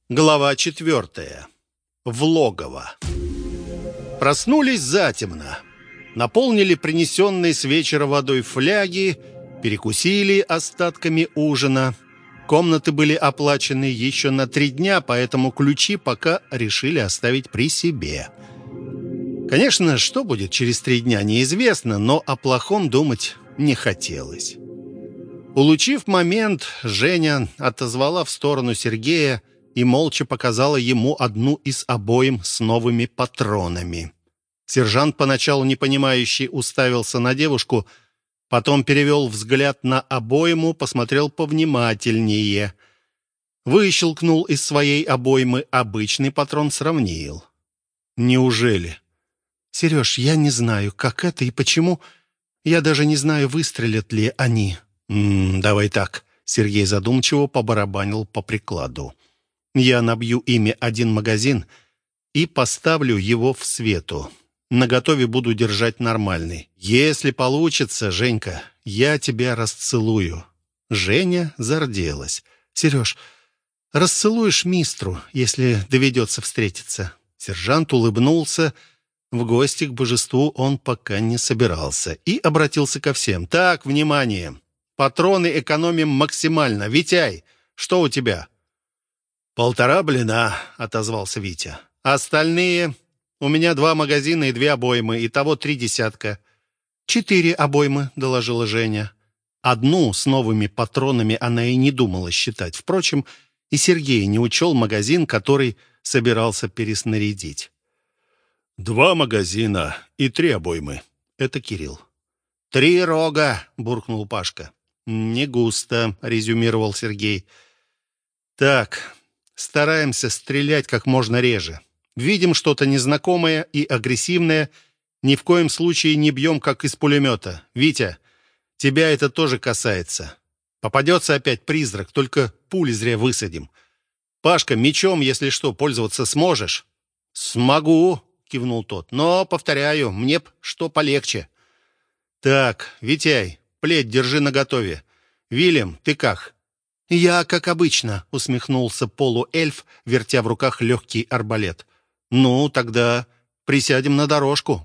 Глава 4. В логово. Проснулись затемно. Наполнили принесенные с вечера водой фляги, перекусили остатками ужина. Комнаты были оплачены еще на 3 дня, поэтому ключи пока решили оставить при себе. Конечно, что будет через 3 дня, неизвестно, но о плохом думать не хотелось. Улучив момент, Женя отозвала в сторону Сергея и молча показала ему одну из обоим с новыми патронами. Сержант, поначалу непонимающий, уставился на девушку, потом перевел взгляд на обойму, посмотрел повнимательнее. Выщелкнул из своей обоймы обычный патрон, сравнил. «Неужели?» «Сереж, я не знаю, как это и почему. Я даже не знаю, выстрелят ли они». «Давай так». Сергей задумчиво побарабанил по прикладу. «Я набью ими 1 магазин и поставлю его в свету. Наготове буду держать нормальный. Если получится, Женька, я тебя расцелую». Женя зарделась. «Сереж, расцелуешь мистру, если доведется встретиться?» Сержант улыбнулся. В гости к божеству он пока не собирался. И обратился ко всем. «Так, внимание! Патроны экономим максимально. Витяй, что у тебя?» «1,5 блина», — отозвался Витя. «Остальные? У меня 2 магазина и 2 обоймы. Итого 3 десятка». 4 обоймы», — доложила Женя. Одну с новыми патронами она и не думала считать. Впрочем, и Сергей не учел магазин, который собирался переснарядить. 2 магазина и 3 обоймы. Это Кирилл. 3 рога, буркнул Пашка. Не густо, резюмировал Сергей. Так, стараемся стрелять как можно реже. Видим что-то незнакомое и агрессивное, ни в коем случае не бьем, как из пулемета. Витя, тебя это тоже касается. Попадется опять призрак, только пули зря высадим. Пашка, мечом, если что, пользоваться сможешь? Смогу, кивнул тот. Но, повторяю, мне б что полегче. Так, Витяй, плеть держи наготове. Вильям, ты как? Я как обычно, усмехнулся полуэльф, вертя в руках легкий арбалет. Ну, тогда присядем на дорожку.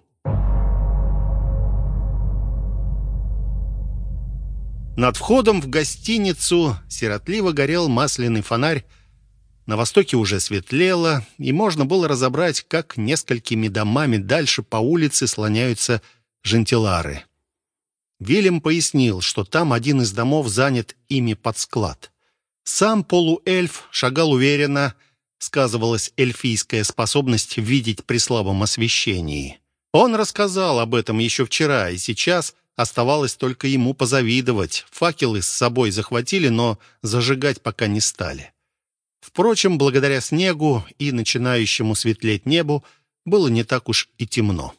Над входом в гостиницу сиротливо горел масляный фонарь. На востоке уже светлело, и можно было разобрать, как несколькими домами дальше по улице слоняются жентилары. Вильям пояснил, что там один из домов занят ими под склад. Сам полуэльф шагал уверенно, сказывалась эльфийская способность видеть при слабом освещении. Он рассказал об этом еще вчера, и сейчас оставалось только ему позавидовать. Факелы с собой захватили, но зажигать пока не стали. Впрочем, благодаря снегу и начинающему светлеть небу было не так уж и темно.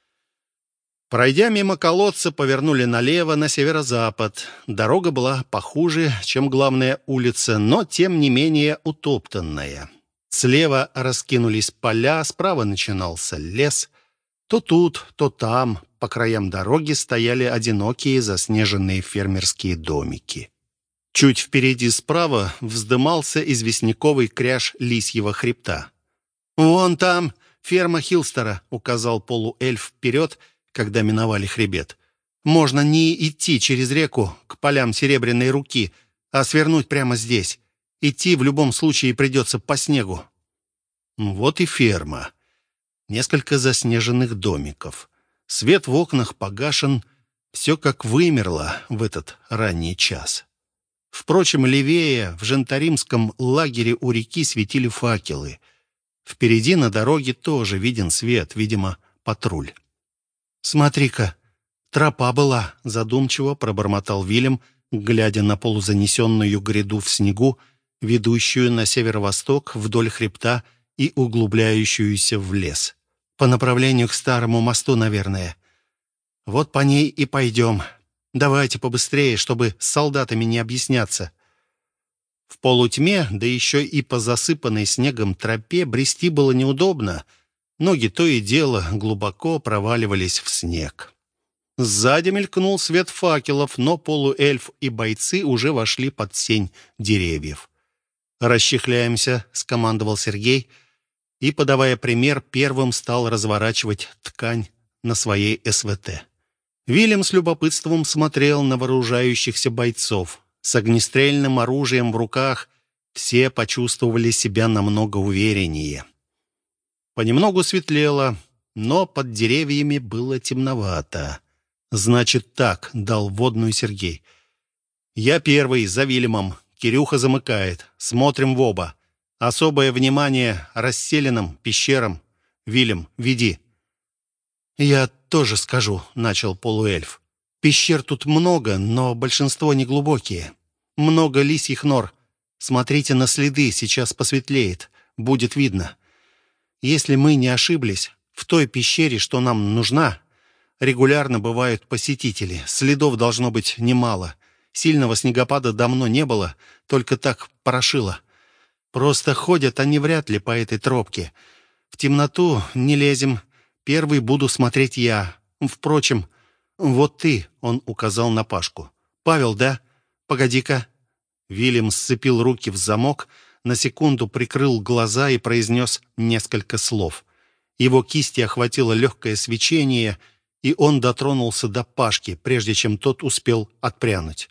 Пройдя мимо колодца, повернули налево на северо-запад. Дорога была похуже, чем главная улица, но тем не менее утоптанная. Слева раскинулись поля, справа начинался лес. То тут, то там, по краям дороги стояли одинокие заснеженные фермерские домики. Чуть впереди справа вздымался известняковый кряж Лисьего хребта. «Вон там ферма Хилстера», — указал полуэльф вперед, когда миновали хребет. «Можно не идти через реку к полям Серебряной руки, а свернуть прямо здесь. Идти в любом случае придется по снегу». Вот и ферма. Несколько заснеженных домиков. Свет в окнах погашен, все как вымерло в этот ранний час. Впрочем, левее, в Жентаримском лагере у реки светили факелы. Впереди на дороге тоже виден свет, видимо, патруль. «Смотри-ка, тропа была», — задумчиво пробормотал Вильям, глядя на полузанесенную гряду в снегу, ведущую на северо-восток вдоль хребта и углубляющуюся в лес. «По направлению к старому мосту, наверное. Вот по ней и пойдем. Давайте побыстрее, чтобы с солдатами не объясняться». В полутьме, да еще и по засыпанной снегом тропе, брести было неудобно. Ноги то и дело глубоко проваливались в снег. Сзади мелькнул свет факелов, но полуэльф и бойцы уже вошли под сень деревьев. «Расчехляемся», — скомандовал Сергей, и, подавая пример, первым стал разворачивать ткань на своей СВТ. Вильям с любопытством смотрел на вооружающихся бойцов. С огнестрельным оружием в руках все почувствовали себя намного увереннее. Понемногу светлело, но под деревьями было темновато. «Значит так», — дал вводную Сергей. «Я первый, за Вильямом. Кирюха замыкает. Смотрим в оба. Особое внимание расселенным пещерам. Вильям, веди». «Я тоже скажу», — начал полуэльф. «Пещер тут много, но большинство неглубокие. Много лисьих нор. Смотрите на следы, сейчас посветлеет. Будет видно. Если мы не ошиблись, в той пещере, что нам нужна, регулярно бывают посетители. Следов должно быть немало. Сильного снегопада давно не было, только так порошило. Просто ходят они вряд ли по этой тропке. В темноту не лезем. Первый буду смотреть я. Впрочем, вот ты, — он указал на Пашку. Павел, да? Погоди-ка». Вильям сцепил руки в замок, на секунду прикрыл глаза и произнес несколько слов. Его кисти охватило легкое свечение, и он дотронулся до Пашки, прежде чем тот успел отпрянуть.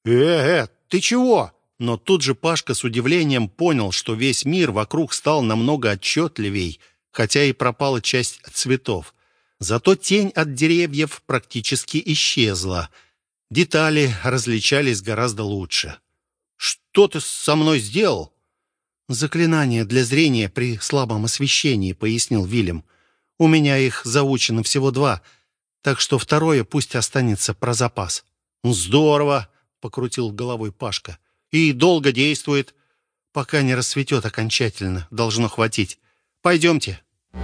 Ты чего?» Но тут же Пашка с удивлением понял, что весь мир вокруг стал намного отчетливей, хотя и пропала часть цветов. Зато тень от деревьев практически исчезла. Детали различались гораздо лучше. «Что ты со мной сделал?» «Заклинание для зрения при слабом освещении», — пояснил Вильям. «У меня их заучено всего 2, так что второе пусть останется про запас». «Здорово», — покрутил головой Пашка. «И долго действует?» «Пока не рассветет окончательно. Должно хватить. Пойдемте».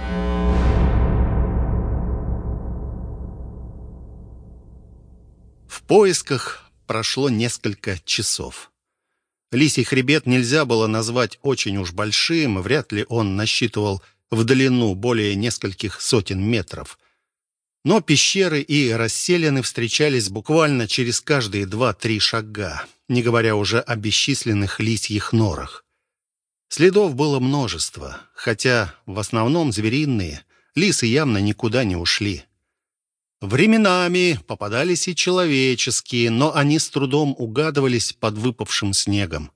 В поисках прошло несколько часов. Лисий хребет нельзя было назвать очень уж большим, вряд ли он насчитывал в длину более нескольких сотен метров. Но пещеры и расселены встречались буквально через каждые 2-3 шага, не говоря уже о бесчисленных лисьих норах. Следов было множество, хотя в основном звериные, лисы явно никуда не ушли. Временами попадались и человеческие, но они с трудом угадывались под выпавшим снегом.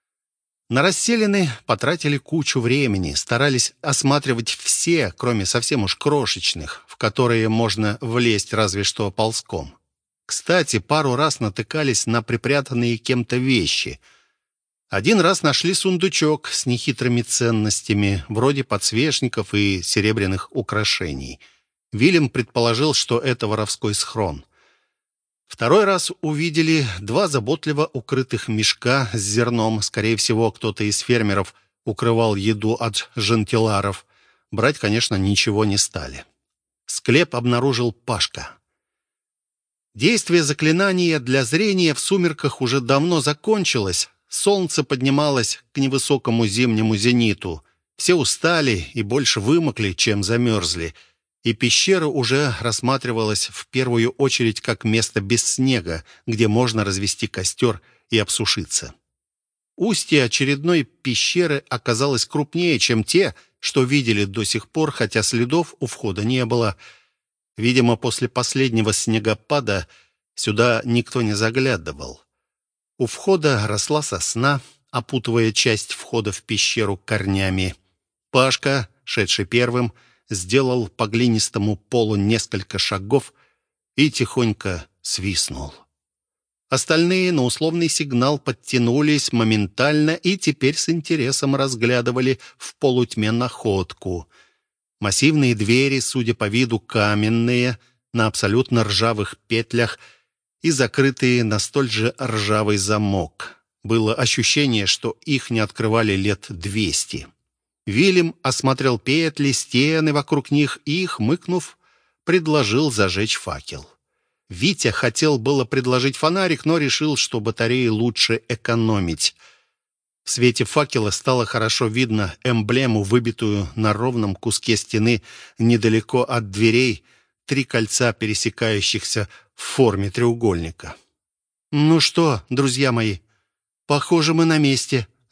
На расселены потратили кучу времени, старались осматривать все, кроме совсем уж крошечных, в которые можно влезть разве что ползком. Кстати, пару раз натыкались на припрятанные кем-то вещи. Один раз нашли сундучок с нехитрыми ценностями, вроде подсвечников и серебряных украшений. Вильям предположил, что это воровской схрон. Второй раз увидели 2 заботливо укрытых мешка с зерном. Скорее всего, кто-то из фермеров укрывал еду от жентиларов. Брать, конечно, ничего не стали. Склеп обнаружил Пашка. Действие заклинания для зрения в сумерках уже давно закончилось. Солнце поднималось к невысокому зимнему зениту. Все устали и больше вымокли, чем замерзли. И пещера уже рассматривалась в первую очередь как место без снега, где можно развести костер и обсушиться. Устье очередной пещеры оказалось крупнее, чем те, что видели до сих пор, хотя следов у входа не было. Видимо, после последнего снегопада сюда никто не заглядывал. У входа росла сосна, опутывая часть входа в пещеру корнями. Пашка, шедший первым, сделал по глинистому полу несколько шагов и тихонько свистнул. Остальные на условный сигнал подтянулись моментально и теперь с интересом разглядывали в полутьме находку. Массивные двери, судя по виду каменные, на абсолютно ржавых петлях и закрытые на столь же ржавый замок. Было ощущение, что их не открывали лет 200. Вильям осмотрел петли, стены вокруг них и, хмыкнув, предложил зажечь факел. Витя хотел было предложить фонарик, но решил, что батареи лучше экономить. В свете факела стало хорошо видно эмблему, выбитую на ровном куске стены недалеко от дверей, 3 кольца, пересекающихся в форме треугольника. «Ну что, друзья мои, похоже, мы на месте»,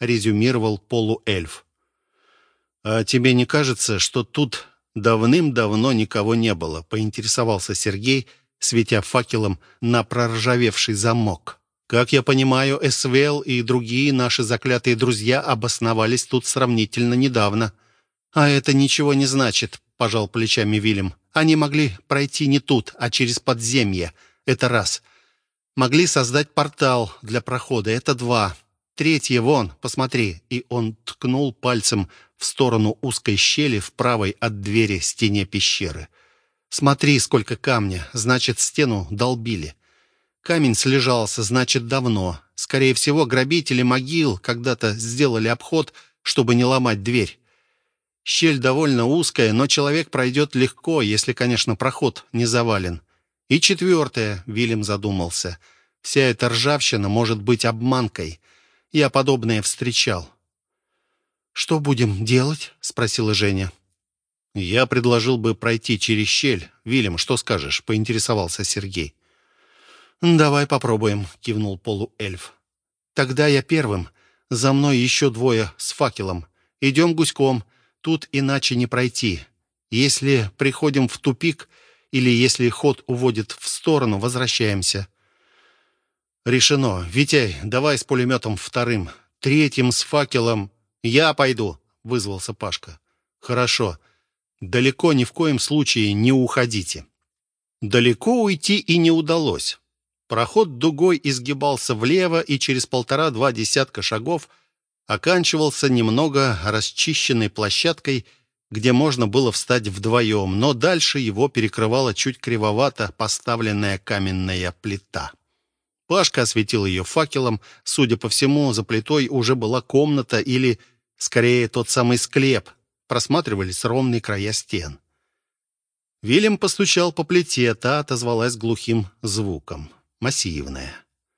резюмировал полуэльф. «А тебе не кажется, что тут давным-давно никого не было?» — поинтересовался Сергей, светя факелом на проржавевший замок. «Как я понимаю, Эсвел и другие наши заклятые друзья обосновались тут сравнительно недавно». «А это ничего не значит», — пожал плечами Вильям. «Они могли пройти не тут, а через подземье. Это раз. Могли создать портал для прохода. Это два. Третье, вон, посмотри». И он ткнул пальцем в сторону узкой щели в правой от двери стене пещеры. «Смотри, сколько камня. Значит, стену долбили. Камень слежался, значит, давно. Скорее всего, грабители могил когда-то сделали обход, чтобы не ломать дверь. Щель довольно узкая, но человек пройдет легко, если, конечно, проход не завален. И четвертое, Вильям задумался. Вся эта ржавчина может быть обманкой. Я подобное встречал». «Что будем делать?» — спросила Женя. «Я предложил бы пройти через щель. Вильям, что скажешь?» — поинтересовался Сергей. «Давай попробуем», — кивнул полуэльф. «Тогда я первым. За мной еще двое с факелом. Идем гуськом. Тут иначе не пройти. Если приходим в тупик или если ход уводит в сторону, возвращаемся». «Решено. Витяй, давай с пулеметом вторым. Третьим с факелом...» «Я пойду», — вызвался Пашка. «Хорошо. Далеко ни в коем случае не уходите». Далеко уйти и не удалось. Проход дугой изгибался влево и через 1,5-2 десятка шагов оканчивался немного расчищенной площадкой, где можно было встать вдвоем, но дальше его перекрывала чуть кривовато поставленная каменная плита. Пашка осветил ее факелом. Судя по всему, за плитой уже была комната или, скорее, тот самый склеп. Просматривались ровные края стен. Вильям постучал по плите, та отозвалась глухим звуком. Массивная.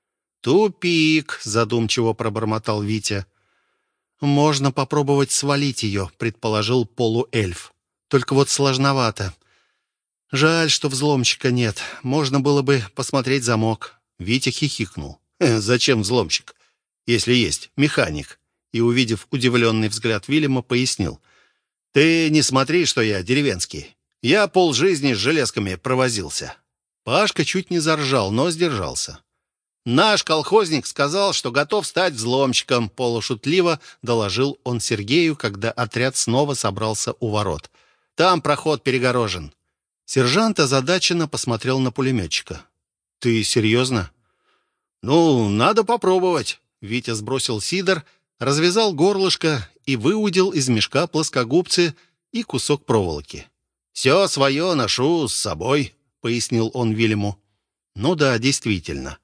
«Тупик», — задумчиво пробормотал Витя. «Можно попробовать свалить ее», — предположил полуэльф. «Только вот сложновато. Жаль, что взломщика нет. Можно было бы посмотреть замок». Витя хихикнул. «Зачем взломщик, если есть механик?» И, увидев удивленный взгляд Вильяма, пояснил. «Ты не смотри, что я деревенский. Я полжизни с железками провозился». Пашка чуть не заржал, но сдержался. «Наш колхозник сказал, что готов стать взломщиком», — полушутливо доложил он Сергею, когда отряд снова собрался у ворот. «Там проход перегорожен». Сержант озадаченно посмотрел на пулеметчика. «Ты серьезно?» «Ну, надо попробовать». Витя сбросил сидор, развязал горлышко и выудил из мешка плоскогубцы и кусок проволоки. «Все свое ношу с собой», — пояснил он Вильяму. «Ну да, действительно».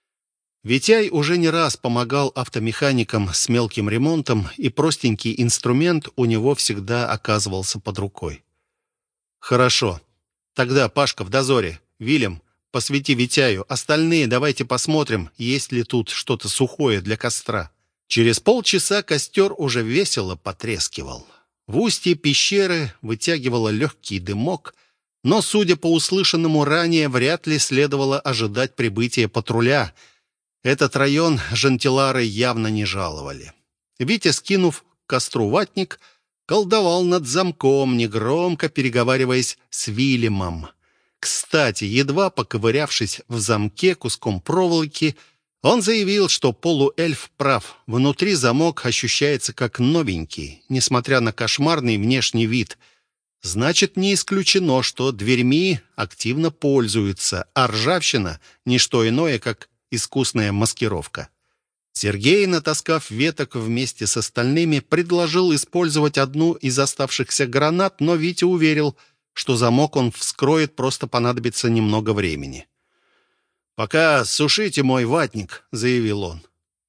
Витяй уже не раз помогал автомеханикам с мелким ремонтом, и простенький инструмент у него всегда оказывался под рукой. «Хорошо. Тогда Пашка в дозоре. Вильям, посвети Витяю. Остальные давайте посмотрим, есть ли тут что-то сухое для костра». Через полчаса костер уже весело потрескивал. В устье пещеры вытягивало легкий дымок, но, судя по услышанному ранее, вряд ли следовало ожидать прибытия патруля. Этот район жантилары явно не жаловали. Витя, скинув к костру ватник, колдовал над замком, негромко переговариваясь с Вильямом. Кстати, едва поковырявшись в замке куском проволоки, он заявил, что полуэльф прав. Внутри замок ощущается как новенький, несмотря на кошмарный внешний вид. Значит, не исключено, что дверьми активно пользуются, а ржавчина — не что иное, как искусная маскировка. Сергей, натаскав веток вместе с остальными, предложил использовать одну из оставшихся гранат, но Витя уверил, что замок он вскроет, просто понадобится немного времени. «Пока сушите мой ватник», — заявил он.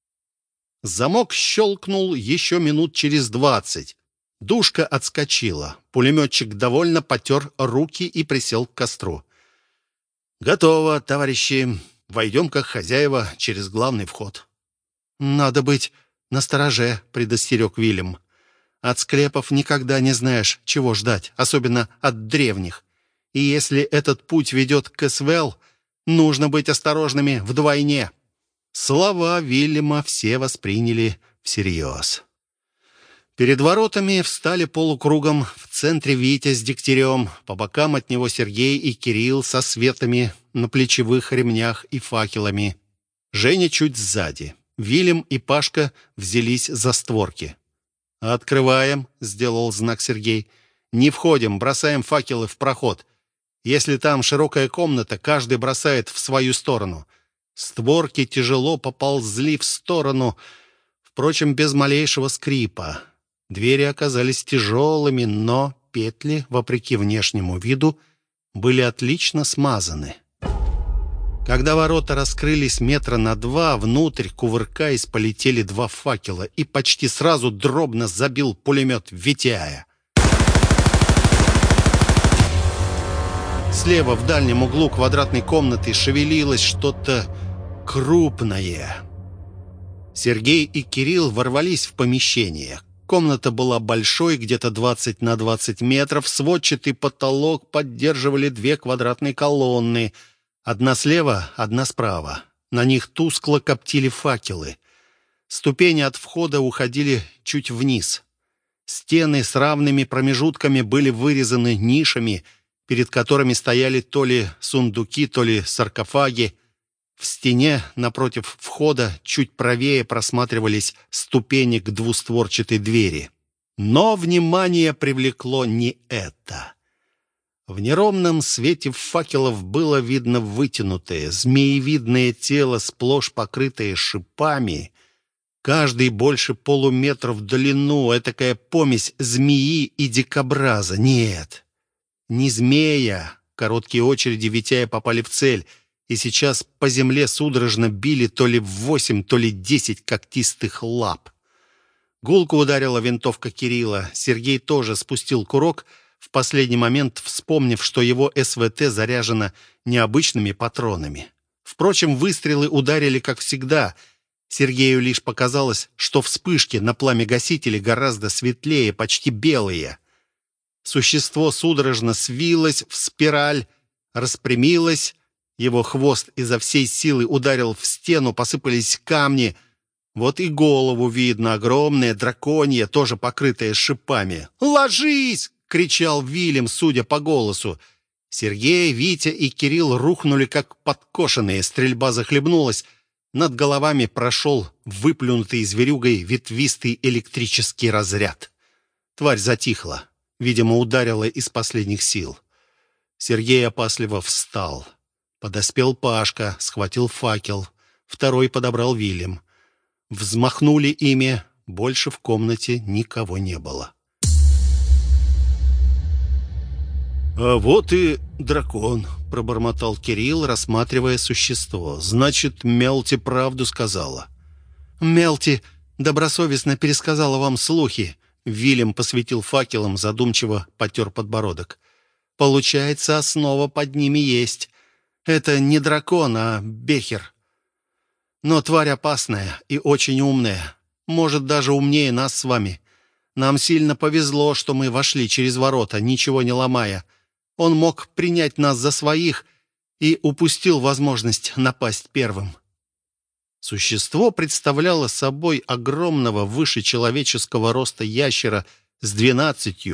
Замок щелкнул еще минут через 20. Душка отскочила. Пулеметчик довольно потер руки и присел к костру. «Готово, товарищи. Войдем, как хозяева, через главный вход». «Надо быть настороже», — предостерег Вильям. «От склепов никогда не знаешь, чего ждать, особенно от древних. И если этот путь ведет к Эсвел, нужно быть осторожными вдвойне». Слова Вильяма все восприняли всерьез. Перед воротами встали полукругом, в центре Витя с Дегтярем, по бокам от него Сергей и Кирилл со светами на плечевых ремнях и факелами. Женя чуть сзади. Вильям и Пашка взялись за створки. «Открываем», — сделал знак Сергей. «Не входим, бросаем факелы в проход. Если там широкая комната, каждый бросает в свою сторону». Створки тяжело поползли в сторону, впрочем, без малейшего скрипа. Двери оказались тяжелыми, но петли, вопреки внешнему виду, были отлично смазаны. Когда ворота раскрылись метра на 2, внутрь, кувыркаясь, полетели 2 факела, и почти сразу дробно забил пулемет Витяя. Слева в дальнем углу квадратной комнаты шевелилось что-то крупное. Сергей и Кирилл ворвались в помещение. Комната была большой, где-то 20 на 20 метров. Сводчатый потолок поддерживали 2 квадратные колонны. Одна слева, одна справа. На них тускло коптили факелы. Ступени от входа уходили чуть вниз. Стены с равными промежутками были вырезаны нишами, перед которыми стояли то ли сундуки, то ли саркофаги. В стене напротив входа чуть правее просматривались ступени к двустворчатой двери. Но внимание привлекло не это. В неровном свете факелов было видно вытянутое, змеевидное тело, сплошь покрытое шипами, каждый больше полуметра в длину, этакая помесь змеи и дикобраза. Нет, не змея. Короткие очереди Витяя попали в цель, и сейчас по земле судорожно били то ли 8, то ли 10 когтистых лап. Гулко ударила винтовка Кирилла. Сергей тоже спустил курок, в последний момент вспомнив, что его СВТ заряжено необычными патронами. Впрочем, выстрелы ударили, как всегда. Сергею лишь показалось, что вспышки на пламя-гасителе гораздо светлее, почти белые. Существо судорожно свилось в спираль, распрямилось. Его хвост изо всей силы ударил в стену, посыпались камни. Вот и голову видно, огромная, драконья, тоже покрытая шипами. «Ложись!» — кричал Вильям, судя по голосу. Сергей, Витя и Кирилл рухнули, как подкошенные. Стрельба захлебнулась. Над головами прошел выплюнутый зверюгой ветвистый электрический разряд. Тварь затихла. Видимо, ударила из последних сил. Сергей опасливо встал. Подоспел Пашка, схватил факел. Второй подобрал Вильям. Взмахнули ими. Больше в комнате никого не было. «А вот и дракон», — пробормотал Кирилл, рассматривая существо. «Значит, Мелти правду сказала». «Мелти добросовестно пересказала вам слухи», — Вильям посветил факелом, задумчиво потер подбородок. «Получается, основа под ними есть. Это не дракон, а бехер. Но тварь опасная и очень умная. Может, даже умнее нас с вами. Нам сильно повезло, что мы вошли через ворота, ничего не ломая. Он мог принять нас за своих и упустил возможность напасть первым». Существо представляло собой огромного, выше человеческого роста ящера с 12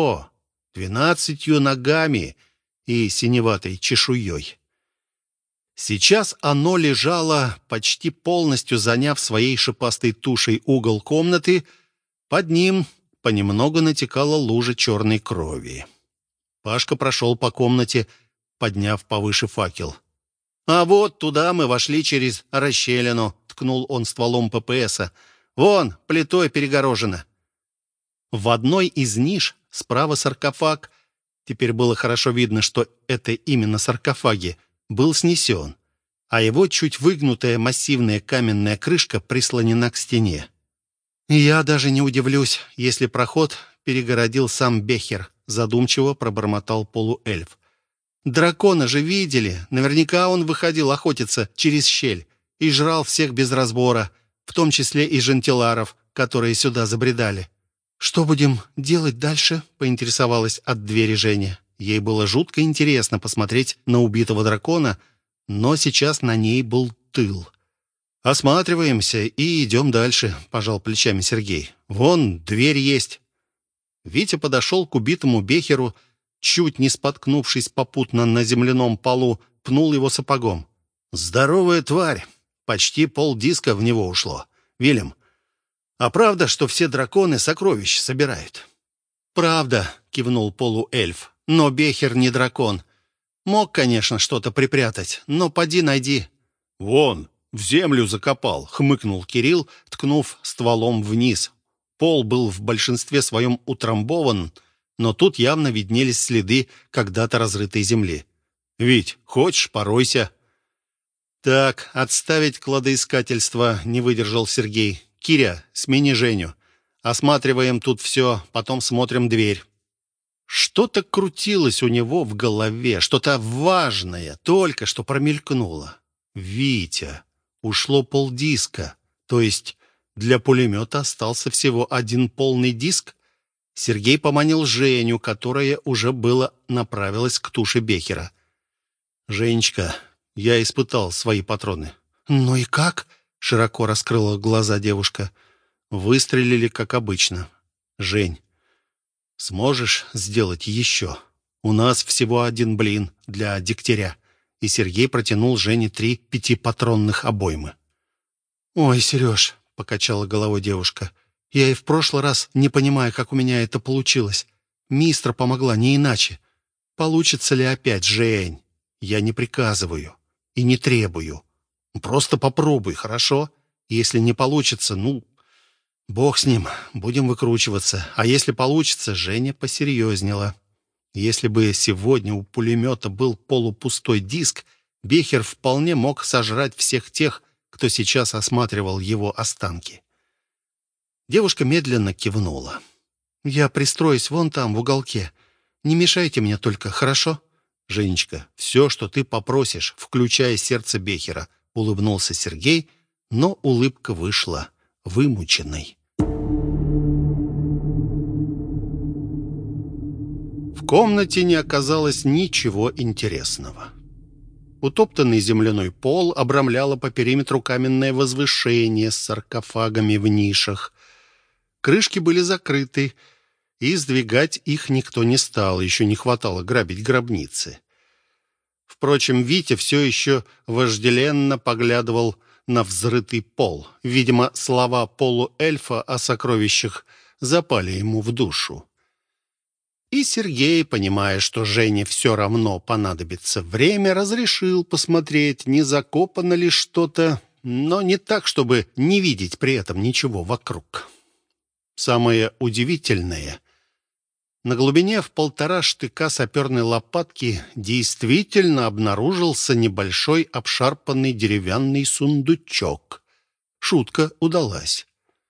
ногами и синеватой чешуей. Сейчас оно лежало, почти полностью заняв своей шипастой тушей угол комнаты. Под ним понемногу натекала лужа черной крови. Пашка прошел по комнате, подняв повыше факел. «А вот туда мы вошли через расщелину», — ткнул он стволом ППСа. «Вон, плитой перегорожено». В одной из ниш справа саркофаг, теперь было хорошо видно, что это именно саркофаги, был снесен, а его чуть выгнутая массивная каменная крышка прислонена к стене. «Я даже не удивлюсь, если проход перегородил сам Бехер», задумчиво пробормотал полуэльф. «Дракона же видели. Наверняка он выходил охотиться через щель и жрал всех без разбора, в том числе и жентиларов, которые сюда забредали». «Что будем делать дальше?» — поинтересовалась от двери Женя. Ей было жутко интересно посмотреть на убитого дракона, но сейчас на ней был тыл. «Осматриваемся и идем дальше», — пожал плечами Сергей. «Вон дверь есть». Витя подошел к убитому Бехеру, чуть не споткнувшись попутно на земляном полу, пнул его сапогом. «Здоровая тварь! Почти полдиска в него ушло. Вильям, а правда, что все драконы сокровища собирают?» «Правда», — кивнул полуэльф, — «но Бехер не дракон. Мог, конечно, что-то припрятать, но поди найди». «Вон, в землю закопал», — хмыкнул Кирилл, ткнув стволом вниз. Пол был в большинстве своем утрамбован, но тут явно виднелись следы когда-то разрытой земли. «Вить, хочешь, поройся?» «Так, отставить кладоискательство», — не выдержал Сергей. «Киря, смени Женю. Осматриваем тут все, потом смотрим дверь». Что-то крутилось у него в голове, что-то важное, только что промелькнуло. «Витя, ушло полдиска, то есть для пулемета остался всего один полный диск?» Сергей поманил Женю, которая уже было направилась к туше Бехера. «Женечка, я испытал свои патроны». «Ну и как?» — широко раскрыла глаза девушка. «Выстрелили, как обычно. Жень, сможешь сделать еще? У нас всего один блин для дегтяря». И Сергей протянул Жене 3 пятипатронных обоймы. «Ой, Сереж», — покачала головой девушка, — «я и в прошлый раз не понимаю, как у меня это получилось. Мистра помогла, не иначе. Получится ли опять, Жень? Я не приказываю и не требую. Просто попробуй, хорошо? Если не получится, ну, бог с ним, будем выкручиваться. А если получится, Женя посерьезнела. Если бы сегодня у пулемета был полупустой диск, Бехер вполне мог сожрать всех тех, кто сейчас осматривал его останки». Девушка медленно кивнула. «Я пристроюсь вон там, в уголке. Не мешайте мне только, хорошо?» «Женечка, все, что ты попросишь, включая сердце Бехера», — улыбнулся Сергей, но улыбка вышла вымученной. В комнате не оказалось ничего интересного. Утоптанный земляной пол обрамляло по периметру каменное возвышение с саркофагами в нишах. Крышки были закрыты, и сдвигать их никто не стал, еще не хватало грабить гробницы. Впрочем, Витя все еще вожделенно поглядывал на взрытый пол. Видимо, слова полуэльфа о сокровищах запали ему в душу. И Сергей, понимая, что Жене все равно понадобится время, разрешил посмотреть, не закопано ли что-то, но не так, чтобы не видеть при этом ничего вокруг. Самое удивительное — на глубине в 1,5 штыка саперной лопатки действительно обнаружился небольшой обшарпанный деревянный сундучок. Шутка удалась.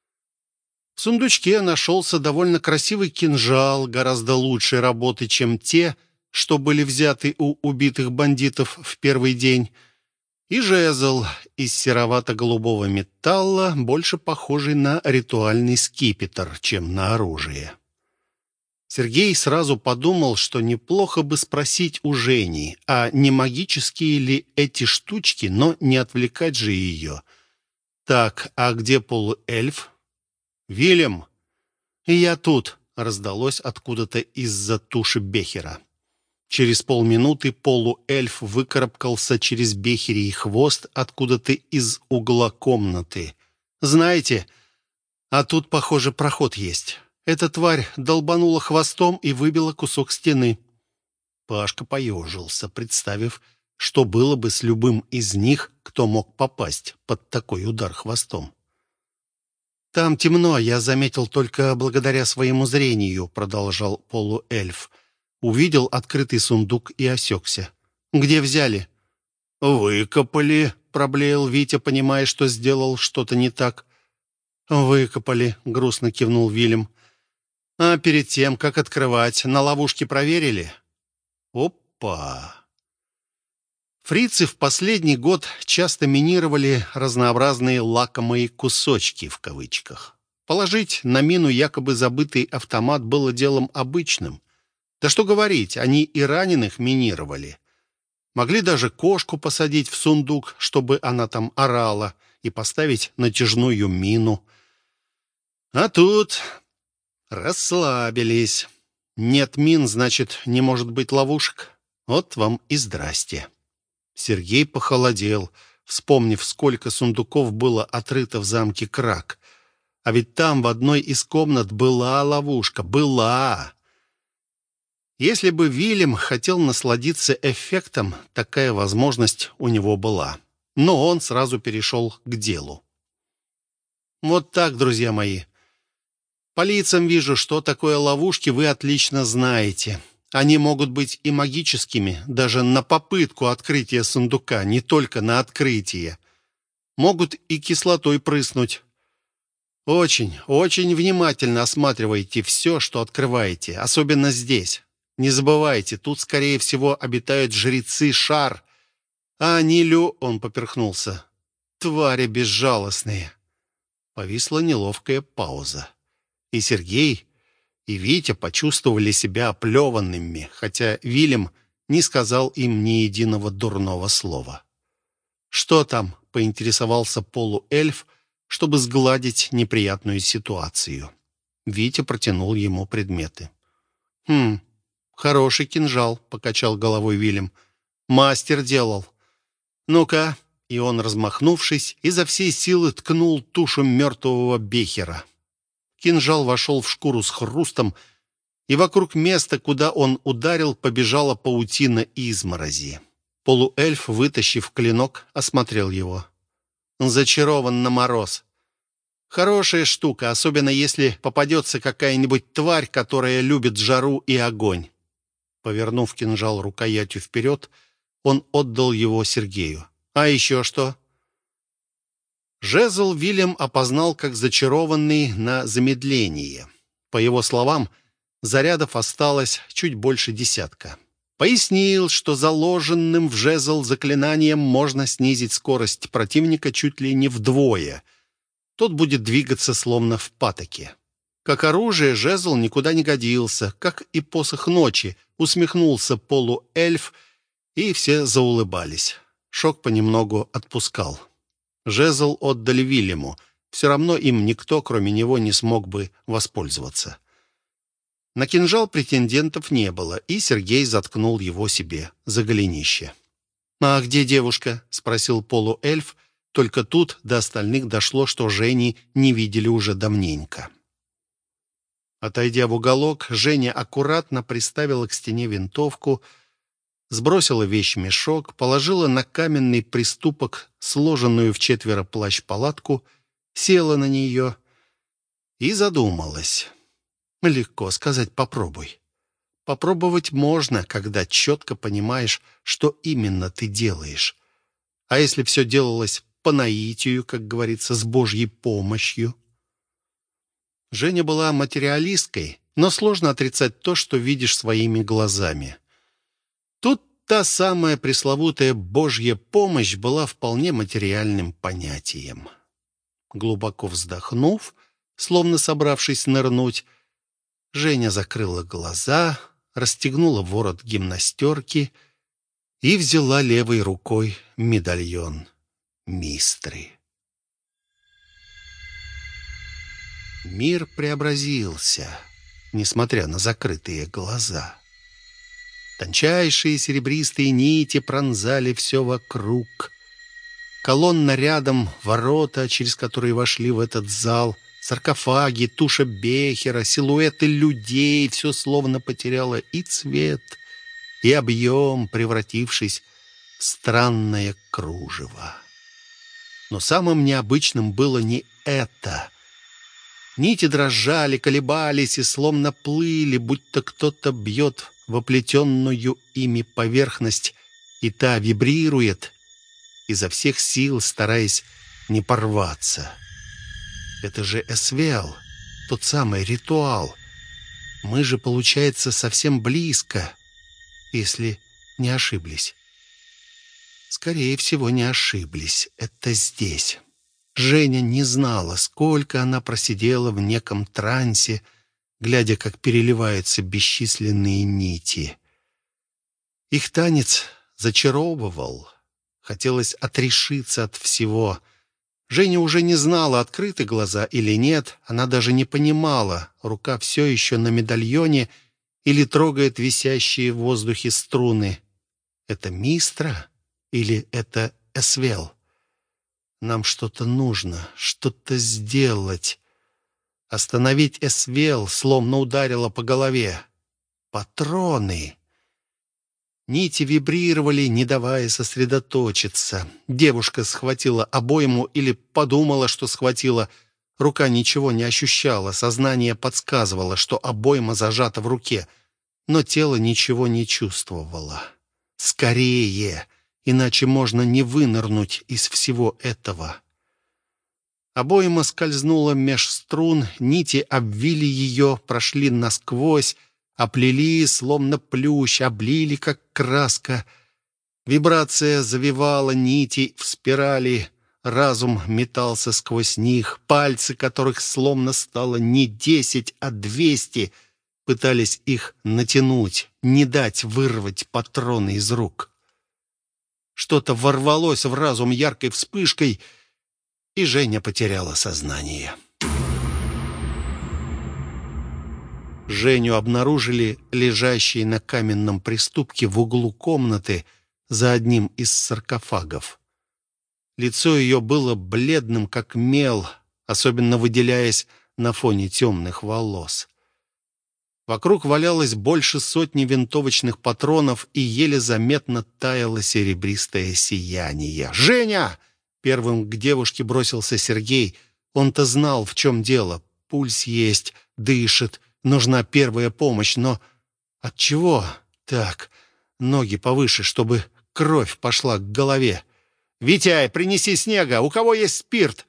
В сундучке нашелся довольно красивый кинжал, гораздо лучшей работы, чем те, что были взяты у убитых бандитов в первый день, и жезл из серовато-голубого металла, больше похожий на ритуальный скипетр, чем на оружие. Сергей сразу подумал, что неплохо бы спросить у Жени, а не магические ли эти штучки, но не отвлекать же ее. «Так, а где полуэльф?» «Вильям!» «И я тут!» — раздалось откуда-то из-за туши Бехера. Через полминуты полуэльф выкарабкался через Бехерий хвост откуда-то из угла комнаты. «Знаете, а тут, похоже, проход есть. Эта тварь долбанула хвостом и выбила кусок стены». Пашка поежился, представив, что было бы с любым из них, кто мог попасть под такой удар хвостом. «Там темно, я заметил только благодаря своему зрению», — продолжал полуэльф. Увидел открытый сундук и осекся. «Где взяли?» «Выкопали», — проблеял Витя, понимая, что сделал что-то не так. «Выкопали», — грустно кивнул Вильям. «А перед тем, как открывать, на ловушке проверили?» «Опа!» Фрицы в последний год часто минировали разнообразные «лакомые кусочки» в кавычках. Положить на мину якобы забытый автомат было делом обычным. Да что говорить, они и раненых минировали. Могли даже кошку посадить в сундук, чтобы она там орала, и поставить натяжную мину. А тут расслабились. Нет мин, значит, не может быть ловушек. Вот вам и здрасте. Сергей похолодел, вспомнив, сколько сундуков было отрыто в замке Крак. А ведь там в одной из комнат была ловушка. Была! Если бы Вильям хотел насладиться эффектом, такая возможность у него была. Но он сразу перешел к делу. Вот так, друзья мои. По лицам вижу, что такое ловушки, вы отлично знаете. Они могут быть и магическими, даже на попытку открытия сундука, не только на открытие. Могут и кислотой прыснуть. Очень, очень внимательно осматривайте все, что открываете, особенно здесь. Не забывайте, тут, скорее всего, обитают жрецы Шар, а они он поперхнулся. Твари безжалостные. Повисла неловкая пауза. И Сергей, и Витя почувствовали себя оплеванными, хотя Вильям не сказал им ни единого дурного слова. «Что там?» — поинтересовался полуэльф, чтобы сгладить неприятную ситуацию. Витя протянул ему предметы. Хороший кинжал», — покачал головой Вильям. «Мастер делал. Ну-ка». И он, размахнувшись, изо всей силы ткнул тушу мертвого бехера. Кинжал вошел в шкуру с хрустом, и вокруг места, куда он ударил, побежала паутина изморози. Полуэльф, вытащив клинок, осмотрел его. Он зачарован на мороз. Хорошая штука, особенно если попадется какая-нибудь тварь, которая любит жару и огонь. Повернув кинжал рукоятью вперед, он отдал его Сергею. «А еще что?» Жезл Вильям опознал как зачарованный на замедление. По его словам, зарядов осталось чуть больше 10. Пояснил, что заложенным в жезл заклинанием можно снизить скорость противника чуть ли не вдвое. Тот будет двигаться словно в патоке. Как оружие жезл никуда не годился, как и посох ночи, усмехнулся полуэльф, и все заулыбались. Шок понемногу отпускал. Жезл отдали Вильяму. Все равно им никто, кроме него, не смог бы воспользоваться. На кинжал претендентов не было, и Сергей заткнул его себе за голенище. «А где девушка?» — спросил полуэльф. Только тут до остальных дошло, что Жени не видели уже давненько. Отойдя в уголок, Женя аккуратно приставила к стене винтовку, сбросила вещмешок, положила на каменный приступок сложенную вчетверо плащ-палатку, села на нее и задумалась. Легко сказать «попробуй». Попробовать можно, когда четко понимаешь, что именно ты делаешь. А если все делалось по наитию, как говорится, с Божьей помощью? Женя была материалисткой, но сложно отрицать то, что видишь своими глазами. Тут та самая пресловутая Божья помощь была вполне материальным понятием. Глубоко вздохнув, словно собравшись нырнуть, Женя закрыла глаза, расстегнула ворот гимнастерки и взяла левой рукой медальон Мистры. Мир преобразился, несмотря на закрытые глаза. Тончайшие серебристые нити пронзали все вокруг. Колонна рядом, ворота, через которые вошли в этот зал, саркофаги, туша бехера, силуэты людей — все словно потеряло и цвет, и объем, превратившись в странное кружево. Но самым необычным было не это. Нити дрожали, колебались и словно плыли, будто кто-то бьет в оплетенную ими поверхность, и та вибрирует, изо всех сил стараясь не порваться. Это же Эсвел, тот самый ритуал. Мы же, получается, совсем близко, если не ошиблись. Скорее всего, не ошиблись. Это здесь. Женя не знала, сколько она просидела в неком трансе, глядя, как переливаются бесчисленные нити. Их танец зачаровывал. Хотелось отрешиться от всего, Женя уже не знала, открыты глаза или нет. Она даже не понимала, рука все еще на медальоне или трогает висящие в воздухе струны. Это Мистра или это Эсвел? Нам что-то нужно, что-то сделать. Остановить Эсвел словно ударило по голове. Патроны. Нити вибрировали, не давая сосредоточиться. Девушка схватила обойму или подумала, что схватила. Рука ничего не ощущала, сознание подсказывало, что обойма зажата в руке, но тело ничего не чувствовало. Скорее, иначе можно не вынырнуть из всего этого. Обойма скользнула меж струн, нити обвили ее, прошли насквозь, оплели, словно плющ, облили, как краска. Вибрация завивала нити в спирали, разум метался сквозь них, пальцы которых словно стало не 10, а 200, пытались их натянуть, не дать вырвать патроны из рук. Что-то ворвалось в разум яркой вспышкой, и Женя потеряла сознание. Женю обнаружили лежащей на каменном приступке в углу комнаты за одним из саркофагов. Лицо ее было бледным, как мел, особенно выделяясь на фоне темных волос. Вокруг валялось больше сотни винтовочных патронов, и еле заметно таяло серебристое сияние. «Женя!» — первым к девушке бросился Сергей. Он-то знал, в чем дело. Пульс есть, дышит, нужна первая помощь, но от чего? Так, ноги повыше, чтобы кровь пошла к голове. «Витяй, принеси снега! У кого есть спирт?»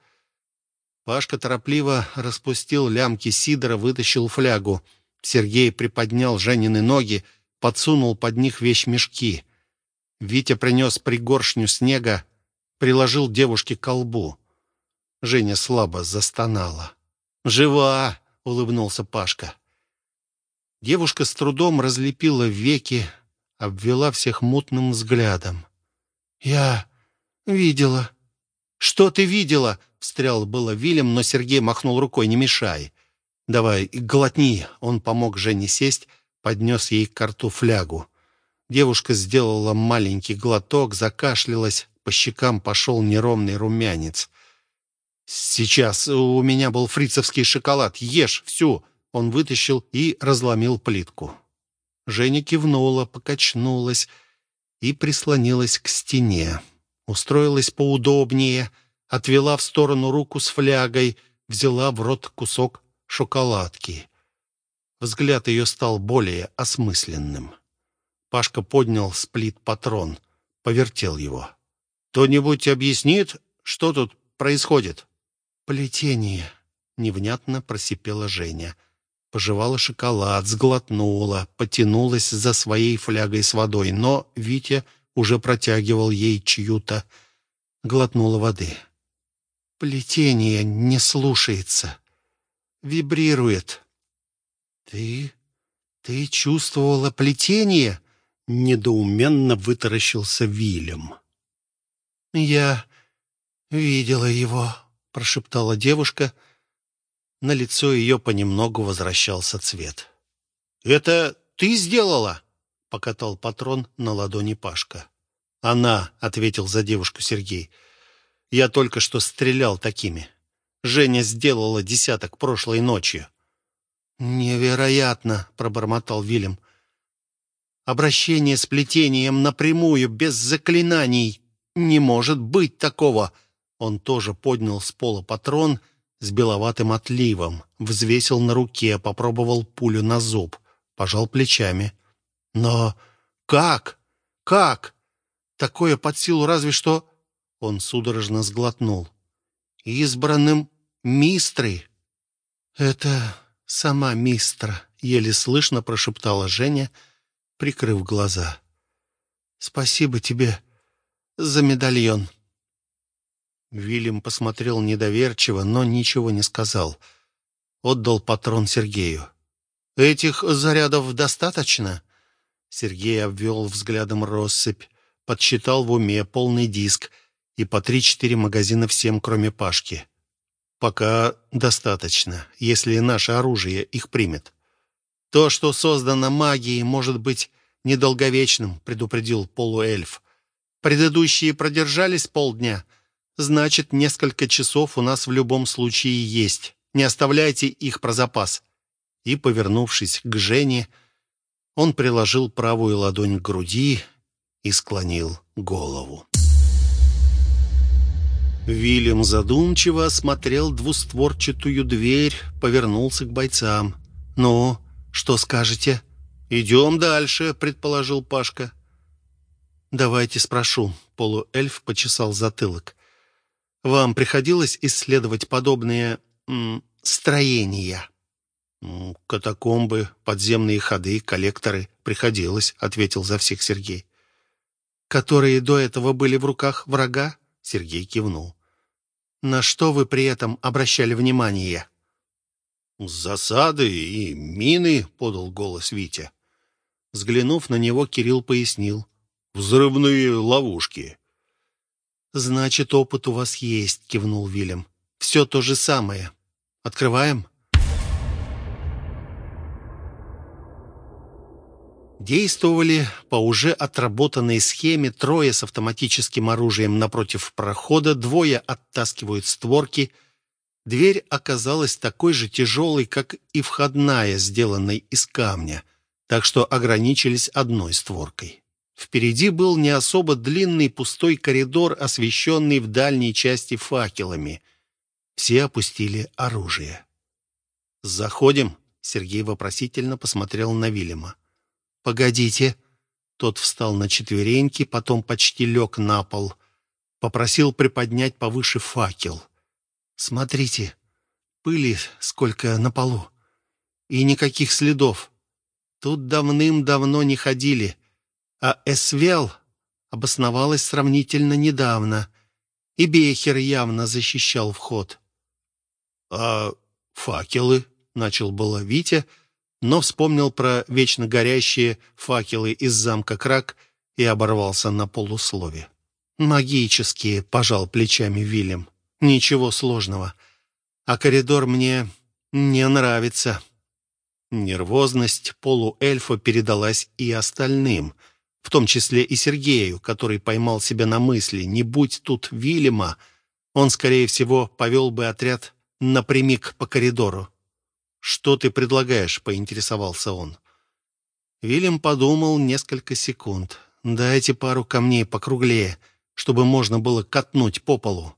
Пашка торопливо распустил лямки сидора, вытащил флягу. Сергей приподнял Женины ноги, подсунул под них вещмешки. Витя принес пригоршню снега, приложил девушке к колбу. Женя слабо застонала. «Жива!» — улыбнулся Пашка. Девушка с трудом разлепила веки, обвела всех мутным взглядом. «Я видела». «Что ты видела?» — встрял было Вильям, но Сергей махнул рукой: «Не мешай. Давай, глотни». Он помог Жене сесть, поднес ей к рту флягу. Девушка сделала маленький глоток, закашлялась, по щекам пошел неровный румянец. «Сейчас у меня был фрицевский шоколад. Ешь всю!» Он вытащил и разломил плитку. Женя кивнула, покачнулась и прислонилась к стене. Устроилась поудобнее, отвела в сторону руку с флягой, взяла в рот кусок шоколадки. Взгляд ее стал более осмысленным. Пашка поднял с плит патрон, повертел его. «Кто-нибудь объяснит, что тут происходит?» «Плетение», — невнятно просипела Женя. Пожевала шоколад, сглотнула, потянулась за своей флягой с водой, но Витя уже протягивал ей чью-то. Глотнула воды. «Плетение не слушается. Вибрирует». «Ты чувствовала плетение?» — недоуменно вытаращился Вильям. «Я видела его», — прошептала девушка. На лицо ее понемногу возвращался цвет. «Это ты сделала?» — покатал патрон на ладони Пашка. «Она», — ответил за девушку Сергей. «Я только что стрелял такими. Женя сделала 10 прошлой ночью». «Невероятно!» — пробормотал Вильям. «Обращение с плетением напрямую, без заклинаний. Не может быть такого!» Он тоже поднял с пола патрон с беловатым отливом, взвесил на руке, попробовал пулю на зуб, пожал плечами. «Но как? Как? Такое под силу разве что...» Он судорожно сглотнул. «Избранным Мистрой». «Это сама Мистра», — еле слышно прошептала Женя, прикрыв глаза. «Спасибо тебе за медальон». Вильям посмотрел недоверчиво, но ничего не сказал. Отдал патрон Сергею. «Этих зарядов достаточно?» Сергей обвел взглядом россыпь, подсчитал в уме полный диск и по 3-4 магазина всем, кроме Пашки. Пока достаточно, если наше оружие их примет. То, что создано магией, может быть недолговечным, предупредил полуэльф. Предыдущие продержались полдня, значит, несколько часов у нас в любом случае есть. Не оставляйте их про запас. И, повернувшись к Жене, он приложил правую ладонь к груди и склонил голову. Вильям задумчиво осмотрел двустворчатую дверь, повернулся к бойцам. «Ну, что скажете?» «Идем дальше», — предположил Пашка. «Давайте спрошу», — полуэльф почесал затылок. «Вам приходилось исследовать подобные строения?» «Катакомбы, подземные ходы, коллекторы. Приходилось», — ответил за всех Сергей. «Которые до этого были в руках врага?» Сергей кивнул. «На что вы при этом обращали внимание?» «Засады и мины», — подал голос Витя. Взглянув на него, Кирилл пояснил. «Взрывные ловушки». «Значит, опыт у вас есть», — кивнул Вильям. «Все то же самое. Открываем?» Действовали по уже отработанной схеме. Трое с автоматическим оружием напротив прохода, двое оттаскивают створки. Дверь оказалась такой же тяжелой, как и входная, сделанной из камня, так что ограничились одной створкой. Впереди был не особо длинный пустой коридор, освещенный в дальней части факелами. Все опустили оружие. «Заходим?» — Сергей вопросительно посмотрел на Вильяма. «Погодите». Тот встал на четвереньки, потом почти лег на пол. Попросил приподнять повыше факел. «Смотрите, пыли сколько на полу. И никаких следов. Тут давным-давно не ходили. А Эсвел обосновалась сравнительно недавно. И Бехер явно защищал вход». «А факелы?» — начал было Витя, но вспомнил про вечно горящие факелы из замка Крак и оборвался на полуслове. «Магические», — пожал плечами Вильям. «Ничего сложного. А коридор мне не нравится». Нервозность полуэльфа передалась и остальным, в том числе и Сергею, который поймал себя на мысли: не будь тут Вильяма, он, скорее всего, повел бы отряд напрямик по коридору. «Что ты предлагаешь?» — поинтересовался он. Вильям подумал несколько секунд. «Дайте пару камней покруглее, чтобы можно было катнуть по полу».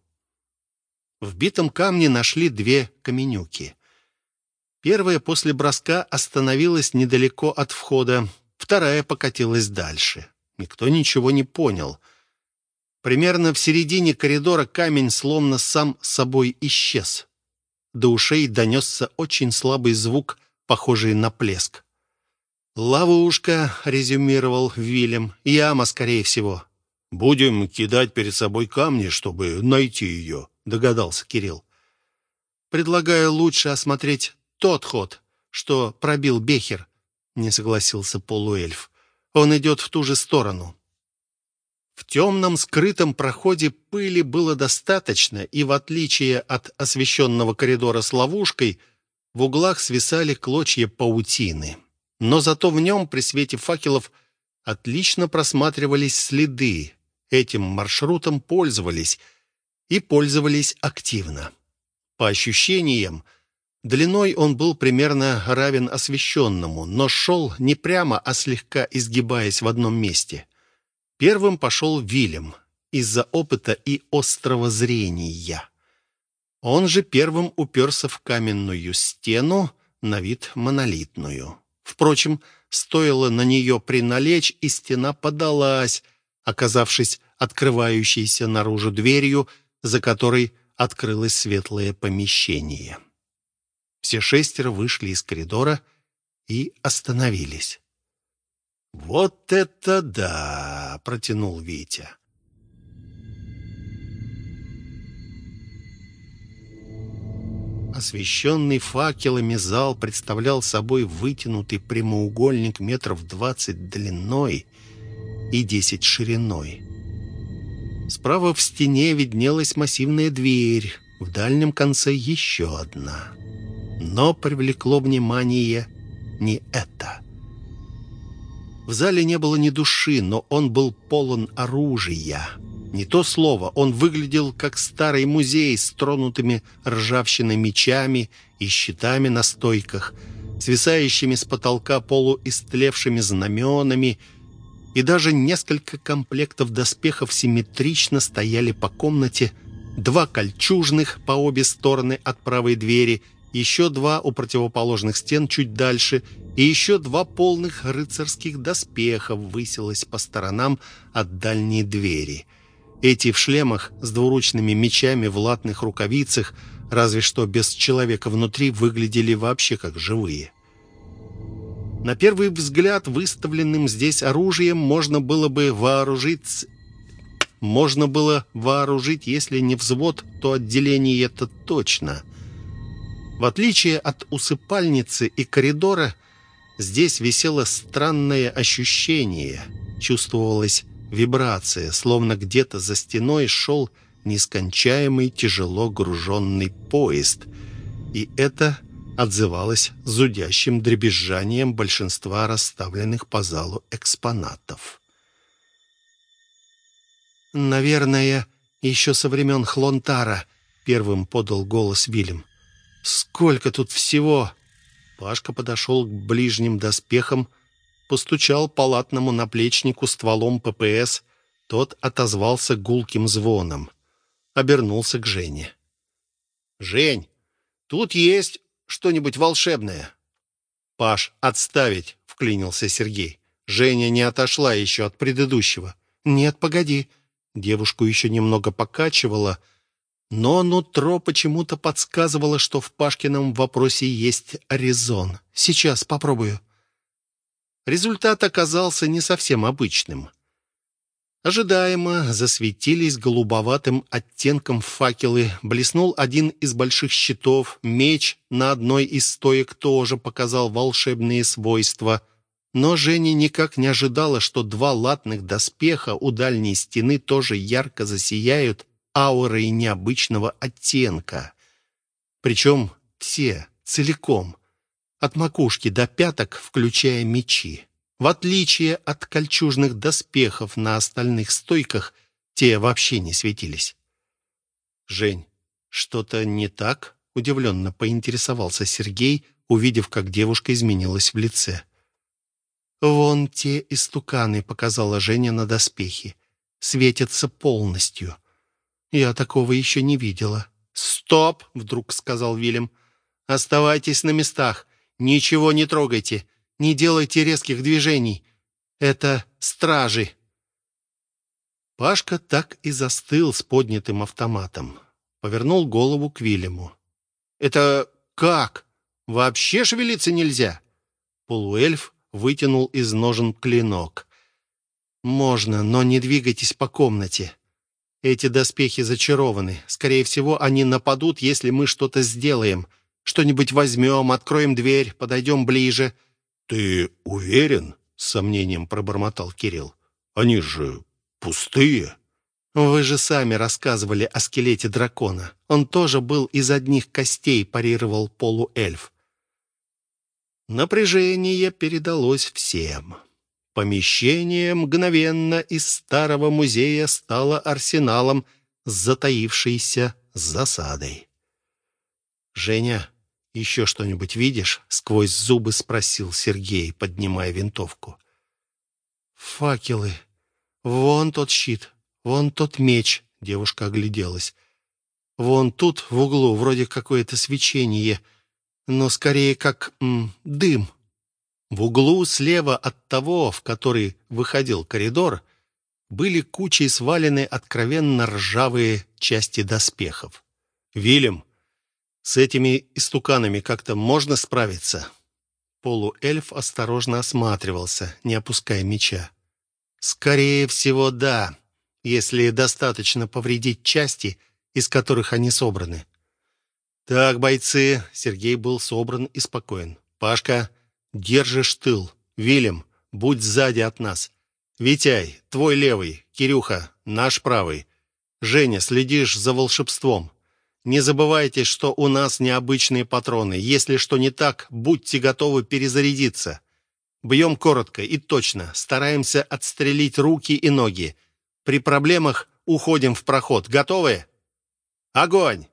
В битом камне нашли 2 каменюки. Первая после броска остановилась недалеко от входа, вторая покатилась дальше. Никто ничего не понял. Примерно в середине коридора камень словно сам собой исчез. До ушей донесся очень слабый звук, похожий на плеск. «Ловушка», — резюмировал Вильям. «Яма, скорее всего». «Будем кидать перед собой камни, чтобы найти ее», — догадался Кирилл. «Предлагаю лучше осмотреть тот ход, что пробил Бехер», — не согласился полуэльф. «Он идет в ту же сторону». В темном скрытом проходе пыли было достаточно, и в отличие от освещенного коридора с ловушкой, в углах свисали клочья паутины. Но зато в нем при свете факелов отлично просматривались следы. Этим маршрутом пользовались, и пользовались активно. По ощущениям, длиной он был примерно равен освещенному, но шел не прямо, а слегка изгибаясь в одном месте. Первым пошел Вильям из-за опыта и острого зрения. Он же первым уперся в каменную стену, на вид монолитную. Впрочем, стоило на нее приналечь, и стена подалась, оказавшись открывающейся наружу дверью, за которой открылось светлое помещение. Все 6 вышли из коридора и остановились. «Вот это да!» — протянул Витя. Освещенный факелами зал представлял собой вытянутый прямоугольник метров 20 длиной и 10 шириной. Справа в стене виднелась массивная дверь, в дальнем конце еще одна. Но привлекло внимание не это. В зале не было ни души, но он был полон оружия. Не то слово, он выглядел как старый музей с тронутыми ржавчиной мечами и щитами на стойках, свисающими с потолка полуистлевшими знаменами, и даже несколько комплектов доспехов симметрично стояли по комнате, 2 кольчужных по обе стороны от правой двери, еще 2 у противоположных стен чуть дальше, и еще 2 полных рыцарских доспеха высилось по сторонам от дальней двери. Эти в шлемах с двуручными мечами в латных рукавицах, разве что без человека внутри, выглядели вообще как живые. На первый взгляд, выставленным здесь оружием можно было вооружить, если не взвод, то отделение это точно. В отличие от усыпальницы и коридора, здесь висело странное ощущение. Чувствовалась вибрация, словно где-то за стеной шел нескончаемый тяжело груженный поезд. И это отзывалось зудящим дребезжанием большинства расставленных по залу экспонатов. «Наверное, еще со времен Хлонтара», — первым подал голос Вильям. «Сколько тут всего!» Пашка подошел к ближним доспехам, постучал по латному наплечнику стволом ППС. Тот отозвался гулким звоном. Обернулся к Жене. «Жень, тут есть что-нибудь волшебное?» «Паш, отставить!» — вклинился Сергей. Женя не отошла еще от предыдущего. «Нет, погоди». Девушку еще немного покачивало, но нутро почему-то подсказывало, что в Пашкином вопросе есть резон. «Сейчас попробую». Результат оказался не совсем обычным. Ожидаемо засветились голубоватым оттенком факелы, блеснул один из больших щитов, меч на одной из стоек тоже показал волшебные свойства. Но Женя никак не ожидала, что 2 латных доспеха у дальней стены тоже ярко засияют аурой необычного оттенка. Причем все, целиком, от макушки до пяток, включая мечи. В отличие от кольчужных доспехов на остальных стойках, те вообще не светились. «Жень, что-то не так?» — удивленно поинтересовался Сергей, увидев, как девушка изменилась в лице. «Вон те истуканы», — показала Женя на доспехи. «Светятся полностью. Я такого еще не видела». «Стоп!» — вдруг сказал Вильям. «Оставайтесь на местах. Ничего не трогайте. Не делайте резких движений. Это стражи». Пашка так и застыл с поднятым автоматом. Повернул голову к Вильяму. «Это как? Вообще шевелиться нельзя?» Полуэльф вытянул из ножен клинок. «Можно, но не двигайтесь по комнате. Эти доспехи зачарованы. Скорее всего, они нападут, если мы что-то сделаем. Что-нибудь возьмем, откроем дверь, подойдем ближе». «Ты уверен?» — с сомнением пробормотал Кирилл. «Они же пустые». «Вы же сами рассказывали о скелете дракона. Он тоже был из одних костей», — парировал полуэльф. Напряжение передалось всем. Помещение мгновенно из старого музея стало арсеналом с затаившейся засадой. «Женя, еще что-нибудь видишь?» — сквозь зубы спросил Сергей, поднимая винтовку. «Факелы. Вон тот щит, вон тот меч», — девушка огляделась. «Вон тут в углу вроде какое-то свечение, но скорее как дым». В углу слева от того, в который выходил коридор, были кучей свалены откровенно ржавые части доспехов. «Вильям, с этими истуканами как-то можно справиться?» Полуэльф осторожно осматривался, не опуская меча. «Скорее всего, да, если достаточно повредить части, из которых они собраны». «Так, бойцы», — Сергей был собран и спокоен. «Пашка, держишь тыл. Вильям, будь сзади от нас. Витяй, твой левый. Кирюха, наш правый. Женя, следишь за волшебством. Не забывайте, что у нас необычные патроны. Если что не так, будьте готовы перезарядиться. Бьем коротко и точно. Стараемся отстрелить руки и ноги. При проблемах уходим в проход. Готовы? Огонь!»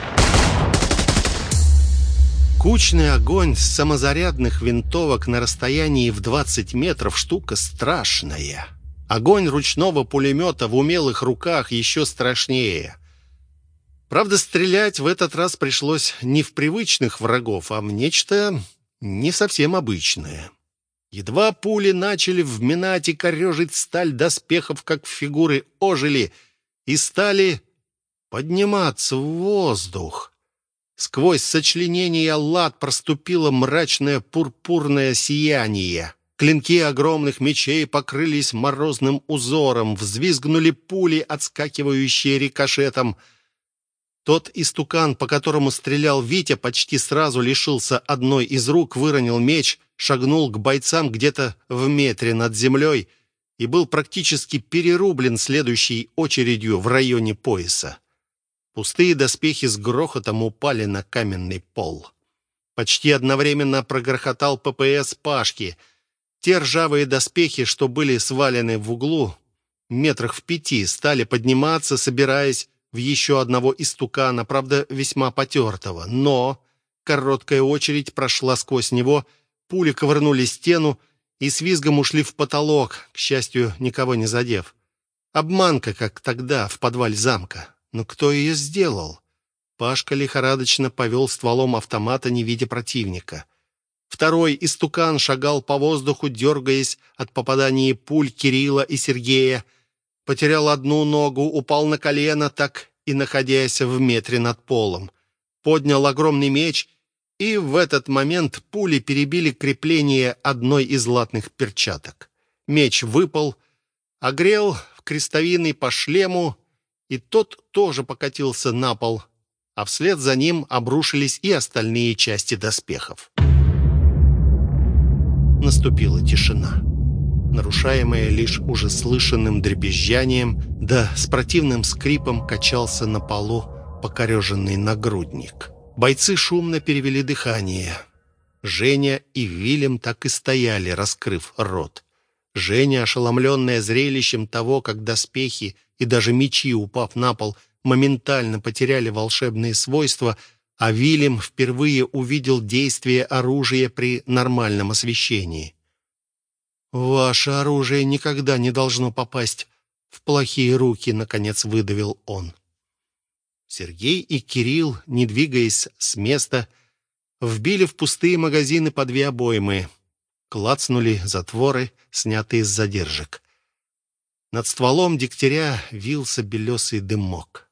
Кучный огонь с самозарядных винтовок на расстоянии в 20 метров — штука страшная. Огонь ручного пулемета в умелых руках еще страшнее. Правда, стрелять в этот раз пришлось не в привычных врагов, а в нечто не совсем обычное. Едва пули начали вминать и корежить сталь доспехов, как фигуры ожили и стали подниматься в воздух. Сквозь сочленения лад проступило мрачное пурпурное сияние. Клинки огромных мечей покрылись морозным узором, взвизгнули пули, отскакивающие рикошетом. Тот истукан, по которому стрелял Витя, почти сразу лишился одной из рук, выронил меч, шагнул к бойцам где-то в метре над землей и был практически перерублен следующей очередью в районе пояса. Пустые доспехи с грохотом упали на каменный пол. Почти одновременно прогрохотал ППС Пашки. Те ржавые доспехи, что были свалены в углу, метрах в 5, стали подниматься, собираясь в еще одного истукана, правда, весьма потертого. Но короткая очередь прошла сквозь него, пули ковырнули стену и с визгом ушли в потолок, к счастью, никого не задев. Обманка, как тогда в подвале замка. Но кто ее сделал? Пашка лихорадочно повел стволом автомата, не видя противника. Второй истукан шагал по воздуху, дергаясь от попаданий пуль Кирилла и Сергея. Потерял одну ногу, упал на колено, так и находясь в метре над полом. Поднял огромный меч, и в этот момент пули перебили крепление одной из латных перчаток. Меч выпал, огрел в крестовиной по шлему, и тот тоже покатился на пол, а вслед за ним обрушились и остальные части доспехов. Наступила тишина, нарушаемая лишь уже слышанным дребезжанием, да с противным скрипом качался на полу покореженный нагрудник. Бойцы шумно перевели дыхание. Женя и Вильям так и стояли, раскрыв рот. Женя, ошеломленная зрелищем того, как доспехи и даже мечи, упав на пол, моментально потеряли волшебные свойства, а Вильям впервые увидел действие оружия при нормальном освещении. «Ваше оружие никогда не должно попасть в плохие руки», — наконец выдавил он. Сергей и Кирилл, не двигаясь с места, вбили в пустые магазины по 2 обоймы. Клацнули затворы, снятые с задержек. Над стволом дегтяря вился белесый дымок.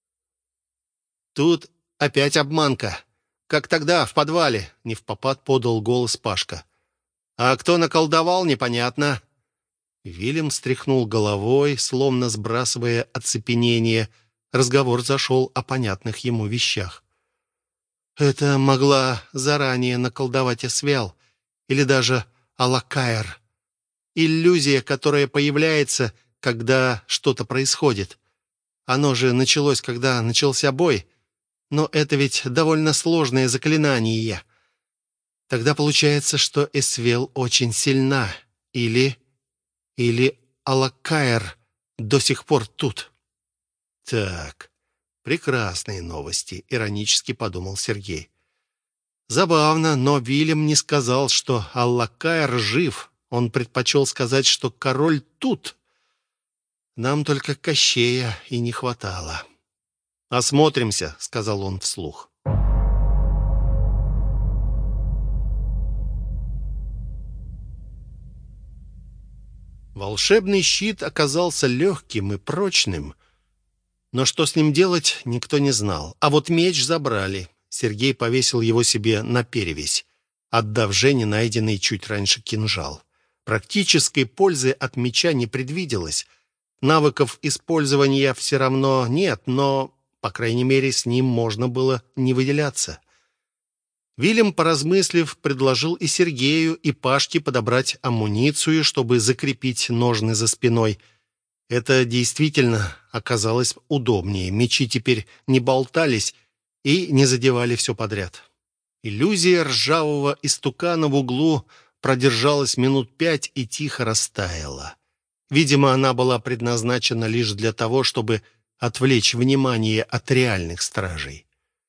«Тут опять обманка. Как тогда, в подвале», — невпопад подал голос Пашка. «А кто наколдовал, непонятно». Вильям стряхнул головой, словно сбрасывая оцепенение. Разговор зашел о понятных ему вещах. «Это могла заранее наколдовать Эсвел, или даже Алакаэр. Иллюзия, которая появляется, когда что-то происходит. Оно же началось, когда начался бой. Но это ведь довольно сложное заклинание. Тогда получается, что Эсвел очень сильна. Или Алакаэр до сих пор тут». «Так, прекрасные новости», — иронически подумал Сергей. «Забавно, но Вильям не сказал, что Аллакаэр жив. Он предпочел сказать, что король тут. Нам только Кощея и не хватало». «Осмотримся», — сказал он вслух. Волшебный щит оказался легким и прочным, но что с ним делать, никто не знал. А вот меч забрали. Сергей повесил его себе на перевязь, отдав Жене найденный чуть раньше кинжал. Практической пользы от меча не предвиделось. Навыков использования все равно нет, но, по крайней мере, с ним можно было не выделяться. Вильям, поразмыслив, предложил и Сергею, и Пашке подобрать амуницию, чтобы закрепить ножны за спиной. Это действительно оказалось удобнее. Мечи теперь не болтались и не задевали все подряд. Иллюзия ржавого истукана в углу продержалась минут 5 и тихо растаяла. Видимо, она была предназначена лишь для того, чтобы отвлечь внимание от реальных стражей.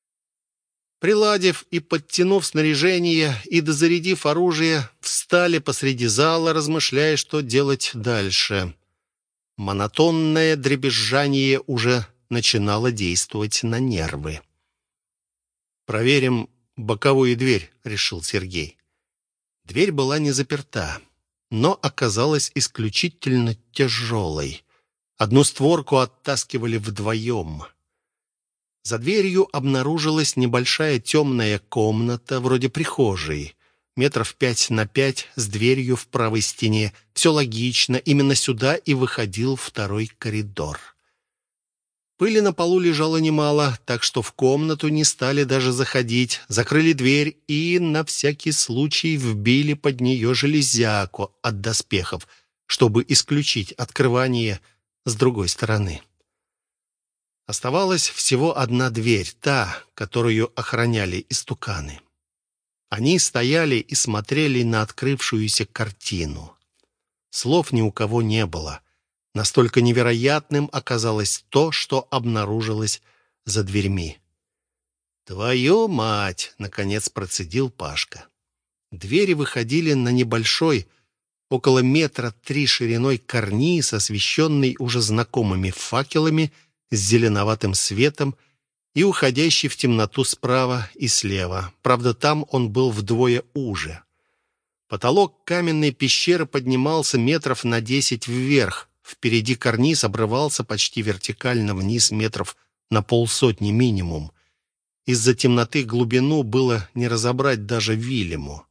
Приладив и подтянув снаряжение и дозарядив оружие, встали посреди зала, размышляя, что делать дальше. Монотонное дребезжание уже начинало действовать на нервы. «Проверим боковую дверь», — решил Сергей. Дверь была не заперта, но оказалась исключительно тяжелой. Одну створку оттаскивали вдвоем. За дверью обнаружилась небольшая темная комната, вроде прихожей, метров 5 на 5 с дверью в правой стене. Все логично, именно сюда и выходил второй коридор. Пыли на полу лежало немало, так что в комнату не стали даже заходить. Закрыли дверь и на всякий случай вбили под нее железяку от доспехов, чтобы исключить открывание с другой стороны. Оставалась всего одна дверь, та, которую охраняли истуканы. Они стояли и смотрели на открывшуюся картину. Слов ни у кого не было. Настолько невероятным оказалось то, что обнаружилось за дверьми. «Твою мать!» — наконец процедил Пашка. Двери выходили на небольшой, около 3 метра шириной карниз, освещенный уже знакомыми факелами с зеленоватым светом и уходящий в темноту справа и слева. Правда, там он был вдвое уже. Потолок каменной пещеры поднимался метров на 10 вверх. Впереди карниз обрывался почти вертикально вниз метров на 50 минимум. Из-за темноты глубину было не разобрать даже Вильяму.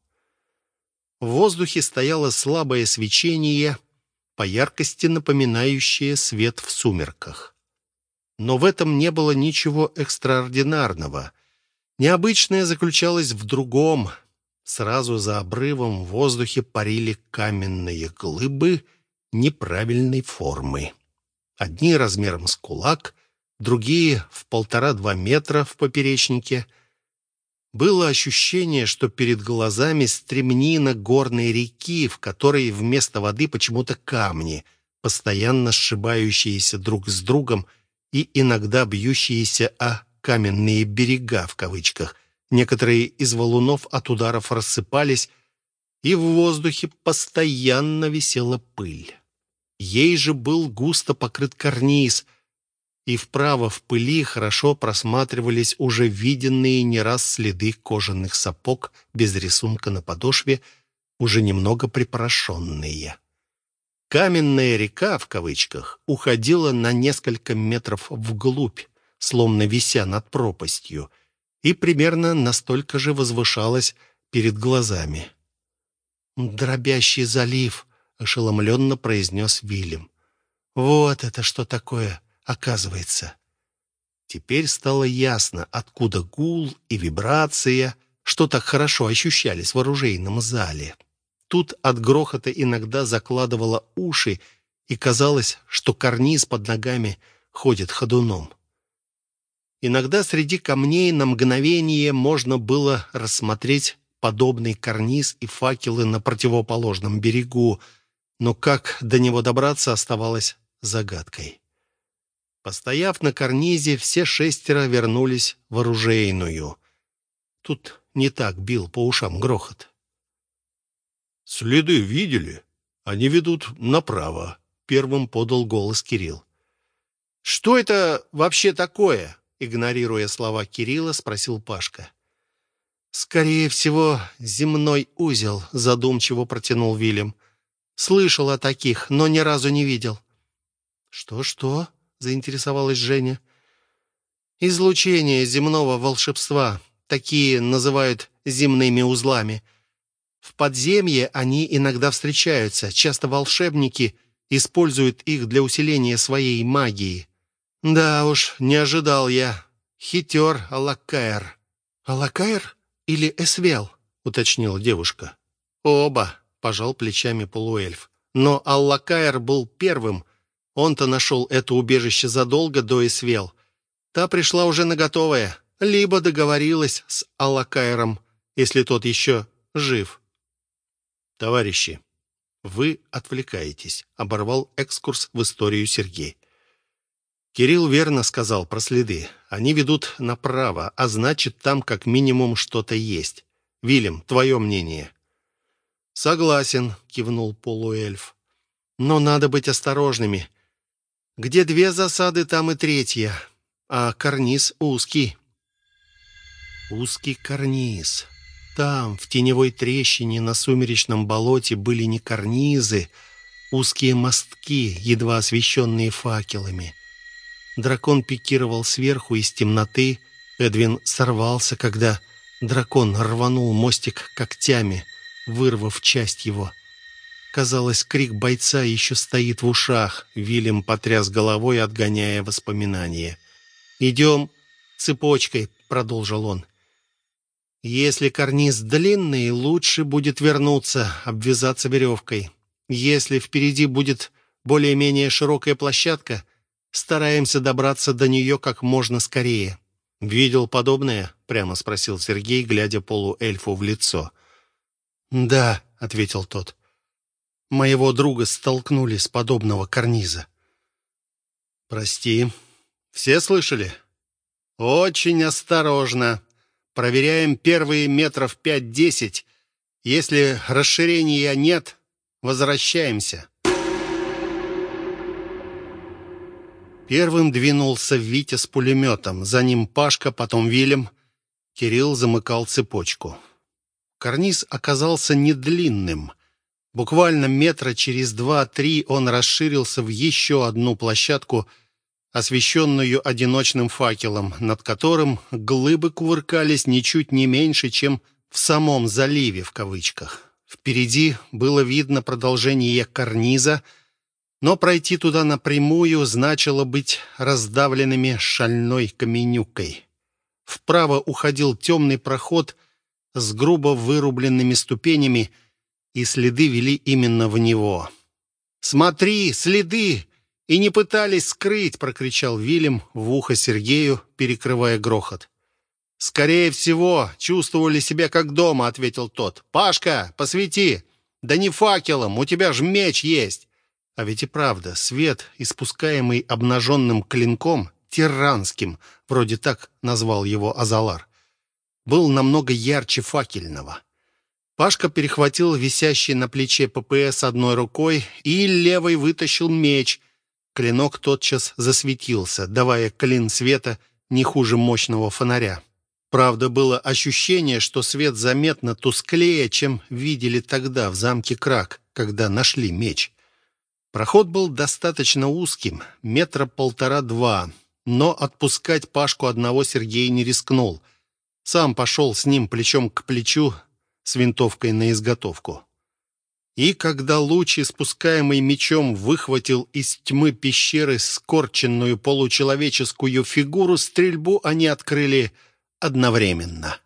В воздухе стояло слабое свечение, по яркости напоминающее свет в сумерках. Но в этом не было ничего экстраординарного. Необычное заключалось в другом. Сразу за обрывом в воздухе парили каменные глыбы неправильной формы. Одни размером с кулак, другие в 1,5-2 метра в поперечнике. Было ощущение, что перед глазами стремнина горной реки, в которой вместо воды почему-то камни, постоянно сшибающиеся друг с другом и иногда бьющиеся о «каменные берега» в кавычках. Некоторые из валунов от ударов рассыпались, и в воздухе постоянно висела пыль. Ей же был густо покрыт карниз, и вправо в пыли хорошо просматривались уже виденные не раз следы кожаных сапог без рисунка на подошве, уже немного припорошенные. «Каменная река» в кавычках уходила на несколько метров вглубь, словно вися над пропастью, и примерно настолько же возвышалась перед глазами. «Дробящий залив», — ошеломленно произнес Вильям. «Вот это что такое, оказывается». Теперь стало ясно, откуда гул и вибрация, что так хорошо ощущались в оружейном зале. Тут от грохота иногда закладывало уши, и казалось, что карниз под ногами ходит ходуном. Иногда среди камней на мгновение можно было рассмотреть подобный карниз и факелы на противоположном берегу, но как до него добраться оставалось загадкой. Постояв на карнизе, все 6 вернулись в оружейную. Тут не так бил по ушам грохот. «Следы видели? Они ведут направо», — первым подал голос Кирилл. «Что это вообще такое?» — игнорируя слова Кирилла, спросил Пашка. «Скорее всего, земной узел», — задумчиво протянул Вильям. «Слышал о таких, но ни разу не видел». «Что-что?» — заинтересовалась Женя. «Излучение земного волшебства. Такие называют земными узлами. В подземье они иногда встречаются. Часто волшебники используют их для усиления своей магии. Да уж, не ожидал я. Хитер Аллакаэр». «Аллакаэр или Эсвел?» — уточнила девушка. «Оба», — пожал плечами полуэльф. «Но Аллакаэр был первым. Он-то нашел это убежище задолго до Исвел. Та пришла уже на готовое, либо договорилась с Алакаэром, если тот еще жив. «Товарищи, вы отвлекаетесь», — оборвал экскурс в историю Сергей. «Кирилл верно сказал про следы. Они ведут направо, а значит, там как минимум что-то есть. Вильям, твое мнение?» «Согласен», — кивнул полуэльф. «Но надо быть осторожными. Где 2 засады, там и 3, а карниз узкий». Узкий карниз. Там, в теневой трещине на сумеречном болоте, были не карнизы, узкие мостки, едва освещенные факелами. Дракон пикировал сверху из темноты. Эдвин сорвался, когда дракон рванул мостик когтями, вырвав часть его. Казалось, крик бойца еще стоит в ушах. Вильям потряс головой, отгоняя воспоминания. «Идем цепочкой», — продолжил он. «Если карниз длинный, лучше будет вернуться, обвязаться веревкой. Если впереди будет более-менее широкая площадка, стараемся добраться до нее как можно скорее». «Видел подобное?» — прямо спросил Сергей, глядя полуэльфу в лицо. «Да», — ответил тот. «Моего друга столкнули с подобного карниза». «Прости. Все слышали?» «Очень осторожно. Проверяем первые метров 5-10. Если расширения нет, возвращаемся». Первым двинулся Витя с пулеметом. За ним Пашка, потом Вильям. Кирилл замыкал цепочку. Карниз оказался недлинным. Буквально метра через 2-3 он расширился в еще одну площадку, освещенную одиночным факелом, над которым глыбы кувыркались ничуть не меньше, чем в самом «заливе» в кавычках. Впереди было видно продолжение карниза, но пройти туда напрямую значило быть раздавленными шальной каменюкой. Вправо уходил темный проход с грубо вырубленными ступенями, и следы вели именно в него. «Смотри, следы! И не пытались скрыть!» — прокричал Вильям в ухо Сергею, перекрывая грохот. «Скорее всего, чувствовали себя как дома», — ответил тот. «Пашка, посвети!» «Да не факелом, у тебя ж меч есть!» А ведь и правда, свет, испускаемый обнаженным клинком, тиранским, вроде так назвал его Азалар, был намного ярче факельного. Пашка перехватил висящий на плече ППС одной рукой и левой вытащил меч. Клинок тотчас засветился, давая клин света не хуже мощного фонаря. Правда, было ощущение, что свет заметно тусклее, чем видели тогда в замке Крак, когда нашли меч. Проход был достаточно узким, 1,5-2 метра, но отпускать Пашку одного Сергей не рискнул. Сам пошел с ним плечом к плечу с винтовкой на изготовку. И когда луч, испускаемый мечом, выхватил из тьмы пещеры скорченную получеловеческую фигуру, стрельбу они открыли одновременно.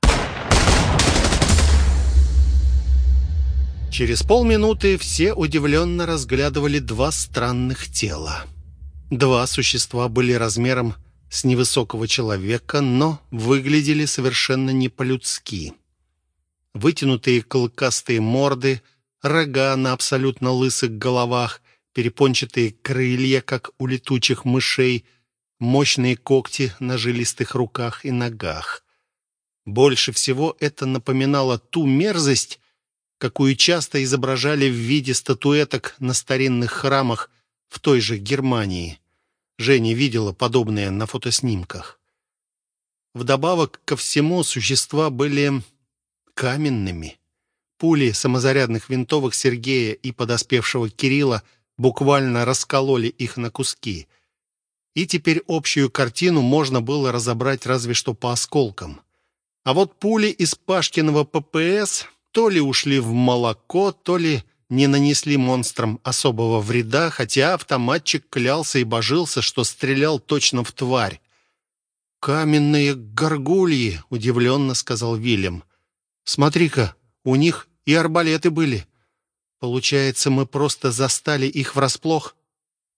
Через полминуты все удивленно разглядывали 2 странных тела. 2 существа были размером с невысокого человека, но выглядели совершенно не по-людски. Вытянутые клыкастые морды, рога на абсолютно лысых головах, перепончатые крылья, как у летучих мышей, мощные когти на жилистых руках и ногах. Больше всего это напоминало ту мерзость, какую часто изображали в виде статуэток на старинных храмах в той же Германии. Женя видела подобное на фотоснимках. Вдобавок ко всему, существа были каменными. Пули самозарядных винтовок Сергея и подоспевшего Кирилла буквально раскололи их на куски. И теперь общую картину можно было разобрать разве что по осколкам. А вот пули из Пашкиного ППС то ли ушли в молоко, то ли не нанесли монстрам особого вреда, хотя автоматчик клялся и божился, что стрелял точно в тварь. «Каменные горгульи», — удивленно сказал Вильям. «Смотри-ка, у них и арбалеты были. Получается, мы просто застали их врасплох?»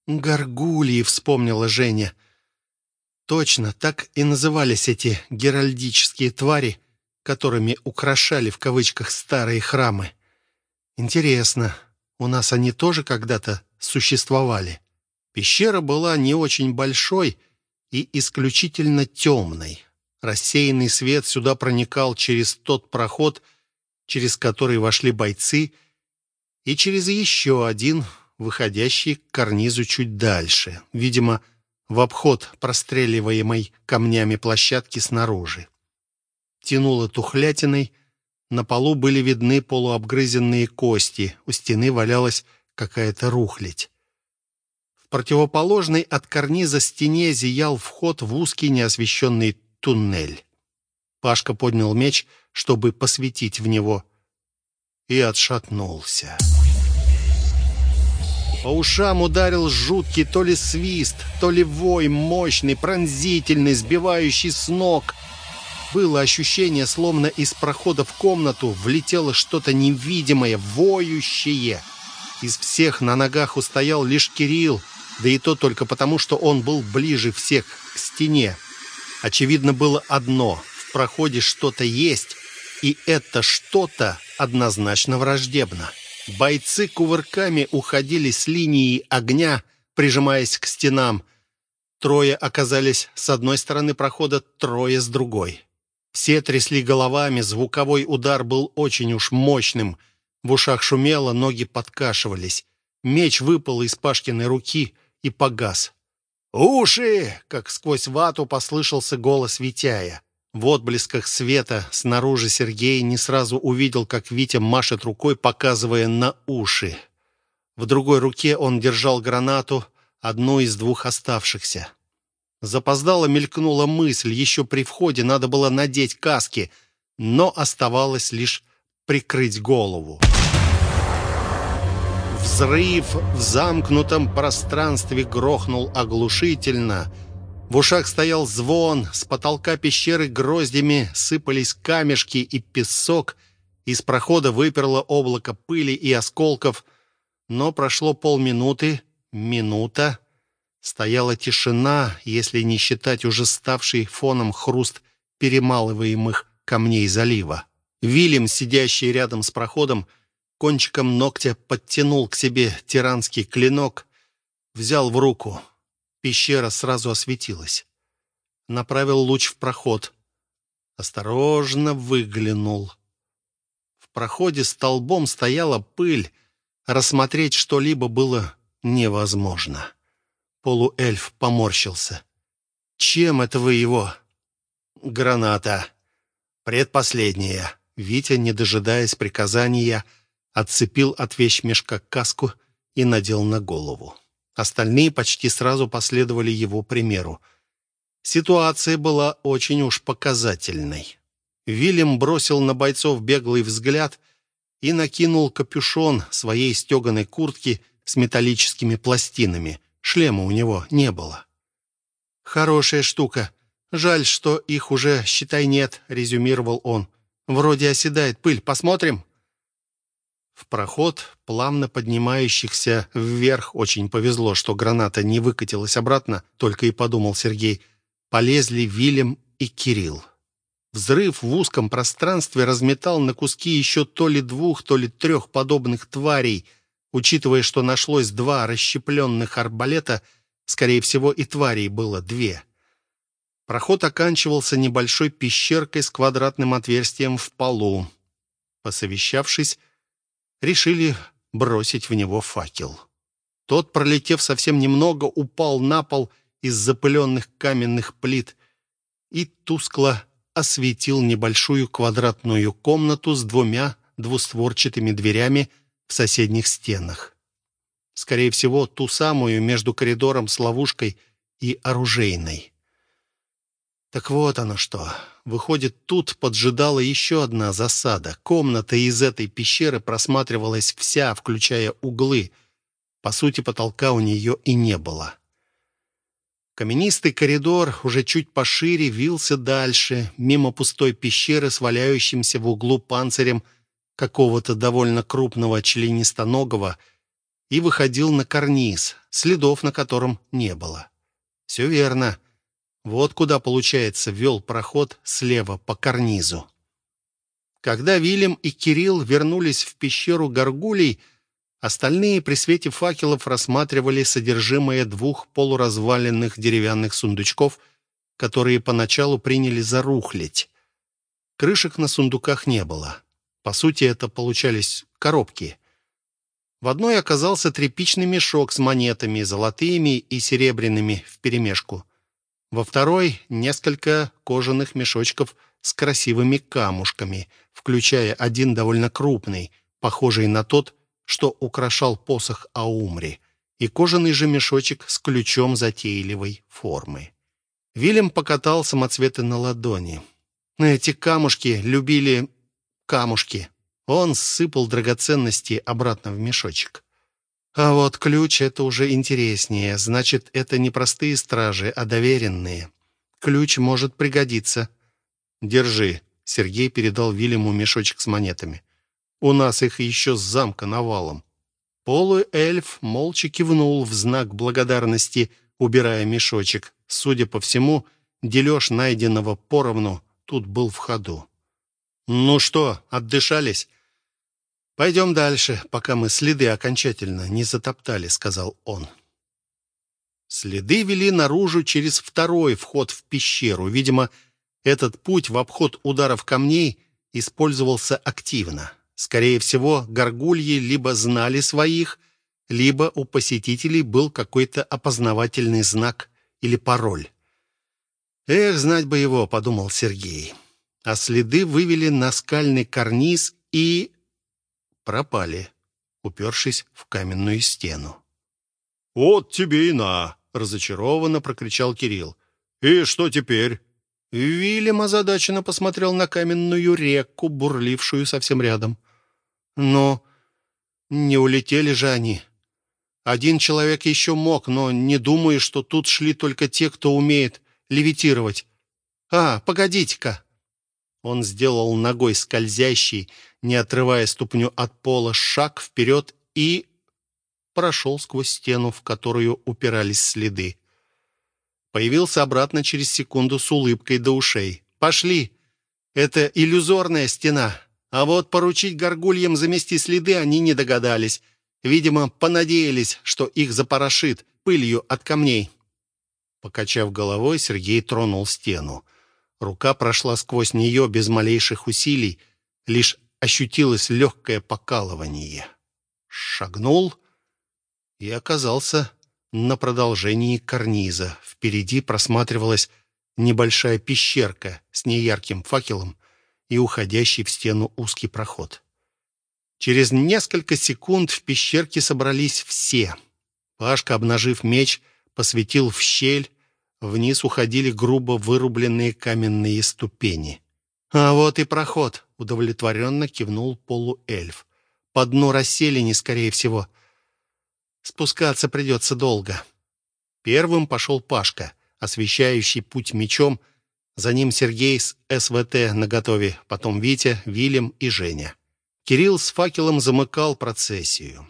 «Горгульи», — вспомнила Женя. Точно, так и назывались эти геральдические твари, которыми украшали в кавычках старые храмы. Интересно, у нас они тоже когда-то существовали? Пещера была не очень большой и исключительно темной. Рассеянный свет сюда проникал через тот проход, через который вошли бойцы, и через еще один, выходящий к карнизу чуть дальше, видимо, в обход простреливаемой камнями площадки снаружи. Тянуло тухлятиной, на полу были видны полуобгрызенные кости, у стены валялась какая-то рухлядь. В противоположной от карниза стене зиял вход в узкий неосвещенный туннель. Пашка поднял меч, чтобы посветить в него, и отшатнулся. По ушам ударил жуткий то ли свист, то ли вой, мощный, пронзительный, сбивающий с ног. Было ощущение, словно из прохода в комнату влетело что-то невидимое, воющее. Из всех на ногах устоял лишь Кирилл, да и то только потому, что он был ближе всех к стене. Очевидно было одно — в проходе что-то есть, и это что-то однозначно враждебно. Бойцы кувырками уходили с линии огня, прижимаясь к стенам. Трое оказались с одной стороны прохода, трое с другой. Все трясли головами, звуковой удар был очень уж мощным. В ушах шумело, ноги подкашивались. Меч выпал из Пашкиной руки и погас. «Уши!» — как сквозь вату послышался голос Витяя. В отблесках света снаружи Сергей не сразу увидел, как Витя машет рукой, показывая на уши. В другой руке он держал гранату, одну из двух оставшихся. Запоздало мелькнула мысль, еще при входе надо было надеть каски, но оставалось лишь прикрыть голову. Взрыв в замкнутом пространстве грохнул оглушительно. В ушах стоял звон, с потолка пещеры гроздями сыпались камешки и песок, из прохода выперло облако пыли и осколков, но прошло полминуты, минута. Стояла тишина, если не считать уже ставший фоном хруст перемалываемых камней залива. Вильям, сидящий рядом с проходом, кончиком ногтя подтянул к себе тиранский клинок, взял в руку. Пещера сразу осветилась. Направил луч в проход. Осторожно выглянул. В проходе столбом стояла пыль. Рассмотреть что-либо было невозможно. Полуэльф поморщился. «Чем это вы его?» «Граната. Предпоследняя». Витя, не дожидаясь приказания, отцепил от вещмешка каску и надел на голову. Остальные почти сразу последовали его примеру. Ситуация была очень уж показательной. Вильям бросил на бойцов беглый взгляд и накинул капюшон своей стеганой куртки с металлическими пластинами. Шлема у него не было. «Хорошая штука. Жаль, что их уже, считай, нет», — резюмировал он. «Вроде оседает пыль. Посмотрим?» В проход, плавно поднимающихся вверх, очень повезло, что граната не выкатилась обратно, только и подумал Сергей, полезли Вильям и Кирилл. Взрыв в узком пространстве разметал на куски еще то ли двух, то ли трех подобных тварей. Учитывая, что нашлось два расщепленных арбалета, скорее всего, и тварей было две. Проход оканчивался небольшой пещеркой с квадратным отверстием в полу. Посовещавшись, решили бросить в него факел. Тот, пролетев совсем немного, упал на пол из запыленных каменных плит и тускло осветил небольшую квадратную комнату с двумя двустворчатыми дверями в соседних стенах. Скорее всего, ту самую между коридором с ловушкой и оружейной. Так вот оно что. Выходит, тут поджидала еще одна засада. Комната из этой пещеры просматривалась вся, включая углы. По сути, потолка у нее и не было. Каменистый коридор, уже чуть пошире, вился дальше, мимо пустой пещеры с валяющимся в углу панцирем какого-то довольно крупного членистоногого и выходил на карниз, следов на котором не было. Все верно. Вот куда, получается, вел проход слева по карнизу. Когда Вильям и Кирилл вернулись в пещеру горгулей, остальные при свете факелов рассматривали содержимое двух полуразваленных деревянных сундучков, которые поначалу приняли за рухлядь. Крышек на сундуках не было. По сути, это получались коробки. В одной оказался тряпичный мешок с монетами, золотыми и серебряными вперемешку. Во второй — несколько кожаных мешочков с красивыми камушками, включая один довольно крупный, похожий на тот, что украшал посох Аумри, и кожаный же мешочек с ключом затейливой формы. Вильям покатал самоцветы на ладони. Эти камушки любили камушки. Он сыпал драгоценности обратно в мешочек. А вот ключ — это уже интереснее. Значит, это не простые стражи, а доверенные. Ключ может пригодиться. «Держи», — Сергей передал Вильяму мешочек с монетами. «У нас их еще с замка навалом». Полуэльф молча кивнул в знак благодарности, убирая мешочек. Судя по всему, дележ найденного поровну тут был в ходу. «Ну что, отдышались?» «Пойдем дальше, пока мы следы окончательно не затоптали», — сказал он. Следы вели наружу через второй вход в пещеру. Видимо, этот путь в обход ударов камней использовался активно. Скорее всего, горгульи либо знали своих, либо у посетителей был какой-то опознавательный знак или пароль. «Эх, знать бы его», — подумал Сергей. А следы вывели на скальный карниз и пропали, упершись в каменную стену. «Вот тебе и на!» — разочарованно прокричал Кирилл. «И что теперь?» Вильям озадаченно посмотрел на каменную реку, бурлившую совсем рядом. «Но не улетели же они. Один человек еще мог, но не думаю, что тут шли только те, кто умеет левитировать. Погодите-ка!» Он сделал ногой скользящий, не отрывая ступню от пола, шаг вперед и прошел сквозь стену, в которую упирались следы. Появился обратно через секунду с улыбкой до ушей. «Пошли! Это иллюзорная стена. А вот поручить горгульям замести следы они не догадались. Видимо, понадеялись, что их запорошит пылью от камней». Покачав головой, Сергей тронул стену. Рука прошла сквозь нее без малейших усилий, лишь ощутилось легкое покалывание. Шагнул и оказался на продолжении карниза. Впереди просматривалась небольшая пещерка с неярким факелом и уходящий в стену узкий проход. Через несколько секунд в пещерке собрались все. Пашка, обнажив меч, посветил в щель. Вниз уходили грубо вырубленные каменные ступени. «А вот и проход», — удовлетворенно кивнул полуэльф. «По дну расселени, скорее всего. Спускаться придется долго». Первым пошел Пашка, освещающий путь мечом. За ним Сергей с СВТ наготове, потом Витя, Вильям и Женя. Кирилл с факелом замыкал процессию.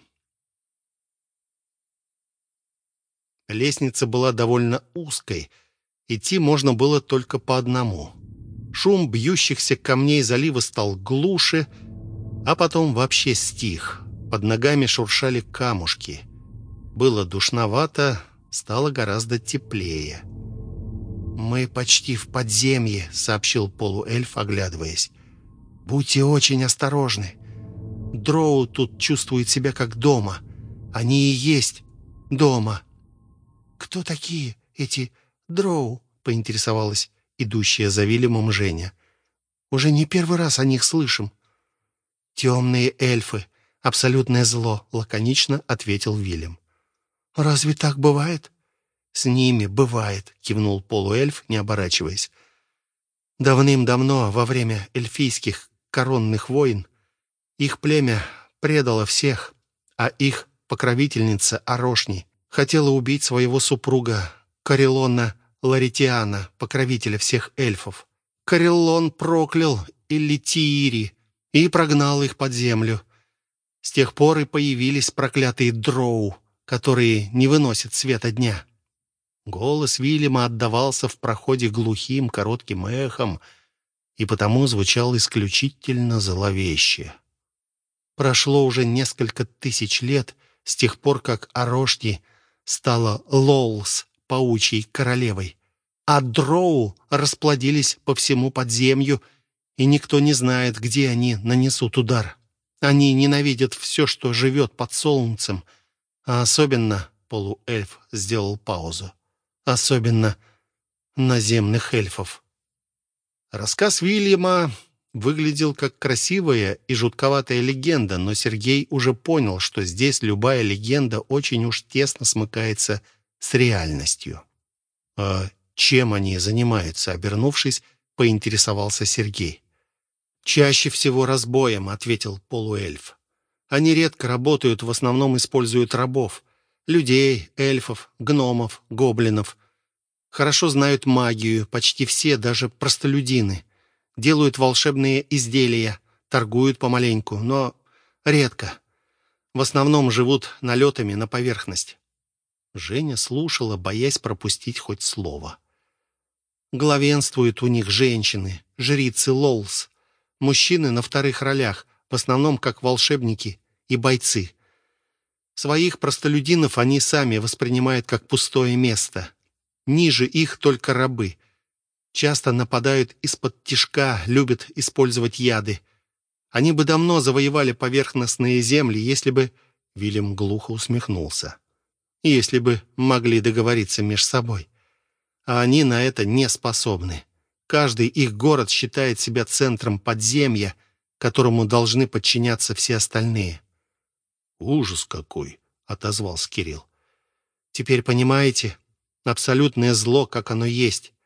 Лестница была довольно узкой. Идти можно было только по одному. Шум бьющихся камней залива стал глуше, а потом вообще стих. Под ногами шуршали камушки. Было душновато, стало гораздо теплее. «Мы почти в подземье», — сообщил полуэльф, оглядываясь. «Будьте очень осторожны. Дроу тут чувствуют себя как дома. Они и есть дома». «Кто такие эти дроу?» — поинтересовалась идущая за Вильямом Женя. «Уже не первый раз о них слышим». «Темные эльфы. Абсолютное зло», — лаконично ответил Вильям. «Разве так бывает?» «С ними бывает», — кивнул полуэльф, не оборачиваясь. «Давным-давно, во время эльфийских коронных войн, их племя предало всех, а их покровительница Орошни хотела убить своего супруга Карелона Ларитиана, покровителя всех эльфов. Карелон проклял Элитиири и прогнал их под землю. С тех пор и появились проклятые дроу, которые не выносят света дня». Голос Вильяма отдавался в проходе глухим, коротким эхом, и потому звучал исключительно зловеще. Прошло уже несколько тысяч лет с тех пор, как Арошти стала Лоулс, паучьей королевой, а дроу расплодились по всему подземью, и никто не знает, где они нанесут удар. Они ненавидят все, что живет под солнцем, а особенно, полуэльф сделал паузу, особенно наземных эльфов. Рассказ Вильяма выглядел как красивая и жутковатая легенда, но Сергей уже понял, что здесь любая легенда очень уж тесно смыкается с реальностью. «А чем они занимаются?» — обернувшись, поинтересовался Сергей. «Чаще всего разбоем», — ответил полуэльф. «Они редко работают, в основном используют рабов. Людей, эльфов, гномов, гоблинов. Хорошо знают магию, почти все, даже простолюдины. Делают волшебные изделия, торгуют помаленьку, но редко. В основном живут налетами на поверхность». Женя слушала, боясь пропустить хоть слово. «Главенствуют у них женщины, жрицы Лоулс. Мужчины на вторых ролях, в основном как волшебники и бойцы. Своих простолюдинов они сами воспринимают как пустое место. Ниже их только рабы. Часто нападают из-под тишка, любят использовать яды. Они бы давно завоевали поверхностные земли, если бы...» Вильям глухо усмехнулся. «Если бы могли договориться между собой. А они на это не способны. Каждый их город считает себя центром подземья, которому должны подчиняться все остальные». «Ужас какой!» — отозвался Кирилл. «Теперь понимаете? Абсолютное зло, как оно есть.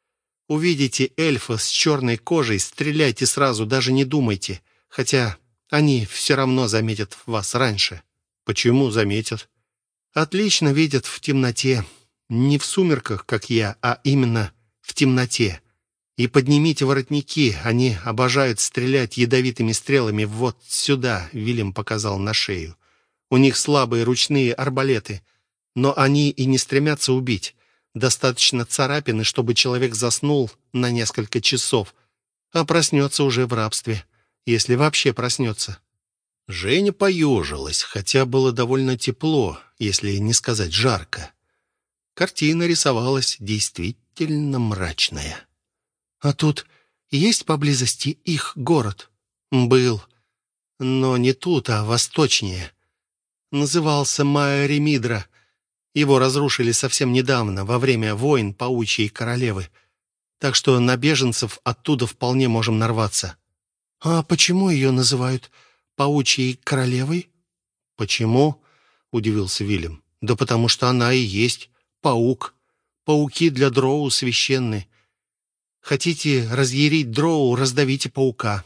Увидите эльфа с черной кожей, стреляйте сразу, даже не думайте. Хотя они все равно заметят вас раньше». «Почему заметят?» «Отлично видят в темноте. Не в сумерках, как я, а именно в темноте. И поднимите воротники, они обожают стрелять ядовитыми стрелами вот сюда», — Вильям показал на шею. «У них слабые ручные арбалеты, но они и не стремятся убить. Достаточно царапины, чтобы человек заснул на несколько часов, а проснется уже в рабстве, если вообще проснется». Женя поежилась, хотя было довольно тепло, если не сказать жарко. Картина рисовалась действительно мрачная. «А тут есть поблизости их город?» «Был. Но не тут, а восточнее. Назывался Майя-Ремидра. Его разрушили совсем недавно, во время войн паучьей королевы. Так что на беженцев оттуда вполне можем нарваться». «А почему ее называют паучьей королевой?» «Почему?» — удивился Вильям. «Да потому что она и есть паук. Пауки для дроу священны. Хотите разъярить дроу, раздавите паука».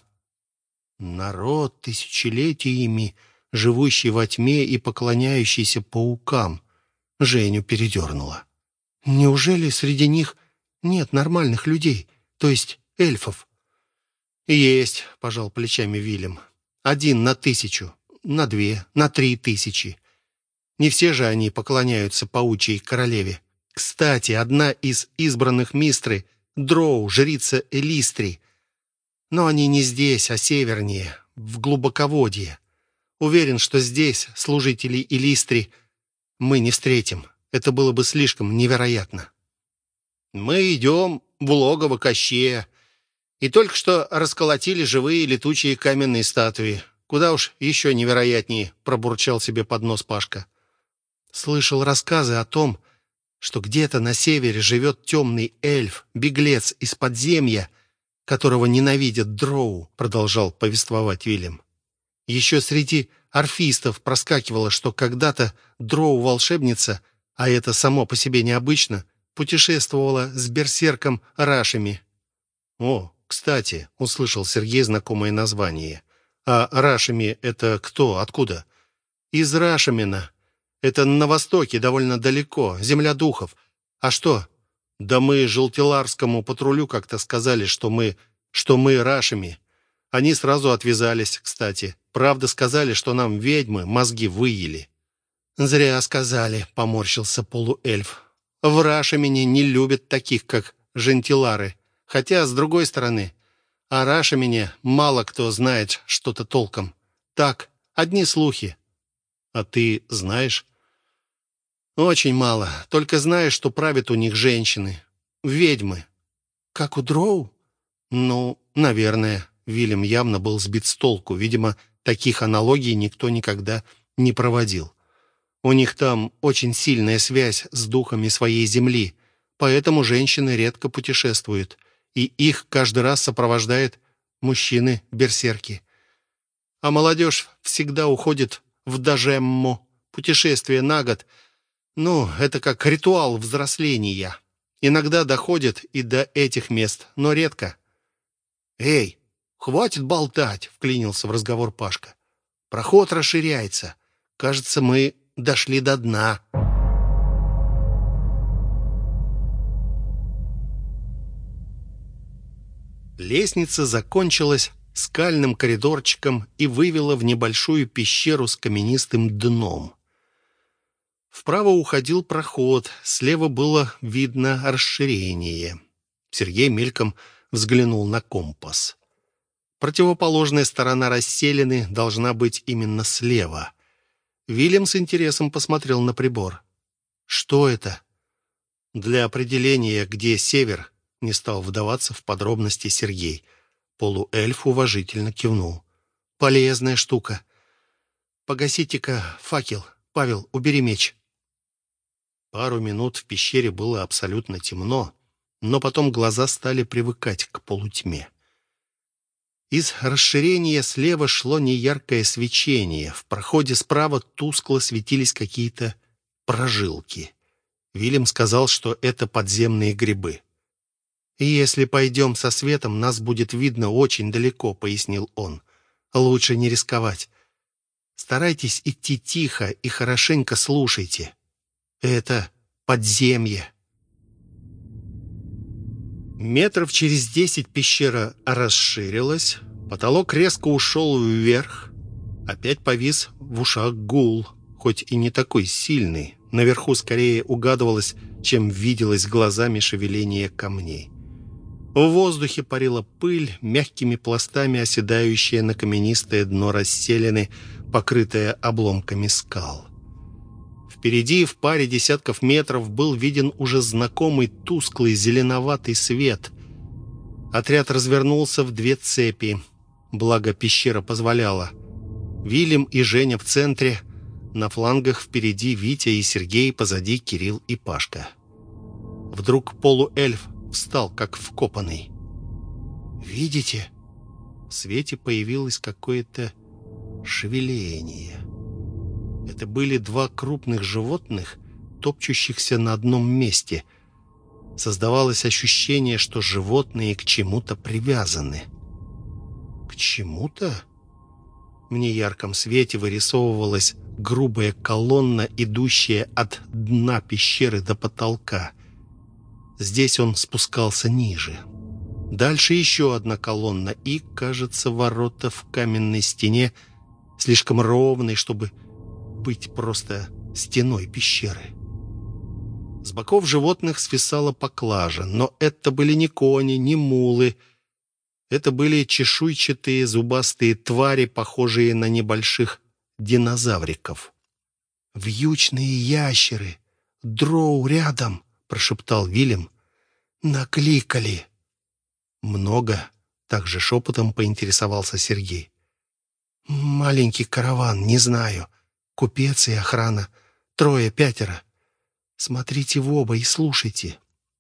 Народ тысячелетиями, живущий во тьме и поклоняющийся паукам. Женю передернуло. «Неужели среди них нет нормальных людей, то есть эльфов?» «Есть», — пожал плечами Вильям. 1 на 1000, на 2, на 3 тысячи. Не все же они поклоняются паучьей королеве. Кстати, одна из избранных мистры — дроу, жрица Элистри. Но они не здесь, а севернее, в глубоководье. Уверен, что здесь служителей Элистри мы не встретим. Это было бы слишком невероятно». «Мы идем в логово Кощея. И только что расколотили живые летучие каменные статуи. Куда уж еще невероятнее», — пробурчал себе под нос Пашка. «Слышал рассказы о том, что где-то на севере живет темный эльф, беглец из подземья, которого ненавидят дроу», — продолжал повествовать Вильям. «Еще среди орфистов проскакивало, что когда-то дроу-волшебница, а это само по себе необычно, путешествовала с берсерком Рашами». «О, кстати», — услышал Сергей знакомое название. «А Рашами — это кто? Откуда?» «Из Рашамина. Это на востоке, довольно далеко, земля духов. А что?» «Да мы желтиларскому патрулю как-то сказали, что мы Рашами. Они сразу отвязались, кстати. Правда, сказали, что нам ведьмы мозги выели». «Зря сказали», — поморщился полуэльф. «В Рашамине не любят таких, как жентилары. Хотя, с другой стороны, о Рашамине мало кто знает что-то толком. Так, одни слухи». «А ты знаешь?» «Очень мало. Только знаю, что правят у них женщины. Ведьмы». «Как у дроу?» «Ну, наверное». Вильям явно был сбит с толку. Видимо, таких аналогий никто никогда не проводил. У них там очень сильная связь с духами своей земли, поэтому женщины редко путешествуют, и их каждый раз сопровождают мужчины-берсерки. А молодежь всегда уходит в Дажеммо. Путешествие на год. Ну, это как ритуал взросления. Иногда доходит и до этих мест, но редко. «Эй, хватит болтать!» — вклинился в разговор Пашка. «Проход расширяется. Кажется, мы дошли до дна». Лестница закончилась скальным коридорчиком и вывела в небольшую пещеру с каменистым дном. Вправо уходил проход, слева было видно расширение. Сергей мельком взглянул на компас. Противоположная сторона расселены должна быть именно слева. Вильям с интересом посмотрел на прибор. «Что это?» «Для определения, где север», — не стал вдаваться в подробности Сергей. Полуэльф уважительно кивнул. «Полезная штука. Погасите-ка факел. Павел, убери меч». Пару минут в пещере было абсолютно темно, но потом глаза стали привыкать к полутьме. Из расширения слева шло неяркое свечение. В проходе справа тускло светились какие-то прожилки. Вильям сказал, что это подземные грибы. «Если пойдем со светом, нас будет видно очень далеко», — пояснил он. «Лучше не рисковать. Старайтесь идти тихо и хорошенько слушайте. Это подземье». Метров через 10 пещера расширилась, потолок резко ушел вверх. Опять повис в ушах гул, хоть и не такой сильный. Наверху скорее угадывалось, чем виделось глазами шевеление камней. В воздухе парила пыль, мягкими пластами оседающая на каменистое дно расселены, покрытое обломками скал. Впереди, в паре десятков метров, был виден уже знакомый тусклый зеленоватый свет. Отряд развернулся в две цепи. Благо, пещера позволяла. Вильям и Женя в центре. На флангах впереди Витя и Сергей, позади Кирилл и Пашка. Вдруг полуэльф встал, как вкопанный. «Видите?» В свете появилось какое-то шевеление. Это были два крупных животных, топчущихся на одном месте. Создавалось ощущение, что животные к чему-то привязаны. К чему-то? В неярком свете вырисовывалась грубая колонна, идущая от дна пещеры до потолка. Здесь он спускался ниже. Дальше еще одна колонна и, кажется, ворота в каменной стене, слишком ровной, чтобы быть просто стеной пещеры. С боков животных свисала поклажа, но это были не кони, не мулы. Это были чешуйчатые зубастые твари, похожие на небольших динозавриков. «Вьючные ящеры! Дроу рядом!» — прошептал Вильям. «Накликали!» «Много?» — также шепотом поинтересовался Сергей. «Маленький караван, не знаю. Купец и охрана. 3-5. Смотрите в оба и слушайте».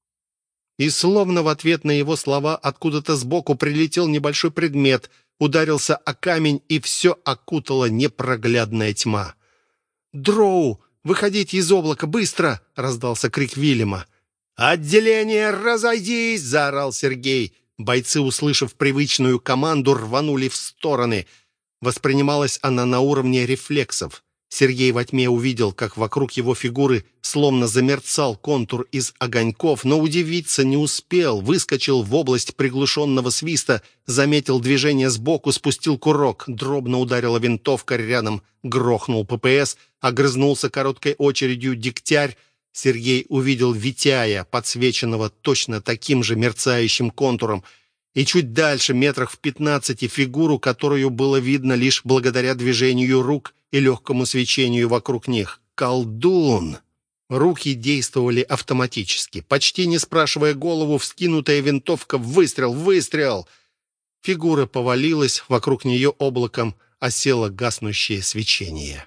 И словно в ответ на его слова откуда-то сбоку прилетел небольшой предмет, ударился о камень, и все окутала непроглядная тьма. «Дроу! Выходите из облака! Быстро!» — раздался крик Вильяма. «Отделение, разойдись!» — заорал Сергей. Бойцы, услышав привычную команду, рванули в стороны. Воспринималась она на уровне рефлексов. Сергей во тьме увидел, как вокруг его фигуры словно замерцал контур из огоньков, но удивиться не успел. Выскочил в область приглушенного свиста, заметил движение сбоку, спустил курок. Дробно ударила винтовка рядом, грохнул ППС, огрызнулся короткой очередью дегтярь. Сергей увидел Витяя, подсвеченного точно таким же мерцающим контуром, и чуть дальше, метрах в 15, фигуру, которую было видно лишь благодаря движению рук и легкому свечению вокруг них. Колдун! Руки действовали автоматически. Почти не спрашивая голову, вскинутая винтовка, выстрел, выстрел! Фигура повалилась, вокруг нее облаком осело гаснущее свечение.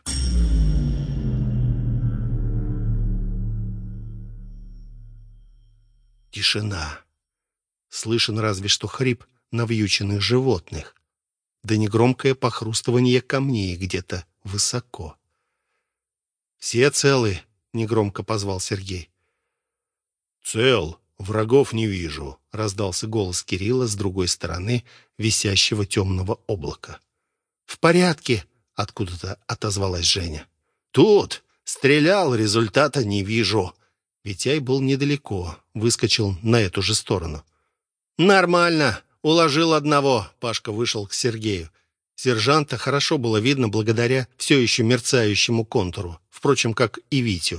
Тишина. Слышен разве что хрип навьюченных животных, да негромкое похрустывание камней где-то высоко. «Все целы?» — негромко позвал Сергей. «Цел, врагов не вижу», — раздался голос Кирилла с другой стороны висящего темного облака. «В порядке», — откуда-то отозвалась Женя. «Тут! Стрелял, результата не вижу». Витяй был недалеко, выскочил на эту же сторону. «Нормально. Уложил одного». Пашка вышел к Сергею. Сержанта хорошо было видно благодаря все еще мерцающему контуру. Впрочем, как и Витю.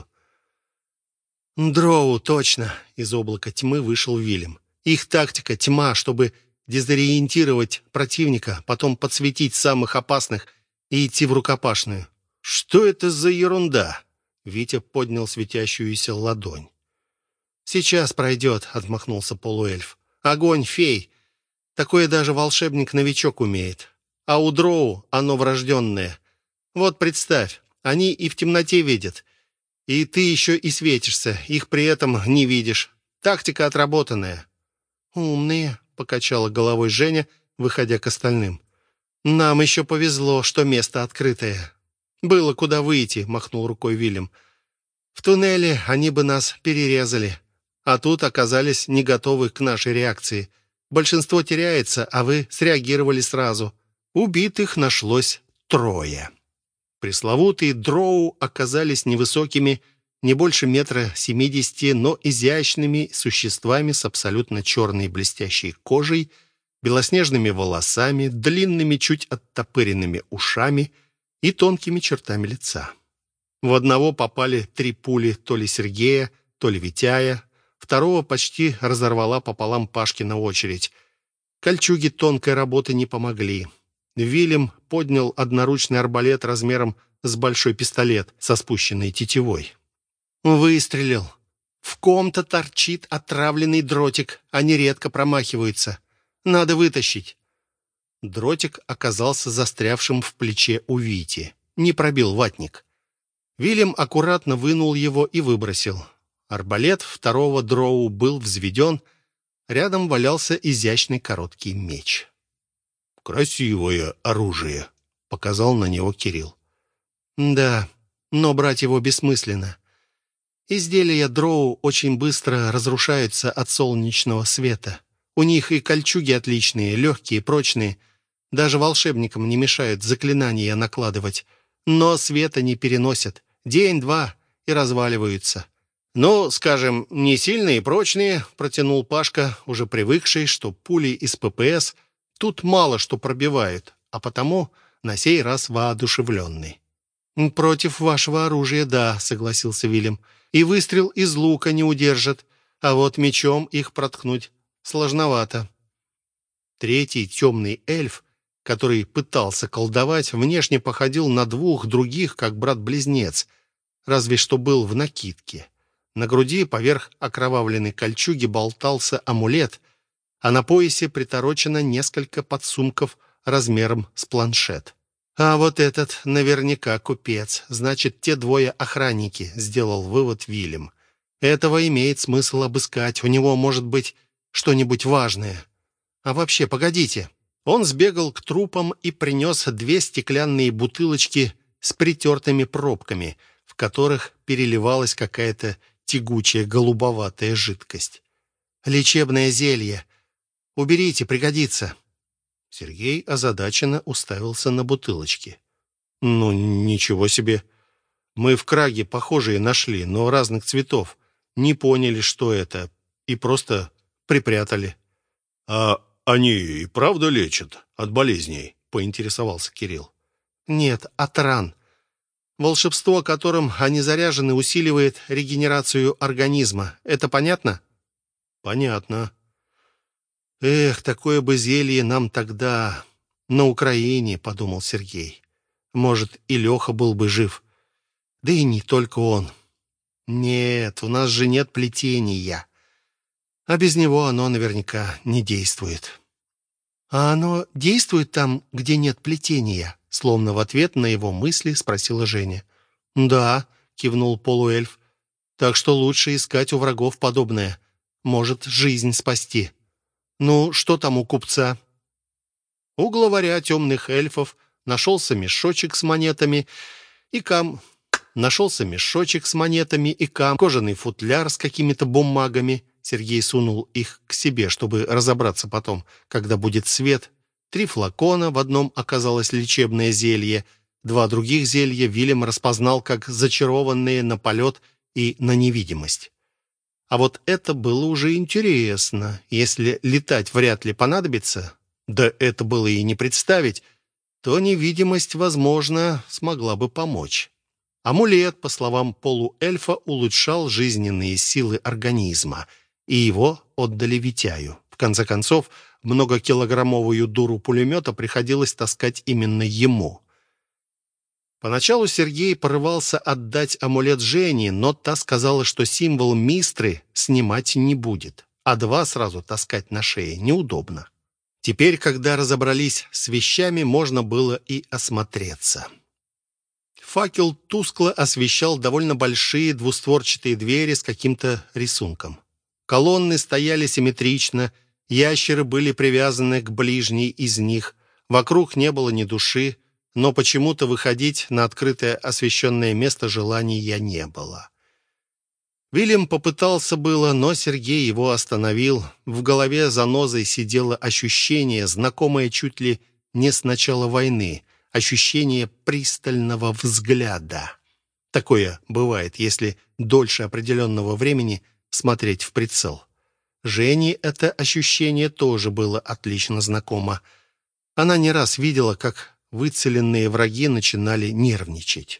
«Дроу, точно!» Из облака тьмы вышел Вильям. «Их тактика — тьма, чтобы дезориентировать противника, потом подсветить самых опасных и идти в рукопашную». «Что это за ерунда?» Витя поднял светящуюся ладонь. «Сейчас пройдет», — отмахнулся полуэльф. «Огонь, фей. Такое даже волшебник-новичок умеет. А у дроу оно врожденное. Вот представь, они и в темноте видят. И ты еще и светишься, их при этом не видишь. Тактика отработанная». «Умные», — покачала головой Женя, выходя к остальным. «Нам еще повезло, что место открытое». «Было куда выйти», — махнул рукой Вильям. «В туннеле они бы нас перерезали. А тут оказались не готовы к нашей реакции. Большинство теряется, а вы среагировали сразу. Убитых нашлось 3. Пресловутые дроу оказались невысокими, не больше 1,70 м, но изящными существами с абсолютно черной блестящей кожей, белоснежными волосами, длинными, чуть оттопыренными ушами и тонкими чертами лица. В одного попали 3 пули то ли Сергея, то ли Витяя. Второго почти разорвала пополам Пашкина очередь. Кольчуги тонкой работы не помогли. Вильям поднял одноручный арбалет размером с большой пистолет со спущенной тетивой. Выстрелил. В ком-то торчит отравленный дротик. Они редко промахиваются. Надо вытащить. Дротик оказался застрявшим в плече у Вити. Не пробил ватник. Вильям аккуратно вынул его и выбросил. Арбалет второго дроу был взведен. Рядом валялся изящный короткий меч. «Красивое оружие», — показал на него Кирилл. «Да, но брать его бессмысленно. Изделия дроу очень быстро разрушаются от солнечного света. У них и кольчуги отличные, легкие, прочные. Даже волшебникам не мешают заклинания накладывать. Но света не переносят. День-два и разваливаются». «Ну, скажем, не сильные и прочные», — протянул Пашка, уже привыкший, что пули из ППС тут мало что пробивают, а потому на сей раз воодушевленный. «Против вашего оружия, да», — согласился Вильям. «И выстрел из лука не удержат, а вот мечом их проткнуть сложновато». Третий темный эльф, который пытался колдовать, внешне походил на 2 других, как брат-близнец, разве что был в накидке. На груди поверх окровавленной кольчуги болтался амулет, а на поясе приторочено несколько подсумков размером с планшет. «А вот этот наверняка купец. Значит, те 2 охранники», — сделал вывод Вильям. «Этого имеет смысл обыскать. У него может быть что-нибудь важное. А вообще, погодите». Он сбегал к трупам и принес 2 стеклянные бутылочки с притертыми пробками, в которых переливалась какая-то тягучая голубоватая жидкость. «Лечебное зелье. Уберите, пригодится». Сергей озадаченно уставился на бутылочки. «Ну, ничего себе. Мы в Краге похожие нашли, но разных цветов. Не поняли, что это, и просто припрятали». «А они и правда лечат от болезней?» — поинтересовался Кирилл. «Нет, от ран. Волшебство, которым они заряжены, усиливает регенерацию организма. Это понятно?» «Понятно». «Эх, такое бы зелье нам тогда на Украине», — подумал Сергей. «Может, и Леха был бы жив. Да и не только он. Нет, у нас же нет плетения. А без него оно наверняка не действует». «А оно действует там, где нет плетения?» Словно в ответ на его мысли спросила Женя. «Да», — кивнул полуэльф. «Так что лучше искать у врагов подобное. Может, жизнь спасти. Ну, что там у купца?» У главаря темных эльфов нашелся мешочек с монетами и кожаный футляр с какими-то бумагами. Сергей сунул их к себе, чтобы разобраться потом, когда будет свет. 3 флакона, в одном оказалось лечебное зелье. 2 других зелья Вильям распознал как зачарованные на полет и на невидимость. А вот это было уже интересно. Если летать вряд ли понадобится, да это было и не представить, то невидимость, возможно, смогла бы помочь. Амулет, по словам полуэльфа, улучшал жизненные силы организма, и его отдали Витяю. В конце концов, многокилограммовую дуру пулемета приходилось таскать именно ему. Поначалу Сергей порывался отдать амулет Жене, но та сказала, что символ Мистры снимать не будет, а 2 сразу таскать на шее неудобно. Теперь, когда разобрались с вещами, можно было и осмотреться. Факел тускло освещал довольно большие двустворчатые двери с каким-то рисунком. Колонны стояли симметрично, ящеры были привязаны к ближней из них. Вокруг не было ни души, но почему-то выходить на открытое освещенное место желания не было. Вильям попытался было, но Сергей его остановил. В голове занозой сидело ощущение, знакомое чуть ли не с начала войны, ощущение пристального взгляда. Такое бывает, если дольше определенного времени смотреть в прицел. Жене это ощущение тоже было отлично знакомо. Она не раз видела, как выцеленные враги начинали нервничать.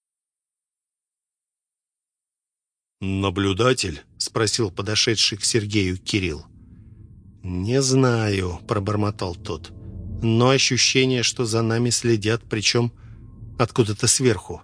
«Наблюдатель?» — спросил подошедший к Сергею Кирилл. «Не знаю», — пробормотал тот. «Но ощущение, что за нами следят, причем откуда-то сверху».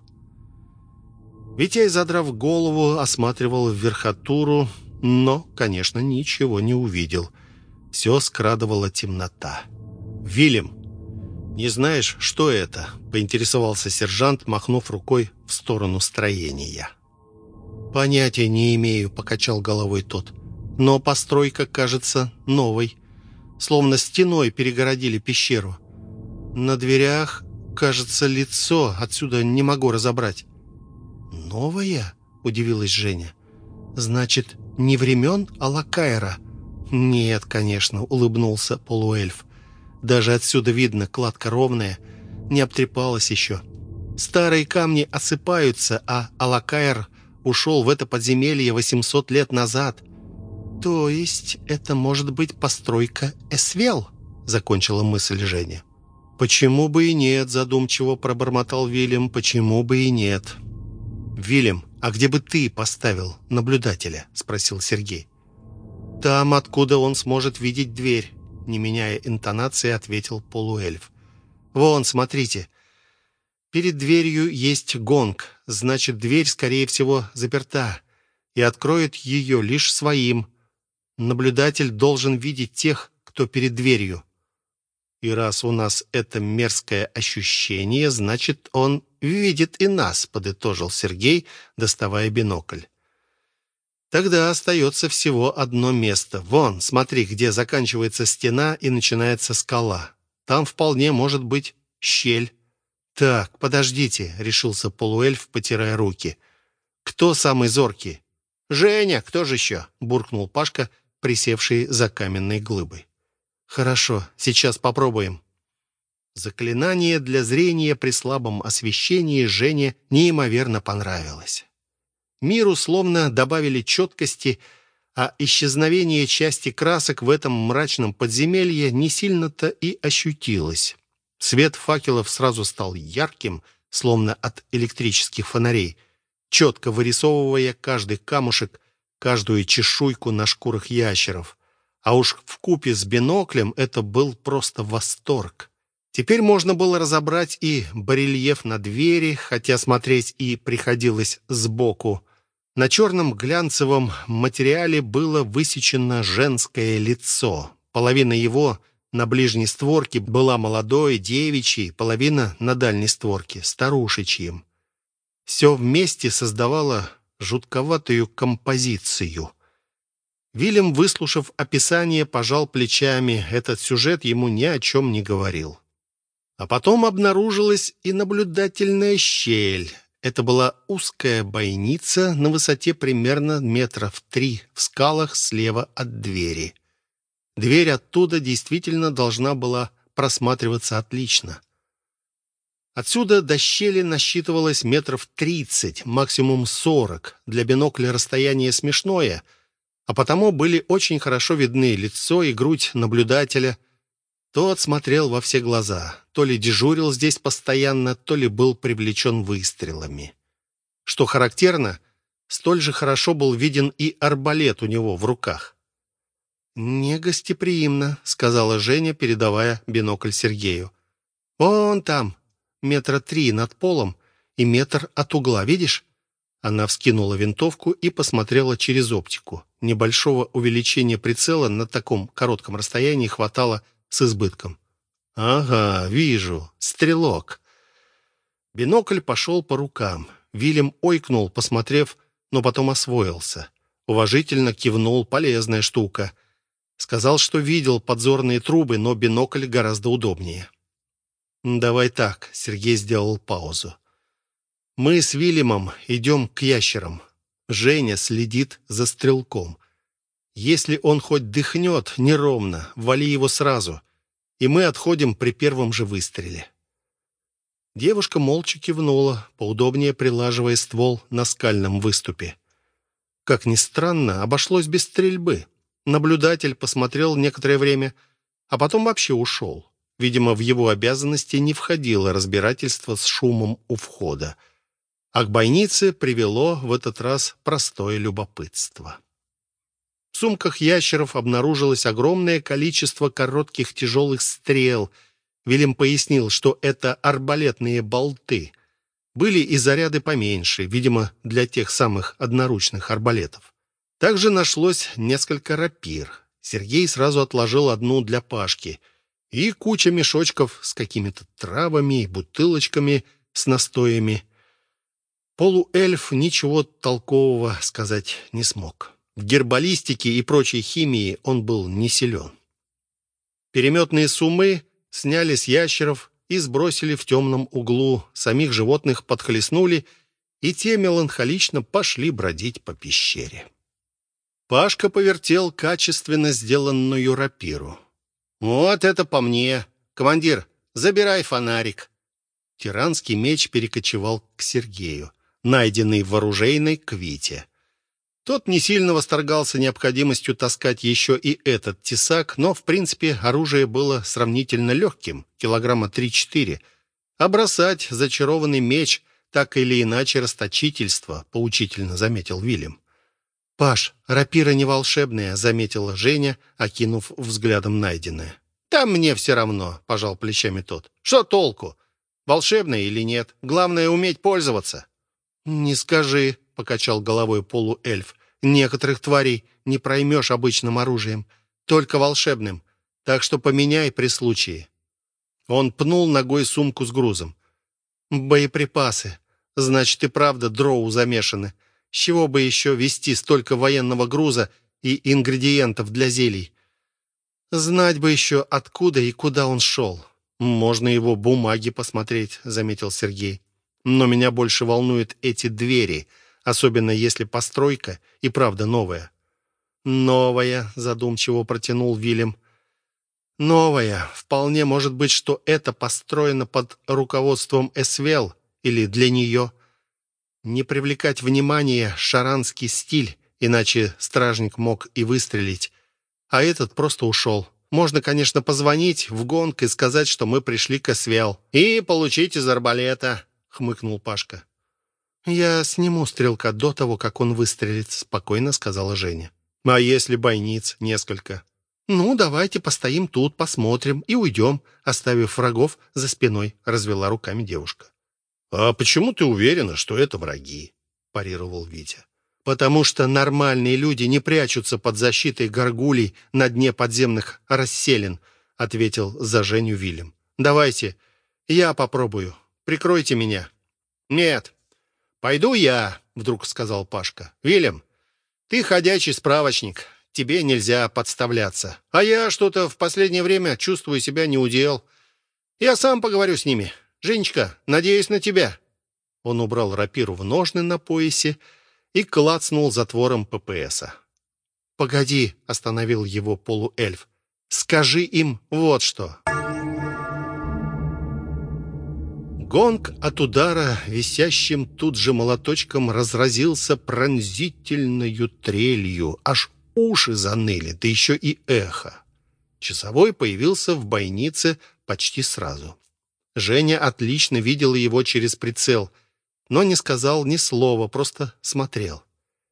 Витяй, задрав голову, осматривал верхотуру, но, конечно, ничего не увидел. Все скрадывала темнота. «Вильям, не знаешь, что это?» — поинтересовался сержант, махнув рукой в сторону строения. «Понятия не имею», — покачал головой тот. «Но постройка кажется новой. Словно стеной перегородили пещеру. На дверях, кажется, лицо. Отсюда не могу разобрать». «Новая?» — удивилась Женя. «Значит, не времен Алакаэра?» «Нет, конечно», — улыбнулся полуэльф. «Даже отсюда видно, кладка ровная, не обтрепалась еще. Старые камни осыпаются, а Алакаэр ушел в это подземелье 800 лет назад». «То есть это может быть постройка Эсвел?» — закончила мысль Женя. «Почему бы и нет?» — задумчиво пробормотал Вильям. «Почему бы и нет?» «Вильям, а где бы ты поставил наблюдателя?» — спросил Сергей. «Там, откуда он сможет видеть дверь», — не меняя интонации, ответил полуэльф. «Вон, смотрите. Перед дверью есть гонг, значит, дверь, скорее всего, заперта, и откроет ее лишь своим. Наблюдатель должен видеть тех, кто перед дверью. И раз у нас это мерзкое ощущение, значит, он видит и нас», — подытожил Сергей, доставая бинокль. «Тогда остается всего одно место. Вон, смотри, где заканчивается стена и начинается скала. Там вполне может быть щель». «Так, подождите», — решился полуэльф, потирая руки. «Кто самый зоркий?» «Женя, кто же еще?» — буркнул Пашка, присевший за каменной глыбой. «Хорошо, сейчас попробуем». Заклинание для зрения при слабом освещении Жене неимоверно понравилось. Миру словно добавили четкости, а исчезновение части красок в этом мрачном подземелье не сильно-то и ощутилось. Свет факелов сразу стал ярким, словно от электрических фонарей, четко вырисовывая каждый камушек, каждую чешуйку на шкурах ящеров. А уж вкупе с биноклем это был просто восторг. Теперь можно было разобрать и барельеф на двери, хотя смотреть и приходилось сбоку. На черном глянцевом материале было высечено женское лицо. Половина его на ближней створке была молодой, девичьей, половина на дальней створке, старушечьим. Все вместе создавало жутковатую композицию. Вильям, выслушав описание, пожал плечами. Этот сюжет ему ни о чем не говорил. А потом обнаружилась и наблюдательная щель. Это была узкая бойница на высоте примерно 3 метра в скалах слева от двери. Дверь оттуда действительно должна была просматриваться отлично. Отсюда до щели насчитывалось 30 метров, максимум 40. Для бинокля расстояние смешное, а потому были очень хорошо видны лицо и грудь наблюдателя. Тот смотрел во все глаза, то ли дежурил здесь постоянно, то ли был привлечен выстрелами. Что характерно, столь же хорошо был виден и арбалет у него в руках. «Негостеприимно», — сказала Женя, передавая бинокль Сергею. «Вон там, 3 метра над полом и 1 метр от угла, видишь?» Она вскинула винтовку и посмотрела через оптику. Небольшого увеличения прицела на таком коротком расстоянии хватало с избытком. «Ага, вижу. Стрелок». Бинокль пошел по рукам. Вильям ойкнул, посмотрев, но потом освоился. Уважительно кивнул. Полезная штука. Сказал, что видел подзорные трубы, но бинокль гораздо удобнее. «Давай так», — Сергей сделал паузу. «Мы с Вильямом идем к ящерам. Женя следит за стрелком. Если он хоть дыхнет неровно, вали его сразу, и мы отходим при первом же выстреле». Девушка молча кивнула, поудобнее прилаживая ствол на скальном выступе. Как ни странно, обошлось без стрельбы. Наблюдатель посмотрел некоторое время, а потом вообще ушел. Видимо, в его обязанности не входило разбирательство с шумом у входа. А к бойнице привело в этот раз простое любопытство. В сумках ящеров обнаружилось огромное количество коротких тяжелых стрел. Вильям пояснил, что это арбалетные болты. Были и заряды поменьше, видимо, для тех самых одноручных арбалетов. Также нашлось несколько рапир. Сергей сразу отложил одну для Пашки. И куча мешочков с какими-то травами и бутылочками с настоями. Полуэльф ничего толкового сказать не смог. В гербалистике и прочей химии он был не силен. Переметные суммы сняли с ящеров и сбросили в темном углу. Самих животных подхлестнули, и те меланхолично пошли бродить по пещере. Пашка повертел качественно сделанную рапиру. «Вот это по мне! Командир, забирай фонарик!» Тиранский меч перекочевал к Сергею, найденный в оружейной к Вите. Тот не сильно восторгался необходимостью таскать еще и этот тесак, но, в принципе, оружие было сравнительно легким, килограмма 3-4. А бросать зачарованный меч так или иначе расточительство, поучительно заметил Вильям. «Паш, рапира не волшебная», — заметила Женя, окинув взглядом найденное. «Да мне все равно», — пожал плечами тот. «Что толку? Волшебная или нет? Главное — уметь пользоваться». «Не скажи», — покачал головой полуэльф. «Некоторых тварей не проймешь обычным оружием, только волшебным, так что поменяй при случае». Он пнул ногой сумку с грузом. «Боеприпасы. Значит, и правда дроу замешаны. С чего бы еще везти столько военного груза и ингредиентов для зелий? Знать бы еще, откуда и куда он шел. Можно его бумаги посмотреть», — заметил Сергей. «Но меня больше волнуют эти двери, особенно если постройка и правда новая». «Новая», — задумчиво протянул Вильям. Новая. Вполне может быть, что это построено под руководством Эсвел или для нее. Не привлекать внимание, шаранский стиль, иначе стражник мог и выстрелить. А этот просто ушел. Можно, конечно, позвонить в гонг и сказать, что мы пришли к Эсвел. «И получить из арбалета», — хмыкнул Пашка. «Я сниму стрелка до того, как он выстрелит», — спокойно сказала Женя. «А если бойниц несколько?» «Ну, давайте постоим тут, посмотрим и уйдем, оставив врагов за спиной», — развела руками девушка. «А почему ты уверена, что это враги?» – парировал Витя. «Потому что нормальные люди не прячутся под защитой горгулей на дне подземных расселин», — ответил за Женю Вильям. «Давайте, я попробую. Прикройте меня». «Нет, пойду я», — вдруг сказал Пашка. «Вильям, ты ходячий справочник, тебе нельзя подставляться. А я что-то в последнее время чувствую себя неудел. Я сам поговорю с ними. Женечка, надеюсь на тебя». Он убрал рапиру в ножны на поясе и клацнул затвором ППСа. «Погоди», — остановил его полуэльф. «Скажи им вот что». Гонг от удара, висящим тут же молоточком, разразился пронзительною трелью. Аж уши заныли, да еще и эхо. Часовой появился в бойнице почти сразу. Женя отлично видела его через прицел, но не сказал ни слова, просто смотрел.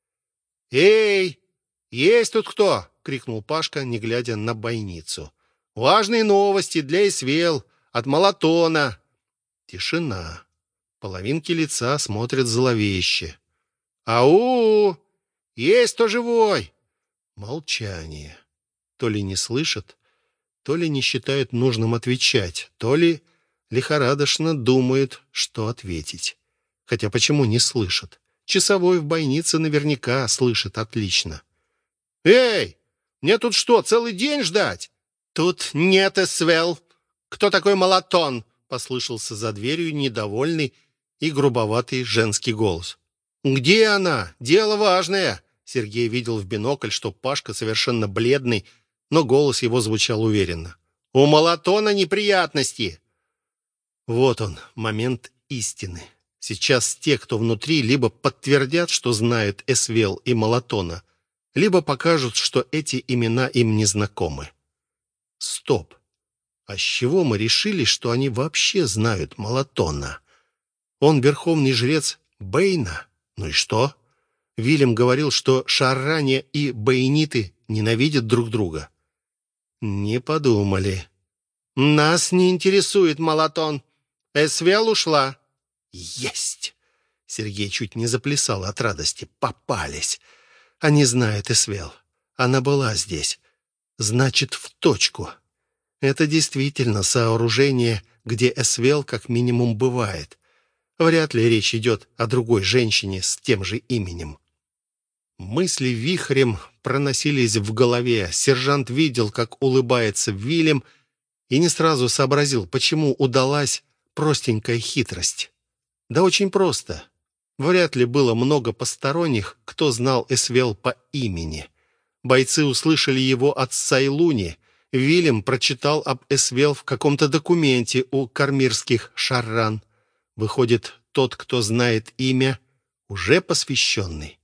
«Эй, есть тут кто?» — крикнул Пашка, не глядя на бойницу. «Важные новости для Эсвел от Молотона». Тишина. Половинки лица смотрят зловеще. «Ау! Есть кто живой?» Молчание. То ли не слышат, то ли не считают нужным отвечать, то ли лихорадочно думают, что ответить. Хотя почему не слышат? Часовой в бойнице наверняка слышит отлично. «Эй, мне тут что, целый день ждать?» «Тут нет, Эсвел. Кто такой Молотон?» — послышался за дверью недовольный и грубоватый женский голос. «Где она? Дело важное!» Сергей видел в бинокль, что Пашка совершенно бледный, но голос его звучал уверенно. «У Молотона неприятности!» Вот он, момент истины. Сейчас те, кто внутри, либо подтвердят, что знают Эсвел и Молотона, либо покажут, что эти имена им не знакомы. Стоп! А с чего мы решили, что они вообще знают Молотона? Он верховный жрец Бэйна. Ну и что? Вильям говорил, что шарране и бэйниты ненавидят друг друга. Не подумали. «Нас не интересует Молотон. Эсвел ушла». «Есть!» Сергей чуть не заплясал от радости. «Попались! Они знают Эсвел. Она была здесь. Значит, в точку. Это действительно сооружение, где Эсвел как минимум бывает. Вряд ли речь идет о другой женщине с тем же именем». Мысли вихрем проносились в голове. Сержант видел, как улыбается Вильям, и не сразу сообразил, почему удалась простенькая хитрость. Да очень просто. Вряд ли было много посторонних, кто знал Эсвел по имени. Бойцы услышали его от Сайлуни. Вильям прочитал об Эсвел в каком-то документе у кармирских шарран. Выходит, тот, кто знает имя, уже посвященный.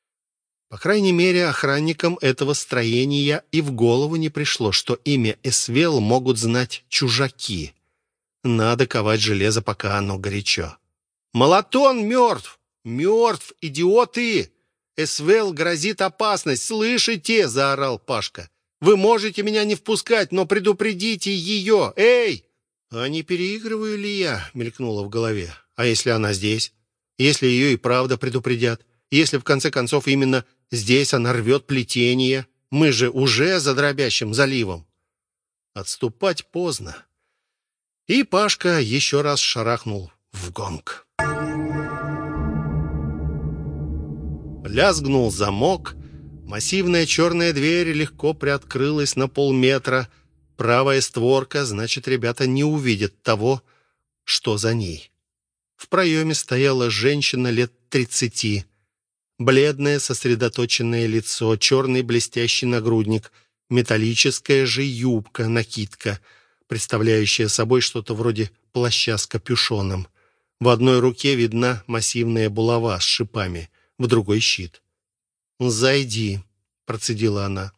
По крайней мере, охранникам этого строения и в голову не пришло, что имя Эсвел могут знать чужаки. Надо ковать железо, пока оно горячо. «Молотон мертв! Мертв, идиоты! Эсвел грозит опасность, слышите?» — заорал Пашка. «Вы можете меня не впускать, но предупредите ее! Эй!» «А не переигрываю ли я?» — мелькнуло в голове. «А если она здесь? Если ее и правда предупредят? Если, в конце концов, именно здесь она рвет плетение? Мы же уже за дробящим заливом». Отступать поздно. И Пашка еще раз шарахнул в гонг. Лязгнул замок. Массивная черная дверь легко приоткрылась на полметра. Правая створка, значит, ребята не увидят того, что за ней. В проеме стояла женщина лет 30. Бледное, сосредоточенное лицо, черный блестящий нагрудник, металлическая же юбка-накидка, представляющая собой что-то вроде плаща с капюшоном. В одной руке видна массивная булава с шипами, в другой щит. «Зайди», — процедила она.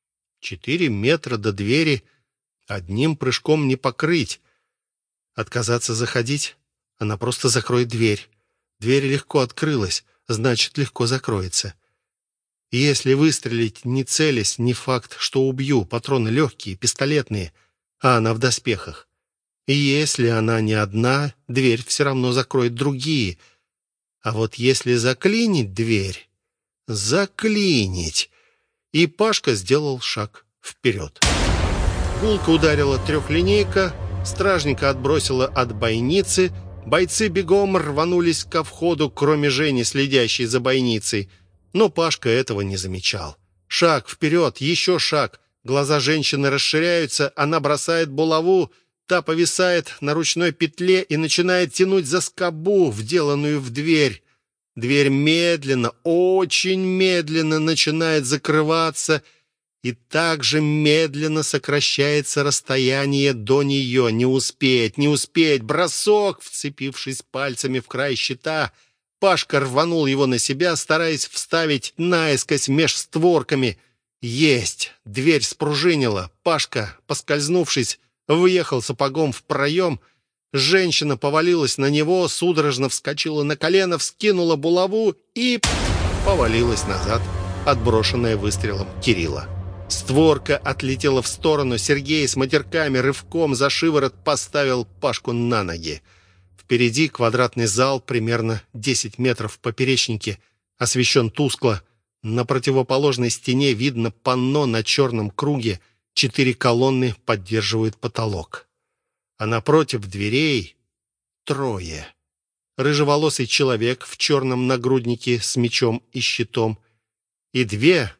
4 метра до двери одним прыжком не покрыть. Отказаться заходить? Она просто закроет дверь. Дверь легко открылась, значит, легко закроется. Если выстрелить не целясь, не факт, что убью. Патроны легкие, пистолетные, а она в доспехах. И если она не одна, дверь все равно закроет другие. А вот если заклинить дверь... Заклинить... И Пашка сделал шаг вперед. Гулко ударила трехлинейка, стражника отбросила от бойницы, бойцы бегом рванулись ко входу, кроме Жени, следящей за бойницей. Но Пашка этого не замечал. Шаг вперед, еще шаг. Глаза женщины расширяются, она бросает булаву, та повисает на ручной петле и начинает тянуть за скобу, вделанную в дверь. Дверь медленно, очень медленно начинает закрываться, и также медленно сокращается расстояние до нее. Не успеть, не успеть. Бросок, вцепившись пальцами в край щита, Пашка рванул его на себя, стараясь вставить наискось меж створками. Есть! Дверь спружинила. Пашка, поскользнувшись, въехал сапогом в проем. Женщина повалилась на него, судорожно вскочила на колено, вскинула булаву и повалилась назад, отброшенная выстрелом Кирилла. Створка отлетела в сторону. Сергей с матерками рывком за шиворот поставил Пашку на ноги. Впереди квадратный зал, примерно 10 метров в поперечнике, освещен тускло. На противоположной стене видно панно на черном круге. 4 колонны поддерживают потолок. А напротив дверей 3. Рыжеволосый человек в черном нагруднике с мечом и щитом и 2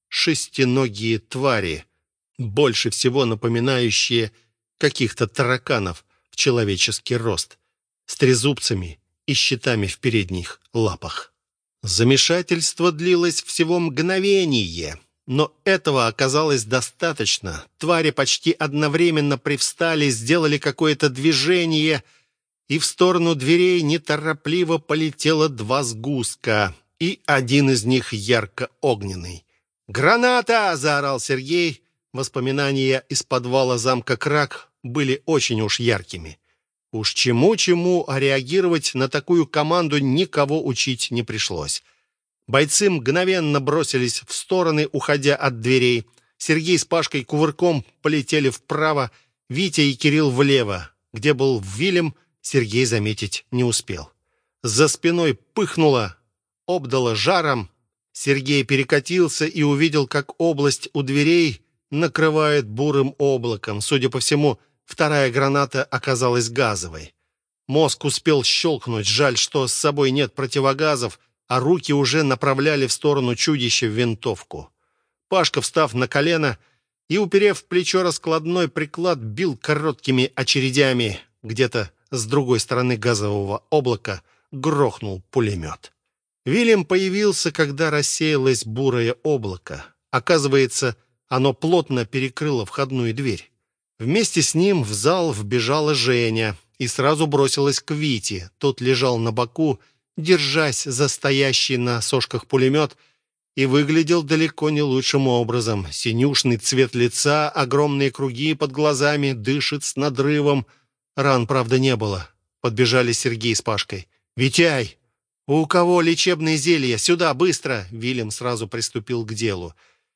шестиногие твари, больше всего напоминающие каких-то тараканов в человеческий рост, с трезубцами и щитами в передних лапах. Замешательство длилось всего мгновение. Но этого оказалось достаточно. Твари почти одновременно привстали, сделали какое-то движение, и в сторону дверей неторопливо полетело 2 сгустка, и один из них ярко-огненный. «Граната!» — заорал Сергей. Воспоминания из подвала замка Крак были очень уж яркими. Уж чему-чему, а реагировать на такую команду никого учить не пришлось. Бойцы мгновенно бросились в стороны, уходя от дверей. Сергей с Пашкой кувырком полетели вправо, Витя и Кирилл влево. Где был Вильям, Сергей заметить не успел. За спиной пыхнуло, обдало жаром. Сергей перекатился и увидел, как область у дверей накрывает бурым облаком. Судя по всему, 2-я граната оказалась газовой. Мозг успел щелкнуть. Жаль, что с собой нет противогазов, а руки уже направляли в сторону чудища винтовку. Пашка, встав на колено и, уперев в плечо раскладной приклад, бил короткими очередями. Где-то с другой стороны газового облака грохнул пулемет. Вильям появился, когда рассеялось бурое облако. Оказывается, оно плотно перекрыло входную дверь. Вместе с ним в зал вбежала Женя и сразу бросилась к Вите. Тот лежал на боку, держась за стоящий на сошках пулемет, и выглядел далеко не лучшим образом. Синюшный цвет лица, огромные круги под глазами, дышит с надрывом. Ран, правда, не было. Подбежали Сергей с Пашкой. «Витяй! У кого лечебные зелья? Сюда, быстро!» Вильям сразу приступил к делу.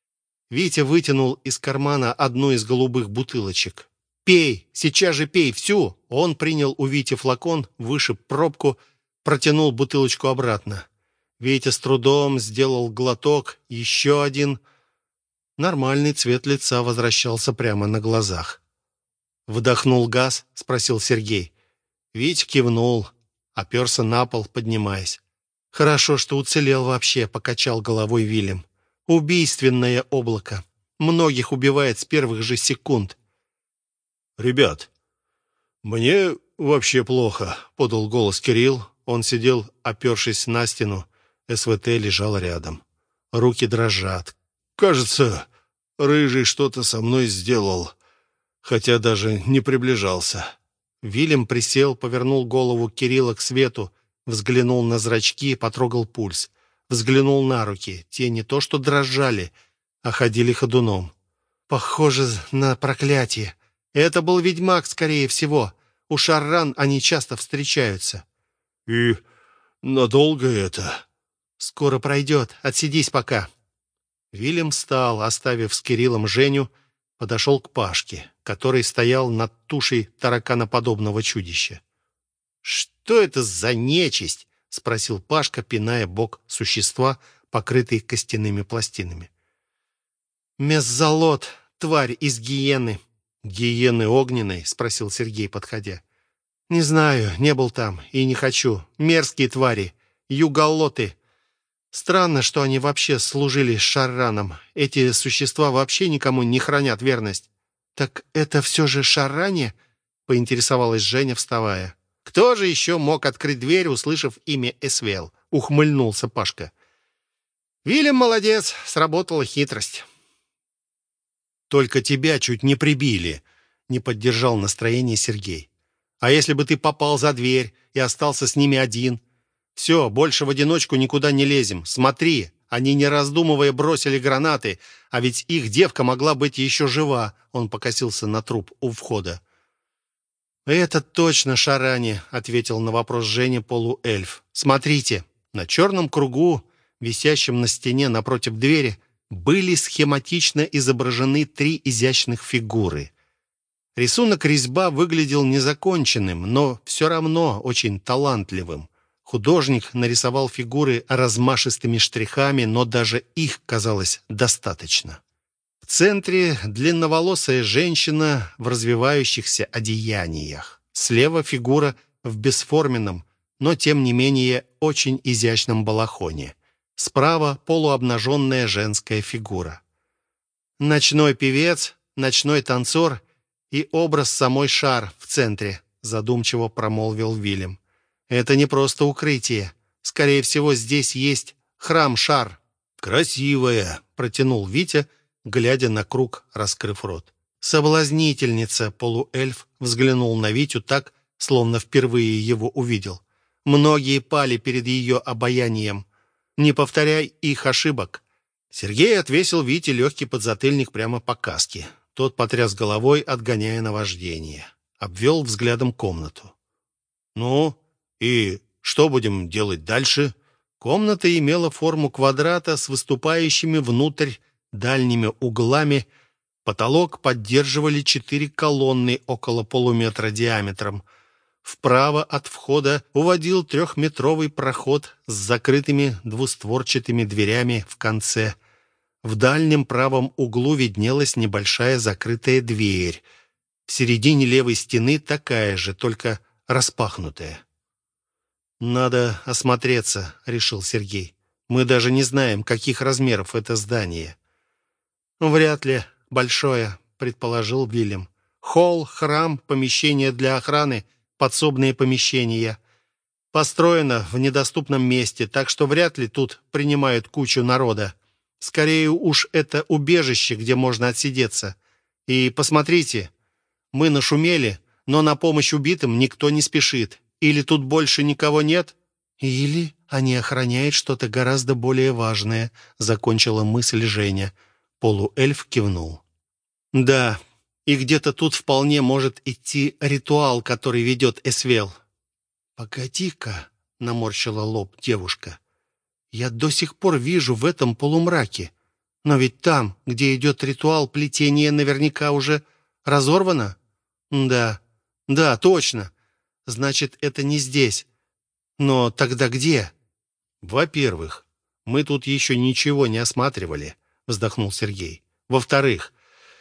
Витя вытянул из кармана одну из голубых бутылочек. «Пей! Сейчас же пей! Всю!» Он принял у Вити флакон, вышиб пробку, протянул бутылочку обратно. Витя с трудом сделал глоток, еще один. Нормальный цвет лица возвращался прямо на глазах. «Вдохнул газ?» — спросил Сергей. Витя кивнул, оперся на пол, поднимаясь. «Хорошо, что уцелел вообще», — покачал головой Вильям. «Убийственное облако. Многих убивает с первых же секунд». «Ребят, мне вообще плохо», — подал голос Кирилл. Он сидел, опершись на стену. СВТ лежал рядом. Руки дрожат. «Кажется, Рыжий что-то со мной сделал, хотя даже не приближался». Вильям присел, повернул голову Кирилла к свету, взглянул на зрачки, потрогал пульс. Взглянул на руки. Те не то что дрожали, а ходили ходуном. «Похоже на проклятие. Это был ведьмак, скорее всего. У Шарран они часто встречаются». «И надолго это?» «Скоро пройдет. Отсидись пока». Вильям встал, оставив с Кириллом Женю, подошел к Пашке, который стоял над тушей тараканоподобного чудища. «Что это за нечисть?» — спросил Пашка, пиная бок существа, покрытый костяными пластинами. «Меззолот, тварь из гиены». «Гиены огненной?» — спросил Сергей, подходя. «Не знаю, не был там и не хочу. Мерзкие твари, юголоты. Странно, что они вообще служили Шарранам. Эти существа вообще никому не хранят верность». «Так это все же Шарране?» — поинтересовалась Женя, вставая. «Кто же еще мог открыть дверь, услышав имя Эсвел?» — ухмыльнулся Пашка. «Вильям молодец, сработала хитрость». «Только тебя чуть не прибили», — не поддержал настроение Сергей. «А если бы ты попал за дверь и остался с ними один? Все, больше в одиночку никуда не лезем. Смотри, они, не раздумывая, бросили гранаты, а ведь их девка могла быть еще жива». Он покосился на труп у входа. «Это точно Шаране», — ответил на вопрос Женя полуэльф. «Смотрите, на черном кругу, висящем на стене напротив двери, были схематично изображены 3 изящных фигуры. Рисунок резьба выглядел незаконченным, но все равно очень талантливым. Художник нарисовал фигуры размашистыми штрихами, но даже их казалось достаточно. В центре длинноволосая женщина в развивающихся одеяниях. Слева фигура в бесформенном, но тем не менее очень изящном балахоне. Справа полуобнаженная женская фигура. Ночной певец, ночной танцор и образ самой Шар в центре, задумчиво промолвил Вильям. Это не просто укрытие. Скорее всего, здесь есть храм Шар. «Красивая», — протянул Витя, глядя на круг, раскрыв рот. «Соблазнительница», — полуэльф взглянул на Витю так, словно впервые его увидел. «Многие пали перед ее обаянием. Не повторяй их ошибок». Сергей отвесил Вите легкий подзатыльник прямо по каске. Тот потряс головой, отгоняя наваждение. Обвел взглядом комнату. «Ну, и что будем делать дальше?» Комната имела форму квадрата с выступающими внутрь дальними углами. Потолок поддерживали 4 колонны около полуметра диаметром. Вправо от входа уводил 3-метровый проход с закрытыми двустворчатыми дверями в конце. В дальнем правом углу виднелась небольшая закрытая дверь. В середине левой стены такая же, только распахнутая. «Надо осмотреться», — решил Сергей. «Мы даже не знаем, каких размеров это здание». «Вряд ли большое», — предположил Вильям. «Холл, храм, помещение для охраны, подсобные помещения. Построено в недоступном месте, так что вряд ли тут принимают кучу народа. Скорее уж это убежище, где можно отсидеться. И посмотрите, мы нашумели, но на помощь убитым никто не спешит. Или тут больше никого нет? Или они охраняют что-то гораздо более важное», — закончила мысль Женя. Полуэльф кивнул. «Да, и где-то тут вполне может идти ритуал, который ведет Эсвел». «Погоди-ка», — наморщила лоб девушка. «Я до сих пор вижу в этом полумраке. Но ведь там, где идет ритуал, плетение наверняка уже разорвано». «Да, точно. Значит, это не здесь. Но тогда где?» «Во-первых, мы тут еще ничего не осматривали», — вздохнул Сергей. «Во-вторых,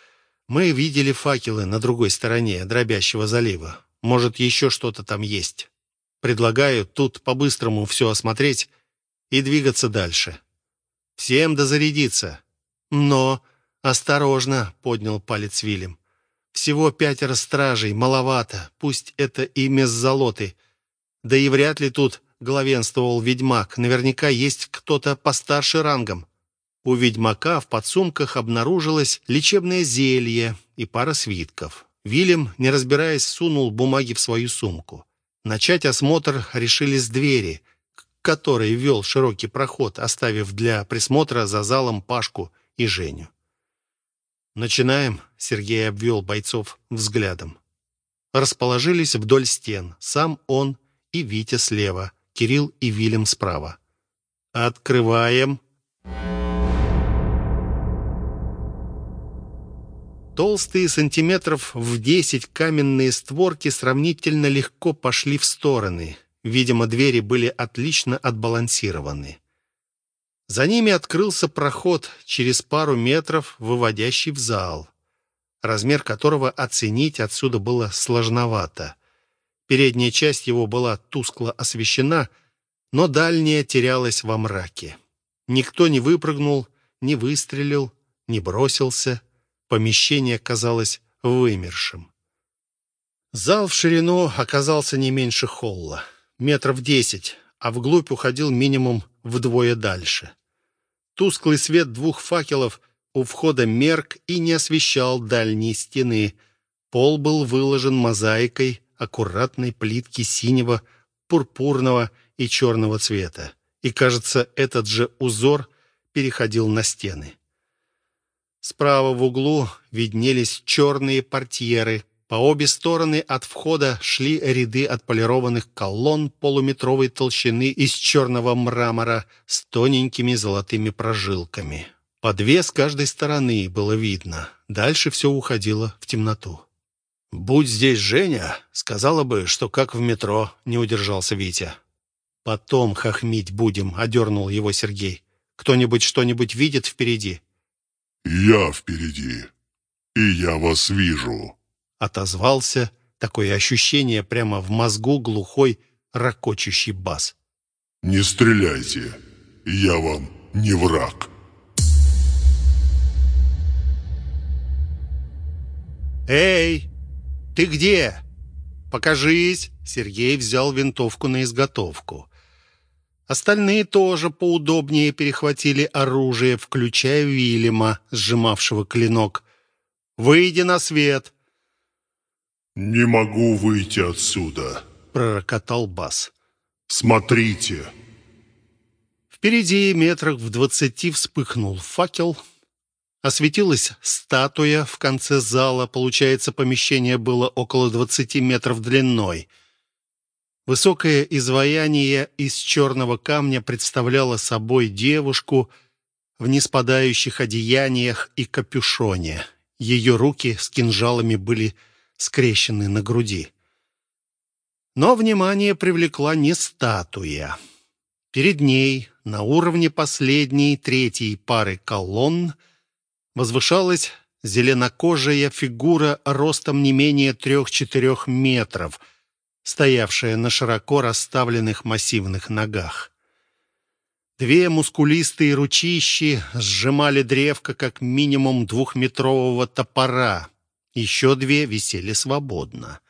мы видели факелы на другой стороне дробящего залива. Может, еще что-то там есть. Предлагаю тут по-быстрому все осмотреть и двигаться дальше. Всем дозарядиться». «Но осторожно», — поднял палец Вильям. «Всего 5 стражей, маловато. Пусть это и меззолоты. Да и вряд ли тут главенствовал ведьмак. Наверняка есть кто-то постарше рангом». У ведьмака в подсумках обнаружилось лечебное зелье и пара свитков. Вильям, не разбираясь, сунул бумаги в свою сумку. Начать осмотр решили с двери, к которой вел широкий проход, оставив для присмотра за залом Пашку и Женю. «Начинаем», — Сергей обвел бойцов взглядом. Расположились вдоль стен. Сам он и Витя слева, Кирилл и Вильям справа. «Открываем». Толстые сантиметров в 10 каменные створки сравнительно легко пошли в стороны. Видимо, двери были отлично отбалансированы. За ними открылся проход через пару метров, выводящий в зал, размер которого оценить отсюда было сложновато. Передняя часть его была тускло освещена, но дальняя терялась во мраке. Никто не выпрыгнул, не выстрелил, не бросился. Помещение казалось вымершим. Зал в ширину оказался не меньше холла, метров 10, а вглубь уходил минимум вдвое дальше. Тусклый свет 2 факелов у входа мерк и не освещал дальней стены. Пол был выложен мозаикой аккуратной плитки синего, пурпурного и черного цвета. И, кажется, этот же узор переходил на стены. Справа в углу виднелись черные портьеры. По обе стороны от входа шли ряды отполированных колонн полуметровой толщины из черного мрамора с тоненькими золотыми прожилками. По 2 с каждой стороны было видно. Дальше все уходило в темноту. «Будь здесь Женя, сказала бы, что как в метро», — не удержался Витя. «Потом хохмить будем», — одернул его Сергей. «Кто-нибудь что-нибудь видит впереди?» «Я впереди, и я вас вижу», — отозвался, такое ощущение прямо в мозгу глухой, ракочущий бас. «Не стреляйте, я вам не враг». «Эй, ты где? Покажись!» Сергей взял винтовку на изготовку. Остальные тоже поудобнее перехватили оружие, включая Вильяма, сжимавшего клинок. «Выйди на свет!» «Не могу выйти отсюда», — пророкотал бас. «Смотрите!» Впереди метрах в 20 вспыхнул факел. Осветилась статуя в конце зала. Получается, помещение было около 20 метров длиной. Высокое изваяние из черного камня представляло собой девушку в ниспадающих одеяниях и капюшоне. Ее руки с кинжалами были скрещены на груди. Но внимание привлекла не статуя. Перед ней, на уровне последней, 3-й пары колонн, возвышалась зеленокожая фигура ростом не менее 3-4 метров, стоявшая на широко расставленных массивных ногах. 2 мускулистые ручищи сжимали древко как минимум 2-метрового топора. Еще 2 висели свободно.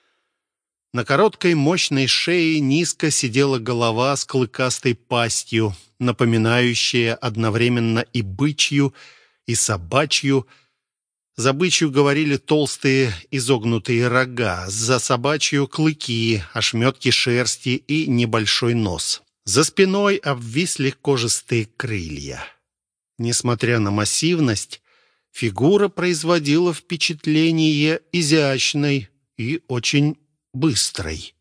На короткой мощной шее низко сидела голова с клыкастой пастью, напоминающая одновременно и бычью, и собачью. За бычью говорили толстые изогнутые рога, за собачью — клыки, ошметки шерсти и небольшой нос. За спиной обвисли кожистые крылья. Несмотря на массивность, фигура производила впечатление изящной и очень быстрой.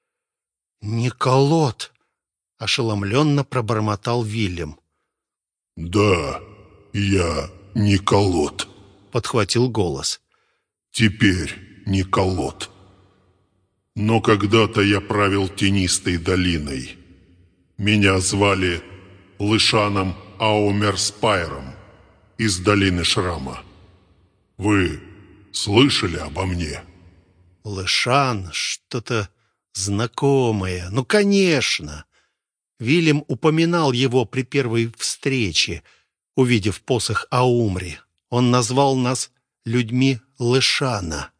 «Николот!» — ошеломленно пробормотал Вильям. «Да, я Николот», — подхватил голос. «Теперь Николот. Но когда-то я правил тенистой долиной. Меня звали Лышаном Аумерспайром из долины Шрама. Вы слышали обо мне?» Лышан, что-то знакомое. Ну, конечно. Вильям упоминал его при первой встрече, увидев посох Аумри. Он назвал нас людьми Лышана.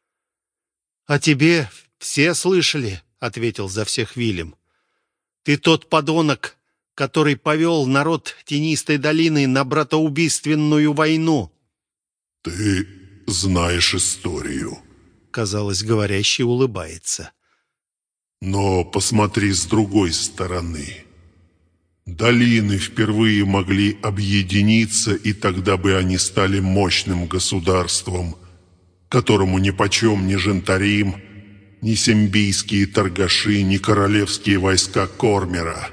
«А тебе все слышали?» — ответил за всех Вильям. «Ты тот подонок, который повел народ Тенистой долины на братоубийственную войну». «Ты знаешь историю», — казалось, говорящий улыбается. «но посмотри с другой стороны. Долины впервые могли объединиться, и тогда бы они стали мощным государством, которому нипочем ни Жентарим, ни сембийские торгаши, ни королевские войска Кормера.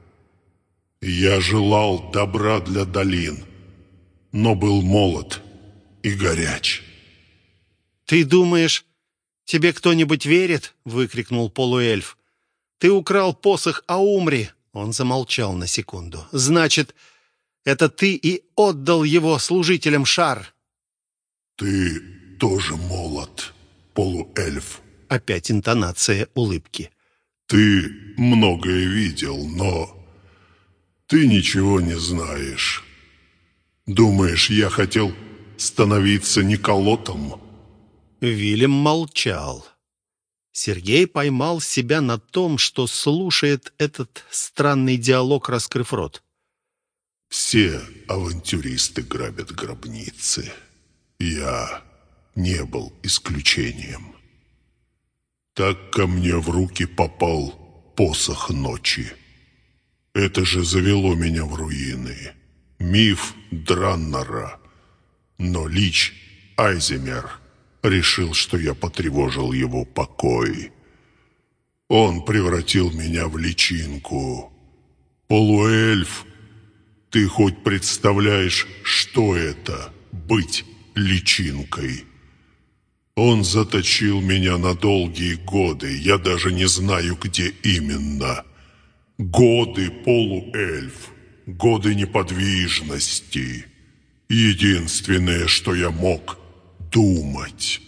Я желал добра для долин, но был молод и горяч». «Ты думаешь, тебе кто-нибудь верит?» — выкрикнул полуэльф. «Ты украл посох Аумри». Он замолчал на секунду. «Значит, это ты и отдал его служителям Шар?» «Ты тоже молод, полуэльф». Опять интонация улыбки. «Ты многое видел, но ты ничего не знаешь. Думаешь, я хотел становиться Николотом?» Вильям молчал. Сергей поймал себя на том, что слушает этот странный диалог, раскрыв рот. «Все авантюристы грабят гробницы. Я не был исключением. Так ко мне в руки попал посох ночи. Это же завело меня в руины. Миф Драннера. Но лич Айземер решил, что я потревожил его покой. Он превратил меня в личинку. Полуэльф, ты хоть представляешь, что это — быть личинкой? Он заточил меня на долгие годы, я даже не знаю, где именно. Годы, полуэльф, годы неподвижности. Единственное, что я мог — думать.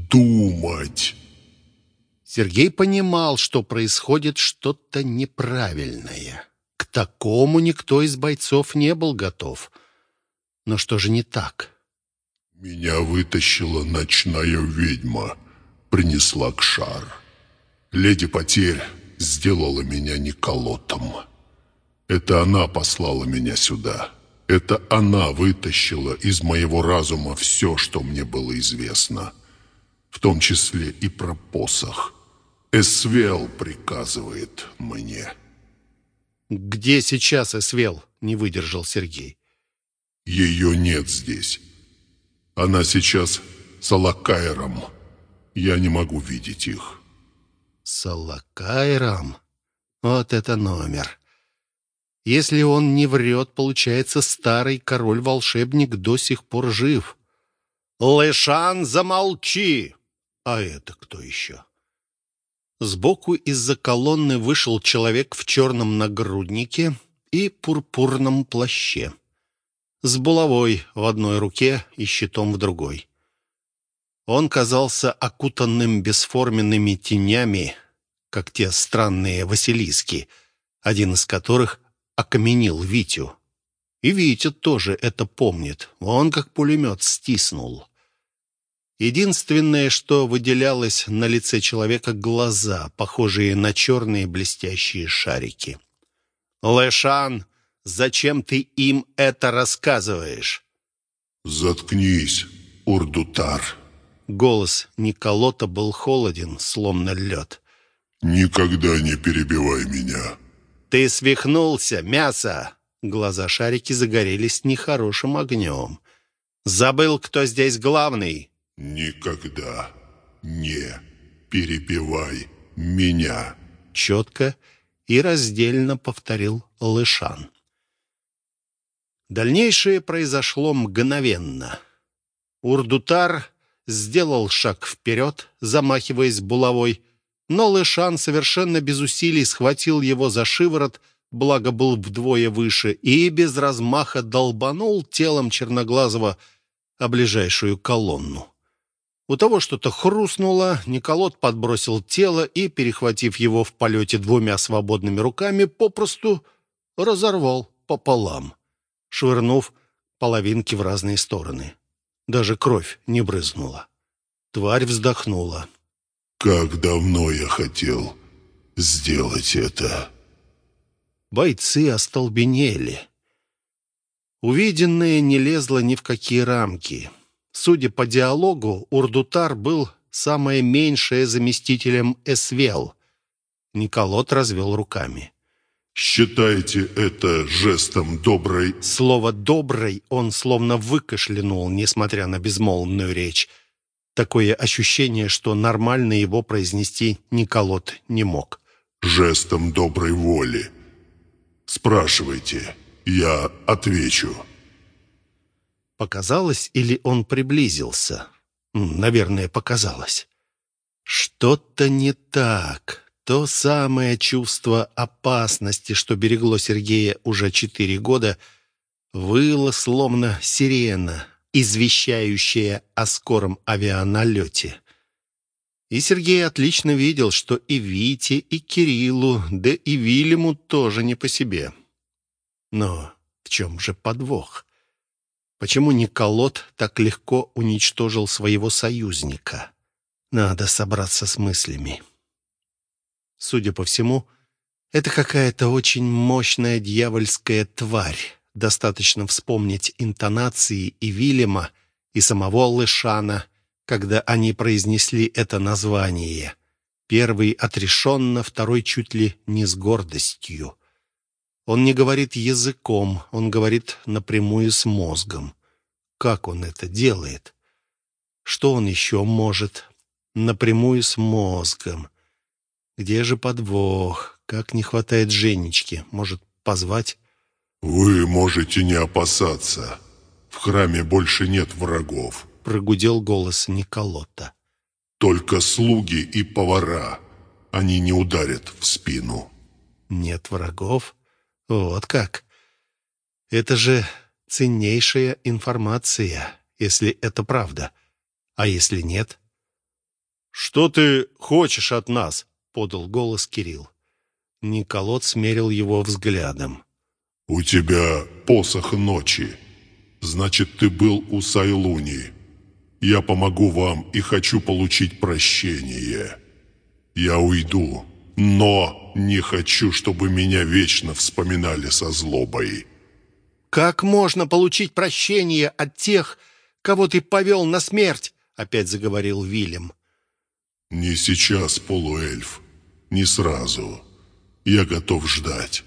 Сергей понимал, что происходит что-то неправильное. К такому никто из бойцов не был готов. Но что же не так? Меня вытащила ночная ведьма, принесла к Шар. Леди Потерь сделала меня Николотом. Это она послала меня сюда. Это она вытащила из моего разума все, что мне было известно. В том числе и про посох. Эсвел приказывает мне. «Где сейчас Эсвел?» — не выдержал Сергей. Ее нет здесь. Она сейчас с Алакаэром. Я не могу видеть их. «С Алакаэром? Вот это номер!» Если он не врет, получается, старый король-волшебник до сих пор жив. «Лешан, замолчи!» А это кто еще? Сбоку из-за колонны вышел человек в черном нагруднике и пурпурном плаще, с булавой в одной руке и щитом в другой. Он казался окутанным бесформенными тенями, как те странные василиски, один из которых окаменил Витю. И Витя тоже это помнит. Он как пулемет стиснул. Единственное, что выделялось на лице человека — глаза, похожие на черные блестящие шарики. «Лешан, зачем ты им это рассказываешь?» «Заткнись, Урдутар». Голос Николота был холоден, словно лед. «Никогда не перебивай меня». «Ты свихнулся, мясо!» Глаза шарики загорелись нехорошим огнем. «Забыл, кто здесь главный?» «Никогда не перебивай меня», — четко и раздельно повторил Лешан. Дальнейшее произошло мгновенно. Урдутар сделал шаг вперед, замахиваясь булавой, но Лешан совершенно без усилий схватил его за шиворот, благо был вдвое выше, и без размаха долбанул телом Черноглазого о ближайшую колонну. У того что-то хрустнуло, Николот подбросил тело и, перехватив его в полете двумя свободными руками, попросту разорвал пополам, швырнув половинки в разные стороны. Даже кровь не брызнула. Тварь вздохнула. «Как давно я хотел сделать это. Бойцы остолбенели. Увиденное не лезло ни в какие рамки. Судя по диалогу, Урдутар был самое меньшее заместителем Эсвел. Николот развел руками. «Считайте это жестом доброй...» Слово «доброй» он словно выкашлянул, несмотря на безмолвную речь. Такое ощущение, что нормально его произнести Николот не мог. «Жестом доброй воли. Спрашивайте, я отвечу». Показалось, или он приблизился? Наверное, показалось. Что-то не так. То самое чувство опасности, что берегло Сергея уже 4 года, выло словно сирена, извещающая о скором авианалете. И Сергей отлично видел, что и Вите, и Кириллу, да и Вильяму тоже не по себе. Но в чем же подвох? Почему Николот так легко уничтожил своего союзника? Надо собраться с мыслями. Судя по всему, это какая-то очень мощная дьявольская тварь. Достаточно вспомнить интонации и Вильяма, и самого Лышана, когда они произнесли это название. Первый отрешенно, второй чуть ли не с гордостью. Он не говорит языком, он говорит напрямую с мозгом. Как он это делает? Что он еще может? Напрямую с мозгом. Где же подвох? Как не хватает Женечки? Может, позвать? «Вы можете не опасаться. В храме больше нет врагов», — прогудел голос Николота. «Только слуги и повара. Они не ударят в спину». «Нет врагов? Вот как? Это же ценнейшая информация, если это правда. А если нет?» «Что ты хочешь от нас?» — подал голос Кирилл. Николот смерил его взглядом. «У тебя посох ночи. Значит, ты был у Сайлуни. Я помогу вам и хочу получить прощение. Я уйду, но не хочу, чтобы меня вечно вспоминали со злобой». «Как можно получить прощение от тех, кого ты повел на смерть?» — опять заговорил Вильям. «Не сейчас, полуэльф. Не сразу. Я готов ждать».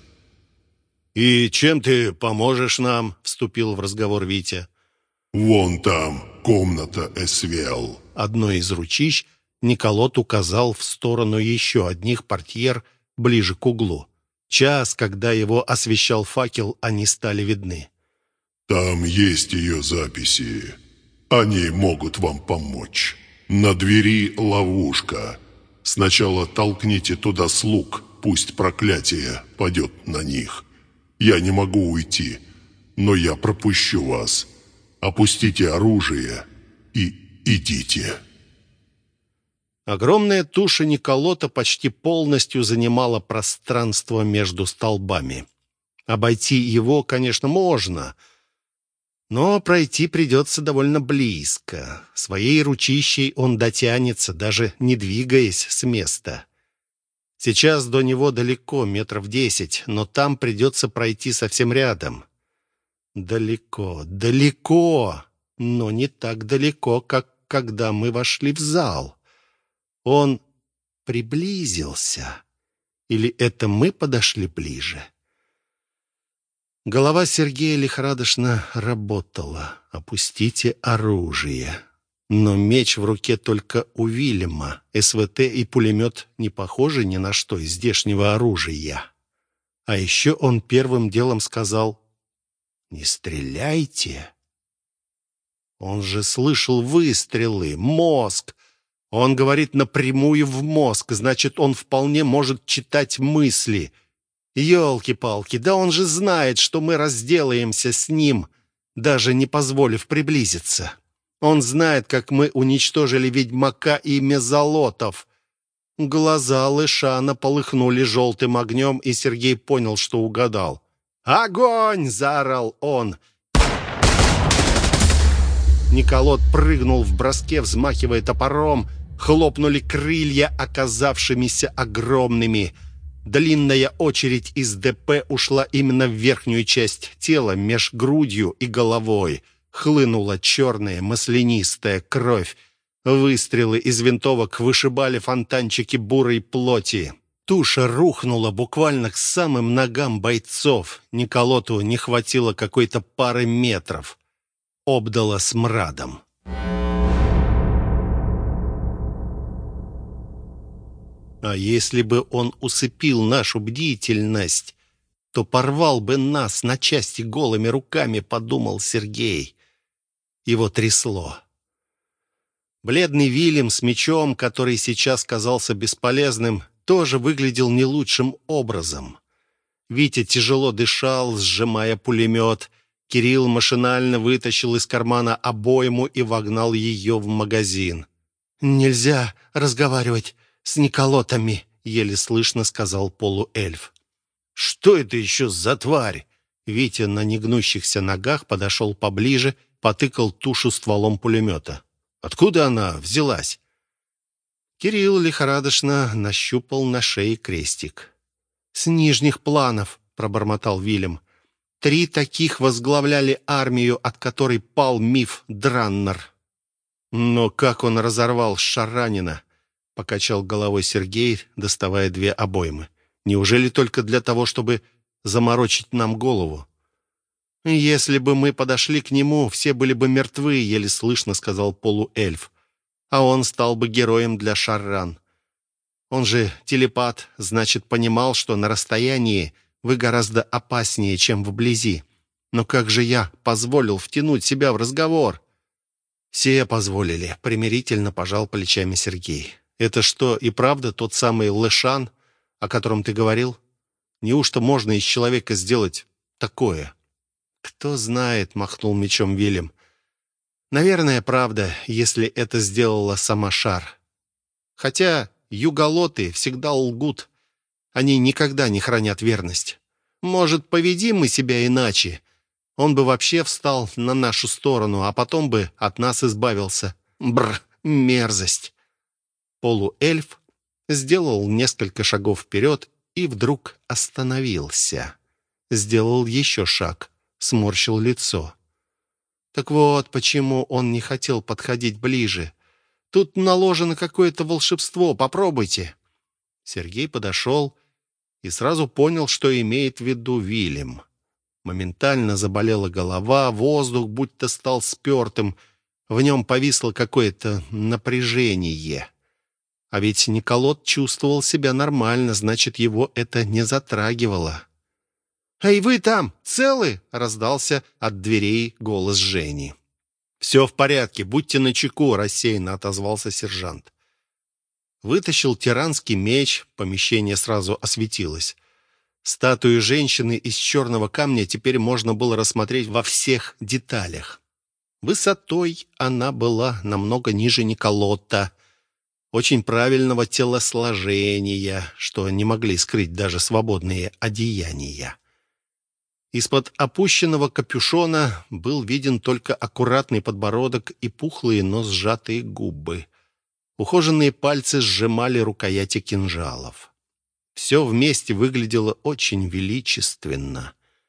«И чем ты поможешь нам?» — вступил в разговор Витя. «Вон там комната Эсвел». Одно из ручищ Николот указал в сторону еще одних портьер ближе к углу. Час, когда его освещал факел, они стали видны. «Там есть ее записи. Они могут вам помочь. На двери ловушка. Сначала толкните туда слуг, пусть проклятие падет на них. Я не могу уйти, но я пропущу вас. Опустите оружие и идите». Огромная туша Николота почти полностью занимала пространство между столбами. Обойти его, конечно, можно, но пройти придется довольно близко. Своей ручищей он дотянется, даже не двигаясь с места. Сейчас до него далеко, 10 метров, но там придется пройти совсем рядом. Далеко, далеко, но не так далеко, как когда мы вошли в зал. Он приблизился. Или это мы подошли ближе? Голова Сергея лихорадочно работала. «Опустите оружие». Но меч в руке только у Вильяма. СВТ и пулемет не похожи ни на что из здешнего оружия. А еще он первым делом сказал: «Не стреляйте». Он же слышал выстрелы, мозг. Он говорит напрямую в мозг, значит, он вполне может читать мысли. Ёлки-палки, да он же знает, что мы разделаемся с ним, даже не позволив приблизиться. Он знает, как мы уничтожили ведьмака и мезолотов. Глаза Лышана полыхнули желтым огнем, и Сергей понял, что угадал. «Огонь!» — заорал он. Николот прыгнул в броске, взмахивая топором. Хлопнули крылья, оказавшимися огромными. Длинная очередь из ДП ушла именно в верхнюю часть тела, меж грудью и головой. Хлынула черная маслянистая кровь. Выстрелы из винтовок вышибали фонтанчики бурой плоти. Туша рухнула буквально к самым ногам бойцов. Николоту не хватило какой-то пары метров. Обдало смрадом. А если бы он усыпил нашу бдительность, то порвал бы нас на части голыми руками, подумал Сергей. Его трясло. Бледный Вильям с мечом, который сейчас казался бесполезным, тоже выглядел не лучшим образом. Витя тяжело дышал, сжимая пулемет. Кирилл машинально вытащил из кармана обойму и вогнал ее в магазин. «Нельзя разговаривать с Николотами», — еле слышно сказал полуэльф. «Что это еще за тварь?» Витя на негнущихся ногах подошел поближе, потыкал тушу стволом пулемета. «Откуда она взялась?» Кирилл лихорадочно нащупал на шее крестик. «С нижних планов», — пробормотал Вильям. 3 таких возглавляли армию, от которой пал миф Драннер. «Но как он разорвал Шаранина?» — покачал головой Сергей, доставая 2 обоймы. «Неужели только для того, чтобы заморочить нам голову?» «Если бы мы подошли к нему, все были бы мертвы», — еле слышно сказал полуэльф. «А он стал бы героем для Шарран. Он же телепат, значит, понимал, что на расстоянии вы гораздо опаснее, чем вблизи. Но как же я позволил втянуть себя в разговор?» «Все позволили», — примирительно пожал плечами Сергей. «Это что, и правда тот самый Лешан, о котором ты говорил? Неужто можно из человека сделать такое?» «Кто знает», — махнул мечом Вильям. «Наверное, правда, если это сделала сама Шар. Хотя юголоты всегда лгут. Они никогда не хранят верность. Может, поведим мы себя иначе? Он бы вообще встал на нашу сторону, а потом бы от нас избавился. Бррр, мерзость!» Полуэльф сделал несколько шагов вперед и вдруг остановился. Сделал еще шаг, сморщил лицо. Так вот, почему он не хотел подходить ближе. Тут наложено какое-то волшебство, попробуйте. Сергей подошел и сразу понял, что имеет в виду Вильям. Моментально заболела голова, воздух будто стал спертым, в нем повисло какое-то напряжение. А ведь Николот чувствовал себя нормально, значит, его это не затрагивало. «Эй, вы там, целы?» — раздался от дверей голос Жени. «Все в порядке, будьте начеку», — рассеянно отозвался сержант. Вытащил тиранский меч, помещение сразу осветилось. Статую женщины из черного камня теперь можно было рассмотреть во всех деталях. Высотой она была намного ниже Николота, очень правильного телосложения, что не могли скрыть даже свободные одеяния. Из-под опущенного капюшона был виден только аккуратный подбородок и пухлые, но сжатые губы. Ухоженные пальцы сжимали рукояти кинжалов. Все вместе выглядело очень величественно.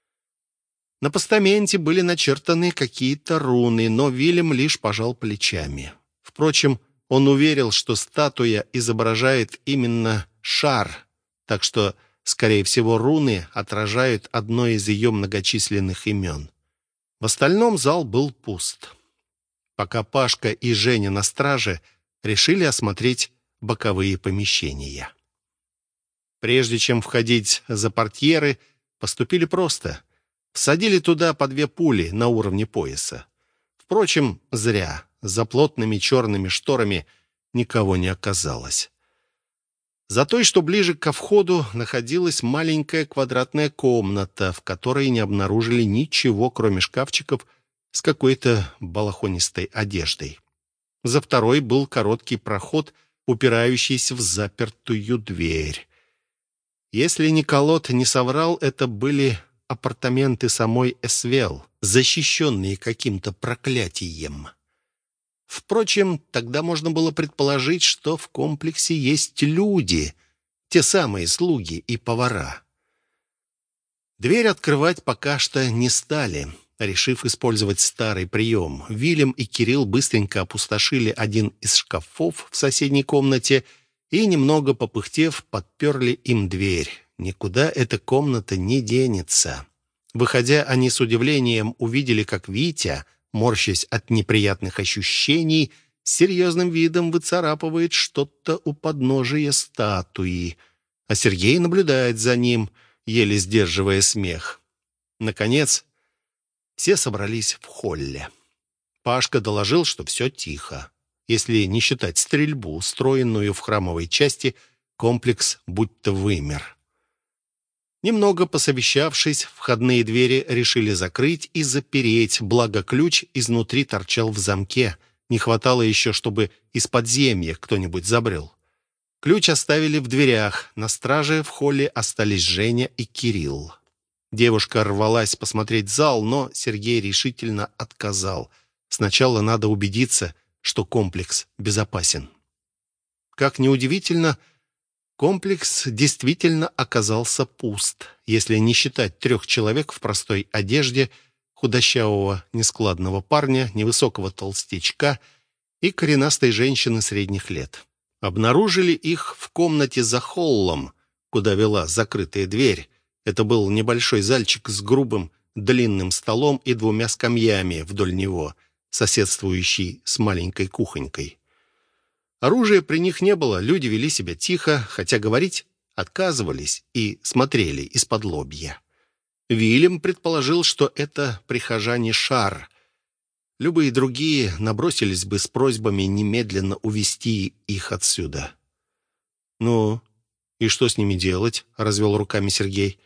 На постаменте были начертаны какие-то руны, но Вильям лишь пожал плечами. Впрочем, он уверил, что статуя изображает именно Шар, так что, скорее всего, руны отражают одно из ее многочисленных имен. В остальном зал был пуст. Пока Пашка и Женя на страже решили осмотреть боковые помещения. Прежде чем входить за портьеры, поступили просто. Всадили туда по 2 пули на уровне пояса. Впрочем, зря. За плотными черными шторами никого не оказалось. За той, что ближе ко входу, находилась маленькая квадратная комната, в которой не обнаружили ничего, кроме шкафчиков с какой-то балахонистой одеждой. За второй был короткий проход, упирающийся в запертую дверь. Если Николот не соврал, это были апартаменты самой Эсвел, защищенные каким-то проклятием. Впрочем, тогда можно было предположить, что в комплексе есть люди, Те самые слуги и повара. Дверь открывать пока что не стали, решив использовать старый прием. Вильям и Кирилл быстренько опустошили один из шкафов в соседней комнате и, немного попыхтев, подперли им дверь. Никуда эта комната не денется. Выходя, они с удивлением увидели, как Витя, морщась от неприятных ощущений, с серьезным видом выцарапывает что-то у подножия статуи, а Сергей наблюдает за ним, еле сдерживая смех. Наконец, все собрались в холле. Пашка доложил, что все тихо. Если не считать стрельбу, устроенную в храмовой части, комплекс будто вымер. Немного посовещавшись, входные двери решили закрыть и запереть, благо ключ изнутри торчал в замке. Не хватало еще, чтобы из подземья кто-нибудь забрел. Ключ оставили в дверях. На страже в холле остались Женя и Кирилл. Девушка рвалась посмотреть зал, но Сергей решительно отказал. Сначала надо убедиться, что комплекс безопасен. Как ни удивительно, комплекс действительно оказался пуст, если не считать 3 человек в простой одежде, худощавого нескладного парня, невысокого толстячка и коренастой женщины средних лет. Обнаружили их в комнате за холлом, куда вела закрытая дверь. Это был небольшой зальчик с грубым длинным столом и 2 скамьями вдоль него, соседствующий с маленькой кухонькой. Оружия при них не было, люди вели себя тихо, хотя говорить отказывались и смотрели из-под лобья. Вильям предположил, что это прихожане Шар. Любые другие набросились бы с просьбами немедленно увести их отсюда. «Ну, и что с ними делать?» — развел руками Сергей.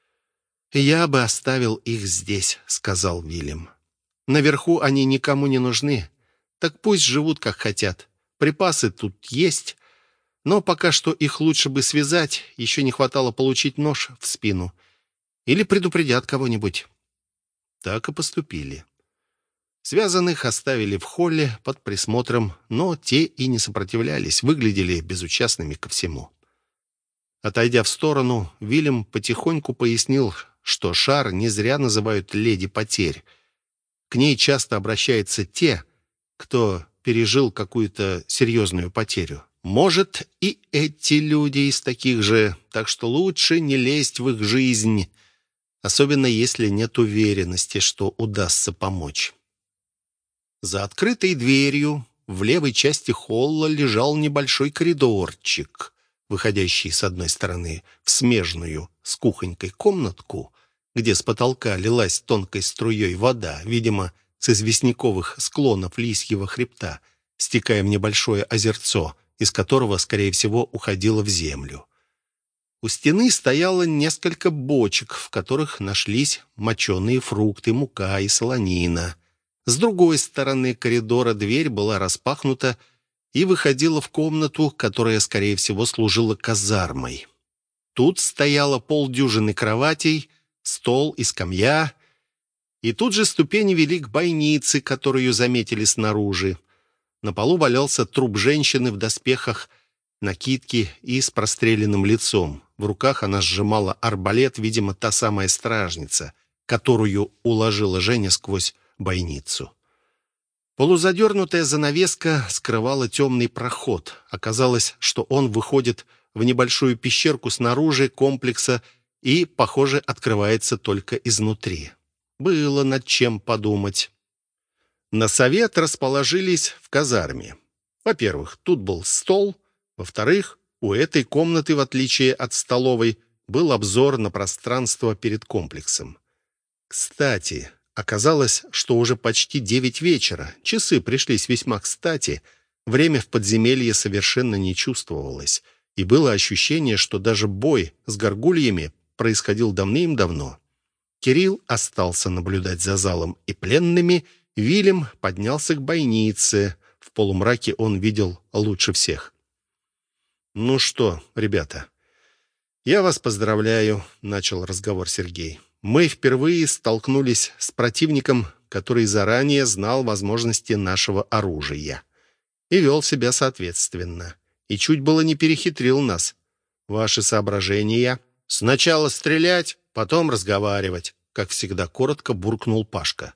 «Я бы оставил их здесь», — сказал Вильям. «Наверху они никому не нужны. Так пусть живут, как хотят. Припасы тут есть, но пока что их лучше бы связать. Еще не хватало получить нож в спину. Или предупредят кого-нибудь». Так и поступили. Связанных оставили в холле под присмотром, но те и не сопротивлялись, выглядели безучастными ко всему. Отойдя в сторону, Вильям потихоньку пояснил, что Шар не зря называют «леди потерь». К ней часто обращаются те, кто пережил какую-то серьезную потерю. Может, и эти люди из таких же, так что лучше не лезть в их жизнь, особенно если нет уверенности, что удастся помочь. За открытой дверью в левой части холла лежал небольшой коридорчик, выходящий с одной стороны в смежную с кухонькой комнатку, где с потолка лилась тонкой струей вода, видимо, с известняковых склонов Лисьего хребта, стекая в небольшое озерцо, из которого, скорее всего, уходило в землю. У стены стояло несколько бочек, в которых нашлись моченые фрукты, мука и солонина. С другой стороны коридора дверь была распахнута и выходила в комнату, которая, скорее всего, служила казармой. Тут стояло полдюжины кроватей, стол и скамья, и тут же ступени вели к бойнице, которую заметили снаружи. На полу валялся труп женщины в доспехах, накидке и с простреленным лицом. В руках она сжимала арбалет, видимо, та самая стражница, которую уложила Женя сквозь бойницу. Полузадернутая занавеска скрывала темный проход. Оказалось, что он выходит в небольшую пещерку снаружи комплекса и, похоже, открывается только изнутри. Было над чем подумать. На совет расположились в казарме. Во-первых, тут был стол. Во-вторых, у этой комнаты, в отличие от столовой, был обзор на пространство перед комплексом. Кстати, оказалось, что уже почти 9 вечера. Часы пришлись весьма кстати. Время в подземелье совершенно не чувствовалось. И было ощущение, что даже бой с горгульями происходил давным-давно. Кирилл остался наблюдать за залом и пленными. Вильям поднялся к бойнице. В полумраке он видел лучше всех. «Ну что, ребята, я вас поздравляю», — начал разговор Сергей. «Мы впервые столкнулись с противником, который заранее знал возможности нашего оружия и вел себя соответственно, и чуть было не перехитрил нас. Ваши соображения? Сначала стрелять, потом разговаривать, как всегда коротко буркнул Пашка.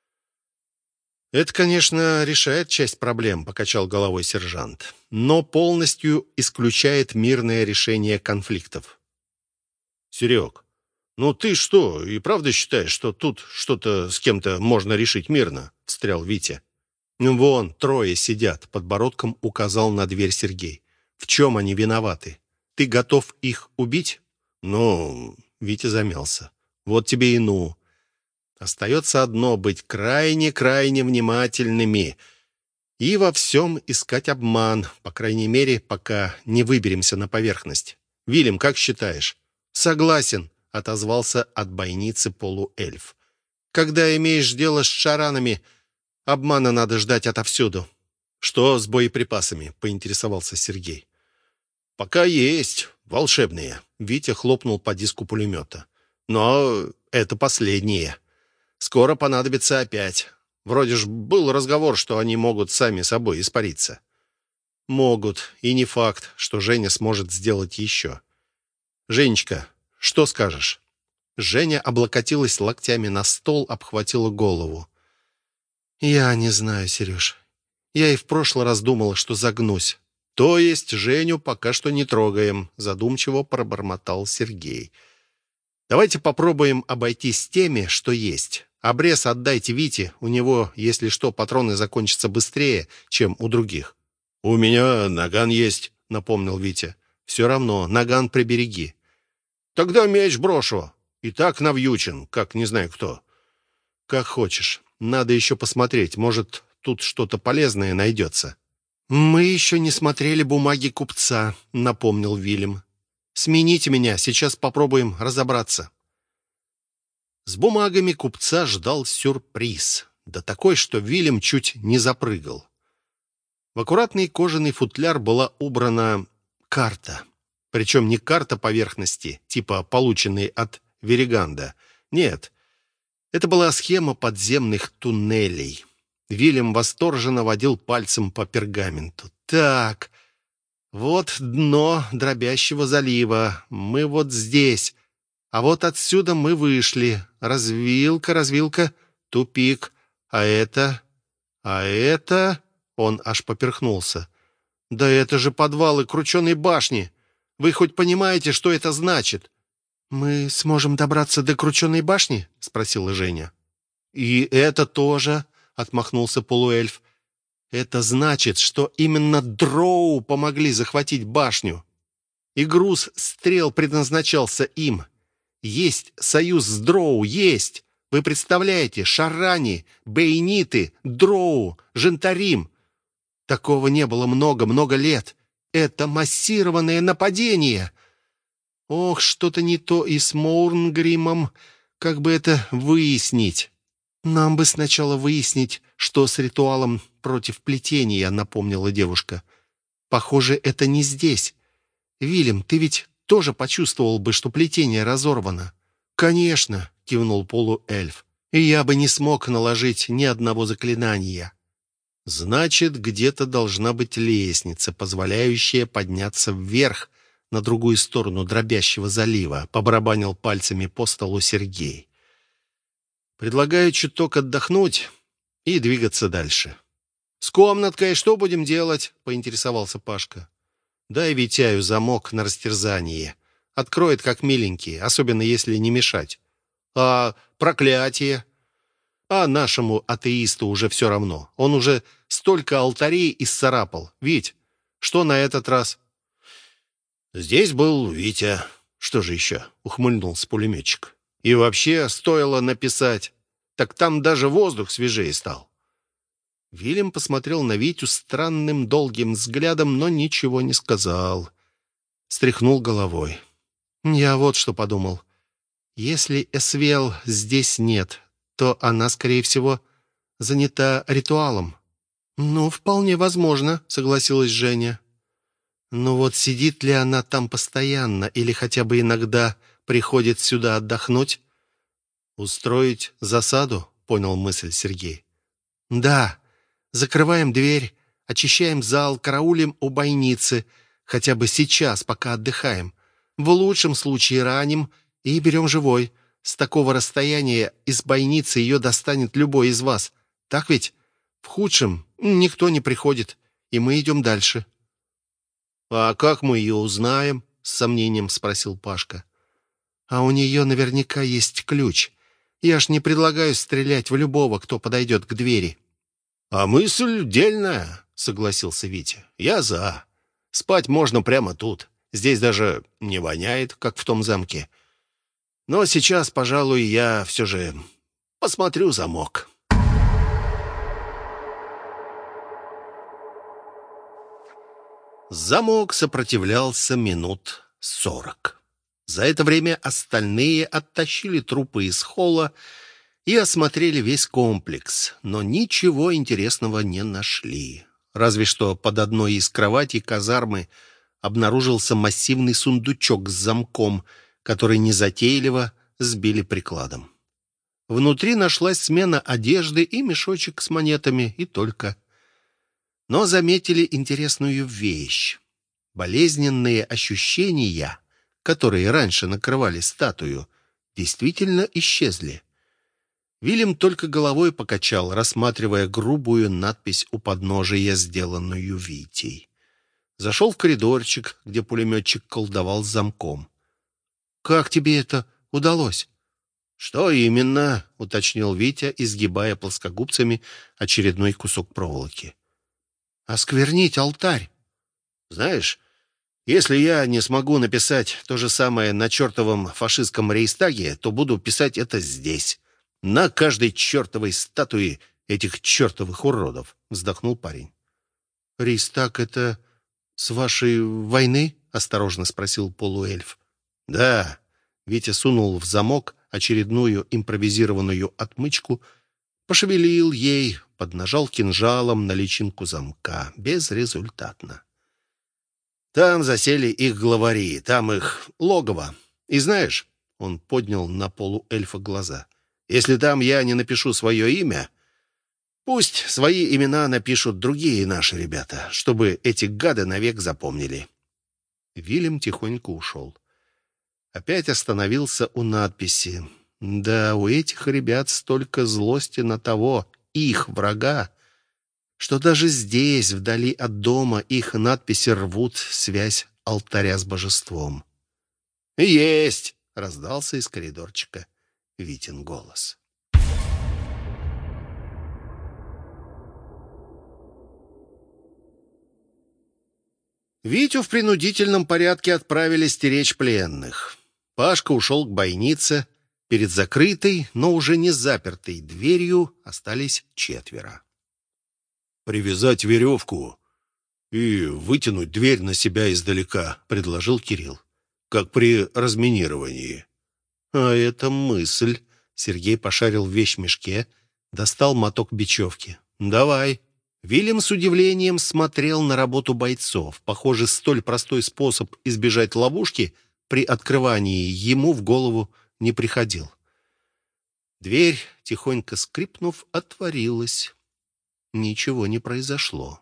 «Это, конечно, решает часть проблем», — покачал головой сержант, «но полностью исключает мирное решение конфликтов». «Серег, ну ты что, и правда считаешь, что тут что-то с кем-то можно решить мирно?» — встрял Витя. «Вон, трое сидят», — подбородком указал на дверь Сергей. «В чем они виноваты? Ты готов их убить?» «Ну...» — Витя замялся. «Вот тебе и ну. Остается одно — быть крайне-крайне внимательными и во всем искать обман, по крайней мере, пока не выберемся на поверхность. Вильям, как считаешь?» «Согласен», — отозвался от бойницы полуэльф. «Когда имеешь дело с шаранами, обмана надо ждать отовсюду». «Что с боеприпасами?» — поинтересовался Сергей. «Пока есть волшебные», — Витя хлопнул по диску пулемета. «Но это последние. Скоро понадобится опять. Вроде ж был разговор, что они могут сами собой испариться». «Могут, и не факт, что Женя сможет сделать еще». «Женечка, что скажешь?» Женя облокотилась локтями на стол, обхватила голову. «Я не знаю, Сереж. Я и в прошлый раз думала, что загнусь». «То есть Женю пока что не трогаем», — задумчиво пробормотал Сергей. «Давайте попробуем обойтись теми, что есть. Обрез отдайте Вите, у него, если что, патроны закончатся быстрее, чем у других». «У меня наган есть», — напомнил Витя. «Все равно, наган прибереги». «Тогда меч брошу. И так навьючен, как не знаю кто». «Как хочешь. Надо еще посмотреть, может, тут что-то полезное найдется». «Мы еще не смотрели бумаги купца», — напомнил Вильям. «Смените меня, сейчас попробуем разобраться». С бумагами купца ждал сюрприз, да такой, что Вильям чуть не запрыгал. В аккуратный кожаный футляр была убрана карта. Причем не карта поверхности, типа полученной от Вериганда. Нет, это была схема подземных туннелей. Вильям восторженно водил пальцем по пергаменту. «Так, вот дно дробящего залива. Мы вот здесь. А вот отсюда мы вышли. Развилка, развилка, тупик. А это... Он аж поперхнулся. Да это же подвалы крученой башни. Вы хоть понимаете, что это значит?» «Мы сможем добраться до крученой башни?» — спросила Женя. «И это тоже», — отмахнулся полуэльф. «Это значит, что именно дроу помогли захватить башню. И груз стрел предназначался им. Есть союз с дроу, есть. Вы представляете, шарани, бейниты, дроу, жентарим. Такого не было много-много лет. Это массированное нападение. Ох, что-то не то и с Моурнгримом. Как бы это выяснить?» «Нам бы сначала выяснить, что с ритуалом против плетения», — напомнила девушка. «Похоже, это не здесь. Вильям, ты ведь тоже почувствовал бы, что плетение разорвано?» «Конечно», — кивнул полуэльф. «И я бы не смог наложить ни одного заклинания». «Значит, где-то должна быть лестница, позволяющая подняться вверх на другую сторону дробящего залива», — побарабанил пальцами по столу Сергей. «Предлагаю чуток отдохнуть и двигаться дальше». «С комнаткой что будем делать?» — поинтересовался Пашка. «Дай Витяю замок на растерзание. Откроет как миленький, особенно если не мешать». «А проклятие?» «А нашему атеисту уже все равно. Он уже столько алтарей исцарапал. Вить, что на этот раз?» «Здесь был Витя. Что же еще?» — ухмыльнулся пулеметчик. «И вообще стоило написать. Так там даже воздух свежее стал». Вильям посмотрел на Витю странным долгим взглядом, но ничего не сказал. Стряхнул головой. «Я вот что подумал. Если Эсвел здесь нет, то она, скорее всего, занята ритуалом». «Ну, вполне возможно», — согласилась Женя. «Но вот сидит ли она там постоянно или хотя бы иногда приходит сюда отдохнуть?» «Устроить засаду?» — понял мысль Сергей. «Да. Закрываем дверь, очищаем зал, караулим у бойницы. Хотя бы сейчас, пока отдыхаем. В лучшем случае раним и берем живой. С такого расстояния из бойницы ее достанет любой из вас. Так ведь? В худшем никто не приходит, и мы идем дальше». «А как мы ее узнаем?» — с сомнением спросил Пашка. «А у нее наверняка есть ключ. Я ж не предлагаю стрелять в любого, кто подойдет к двери». «А мысль дельная», — согласился Витя. «Я за. Спать можно прямо тут. Здесь даже не воняет, как в том замке. Но сейчас, пожалуй, я все же посмотрю замок». Замок сопротивлялся минут 40. За это время остальные оттащили трупы из холла и осмотрели весь комплекс, но ничего интересного не нашли. Разве что под одной из кроватей казармы обнаружился массивный сундучок с замком, который незатейливо сбили прикладом. Внутри нашлась смена одежды и мешочек с монетами, и только. Но заметили интересную вещь. Болезненные ощущения, которые раньше накрывали статую, действительно исчезли. Вильям только головой покачал, рассматривая грубую надпись у подножия, сделанную Витей. Зашел в коридорчик, где пулеметчик колдовал с замком. «Как тебе это удалось?» «Что именно?» — уточнил Витя, изгибая плоскогубцами очередной кусок проволоки. «Осквернить алтарь». «Знаешь, если я не смогу написать то же самое на чертовом фашистском рейхстаге, то буду писать это здесь, на каждой чертовой статуе этих чертовых уродов», — вздохнул парень. «Рейхстаг — это с вашей войны?» — осторожно спросил полуэльф. «Да». Витя сунул в замок очередную импровизированную отмычку, пошевелил ей, поднажал кинжалом на личинку замка. Безрезультатно. «Там засели их главари, там их логово. И знаешь...» — он поднял на полуэльфа глаза. «Если там я не напишу свое имя, пусть свои имена напишут другие наши ребята, чтобы эти гады навек запомнили». Вильям тихонько ушел. Опять остановился у надписи. Да, у этих ребят столько злости на того, их врага, что даже здесь, вдали от дома, их надписи рвут связь алтаря с божеством. «Есть!» — раздался из коридорчика Витин голос. Витю в принудительном порядке отправили стеречь пленных. Пашка ушел к бойнице. Перед закрытой, но уже не запертой дверью остались 4. «Привязать веревку и вытянуть дверь на себя издалека», — предложил Кирилл, «как при разминировании». «А это мысль». Сергей пошарил в вещмешке, достал моток бечевки. «Давай». Вильям с удивлением смотрел на работу бойцов. Похоже, столь простой способ избежать ловушки при открывании ему в голову не приходил. Дверь, тихонько скрипнув, отворилась. Ничего не произошло.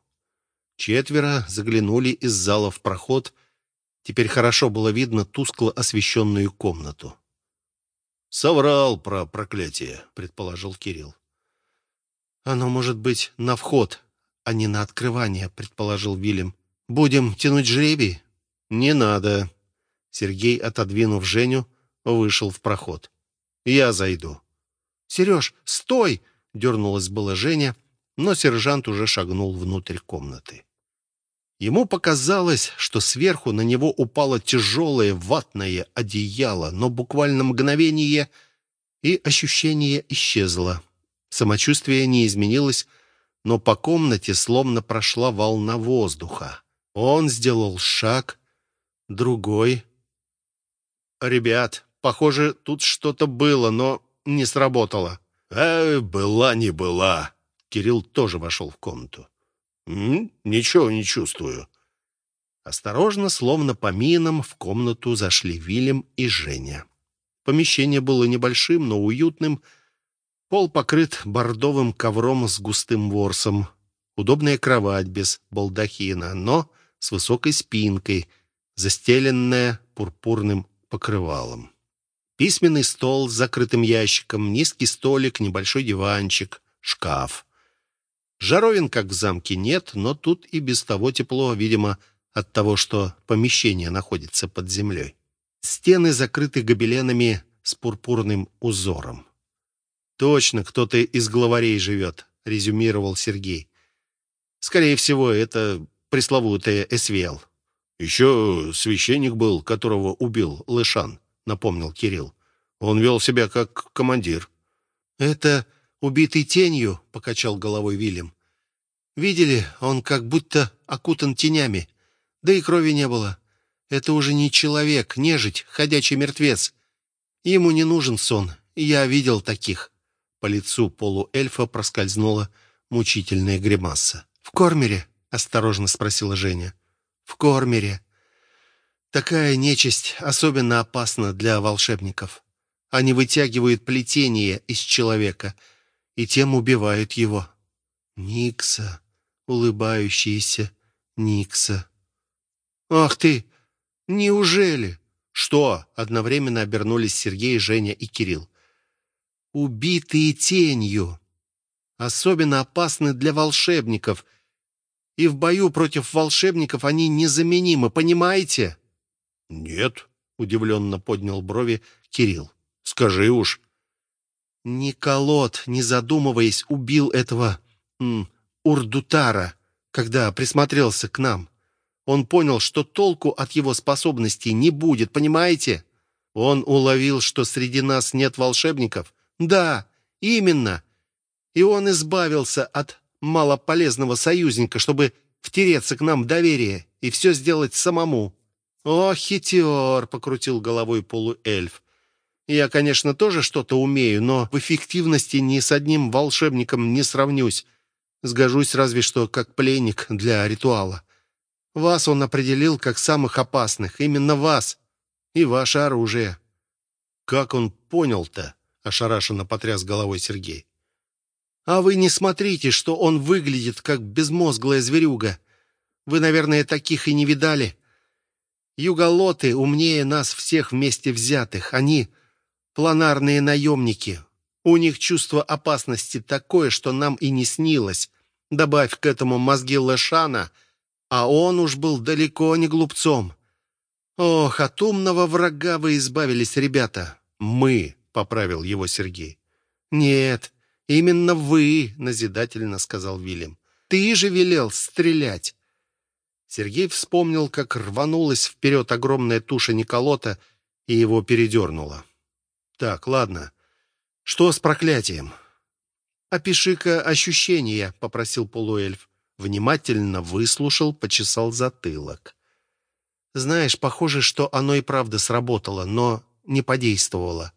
4 заглянули из зала в проход. Теперь хорошо было видно тускло освещенную комнату. «Соврал про проклятие», — предположил Кирилл. «Оно может быть на вход, а не на открывание», — предположил Вильям. «Будем тянуть жребий?» «Не надо». Сергей, отодвинув Женю, вышел в проход. «Я зайду». «Сереж, стой!» — дернулась была Женя, но сержант уже шагнул внутрь комнаты. Ему показалось, что сверху на него упало тяжелое ватное одеяло, но буквально мгновение, и ощущение исчезло. Самочувствие не изменилось, но по комнате словно прошла волна воздуха. Он сделал шаг, другой. «Ребят, похоже, тут что-то было, но не сработало». Была не была». Кирилл тоже вошел в комнату. Ничего не чувствую». Осторожно, словно по минам, в комнату зашли Вильям и Женя. Помещение было небольшим, но уютным. Пол покрыт бордовым ковром с густым ворсом. Удобная кровать без балдахина, но с высокой спинкой. застеленная пурпурным покрывалом. Письменный стол с закрытым ящиком, низкий столик, небольшой диванчик, шкаф. Жаровин, как в замке, нет, но тут и без того тепло, видимо, от того, что помещение находится под землей. Стены закрыты гобеленами с пурпурным узором. «Точно, кто-то из главарей живет», — резюмировал Сергей. «Скорее всего, это пресловутая Эсвел». «Еще священник был, которого убил Лешан», — напомнил Кирилл. «Он вел себя как командир». «Это убитый тенью», — покачал головой Вильям. «Видели, он как будто окутан тенями. Да и крови не было. Это уже не человек, нежить, ходячий мертвец. Ему не нужен сон. Я видел таких». По лицу полуэльфа проскользнула мучительная гримаса. «В Кормере?» — осторожно спросила Женя. «В Кормере. Такая нечисть особенно опасна для волшебников. Они вытягивают плетение из человека и тем убивают его». «Никса, улыбающаяся Никса». «Ах ты! Неужели?» «Что?» — одновременно обернулись Сергей, Женя и Кирилл. «Убитые тенью. Особенно опасны для волшебников. И в бою против волшебников они незаменимы, понимаете?» «Нет», — удивленно поднял брови Кирилл. «Скажи уж». Николот, не задумываясь, убил этого Урдутара, когда присмотрелся к нам. Он понял, что толку от его способностей не будет, понимаете? Он уловил, что среди нас нет волшебников. Да, именно. И он избавился от малополезного союзника, чтобы втереться к нам в доверие и все сделать самому. «О, хитер!» — покрутил головой полуэльф. «Я, конечно, тоже что-то умею, но в эффективности ни с одним волшебником не сравнюсь. Сгожусь разве что как пленник для ритуала. Вас он определил как самых опасных, именно вас и ваше оружие». «Как он понял-то?» — ошарашенно потряс головой Сергей. «А вы не смотрите, что он выглядит как безмозглая зверюга. Вы, наверное, таких и не видали. Юголоты умнее нас всех вместе взятых. Они планарные наемники. У них чувство опасности такое, что нам и не снилось. Добавь к этому мозги Лешана, а он уж был далеко не глупцом. Ох, от умного врага вы избавились, ребята». «Мы», — поправил его Сергей. «Нет, именно вы», — назидательно сказал Вильям. «Ты же велел стрелять». Сергей вспомнил, как рванулась вперед огромная туша Николота, и его передернуло. «Так, ладно. Что с проклятием?» «Опиши-ка ощущения», — попросил полуэльф. Внимательно выслушал, почесал затылок. «Знаешь, похоже, что оно и правда сработало, но не подействовало».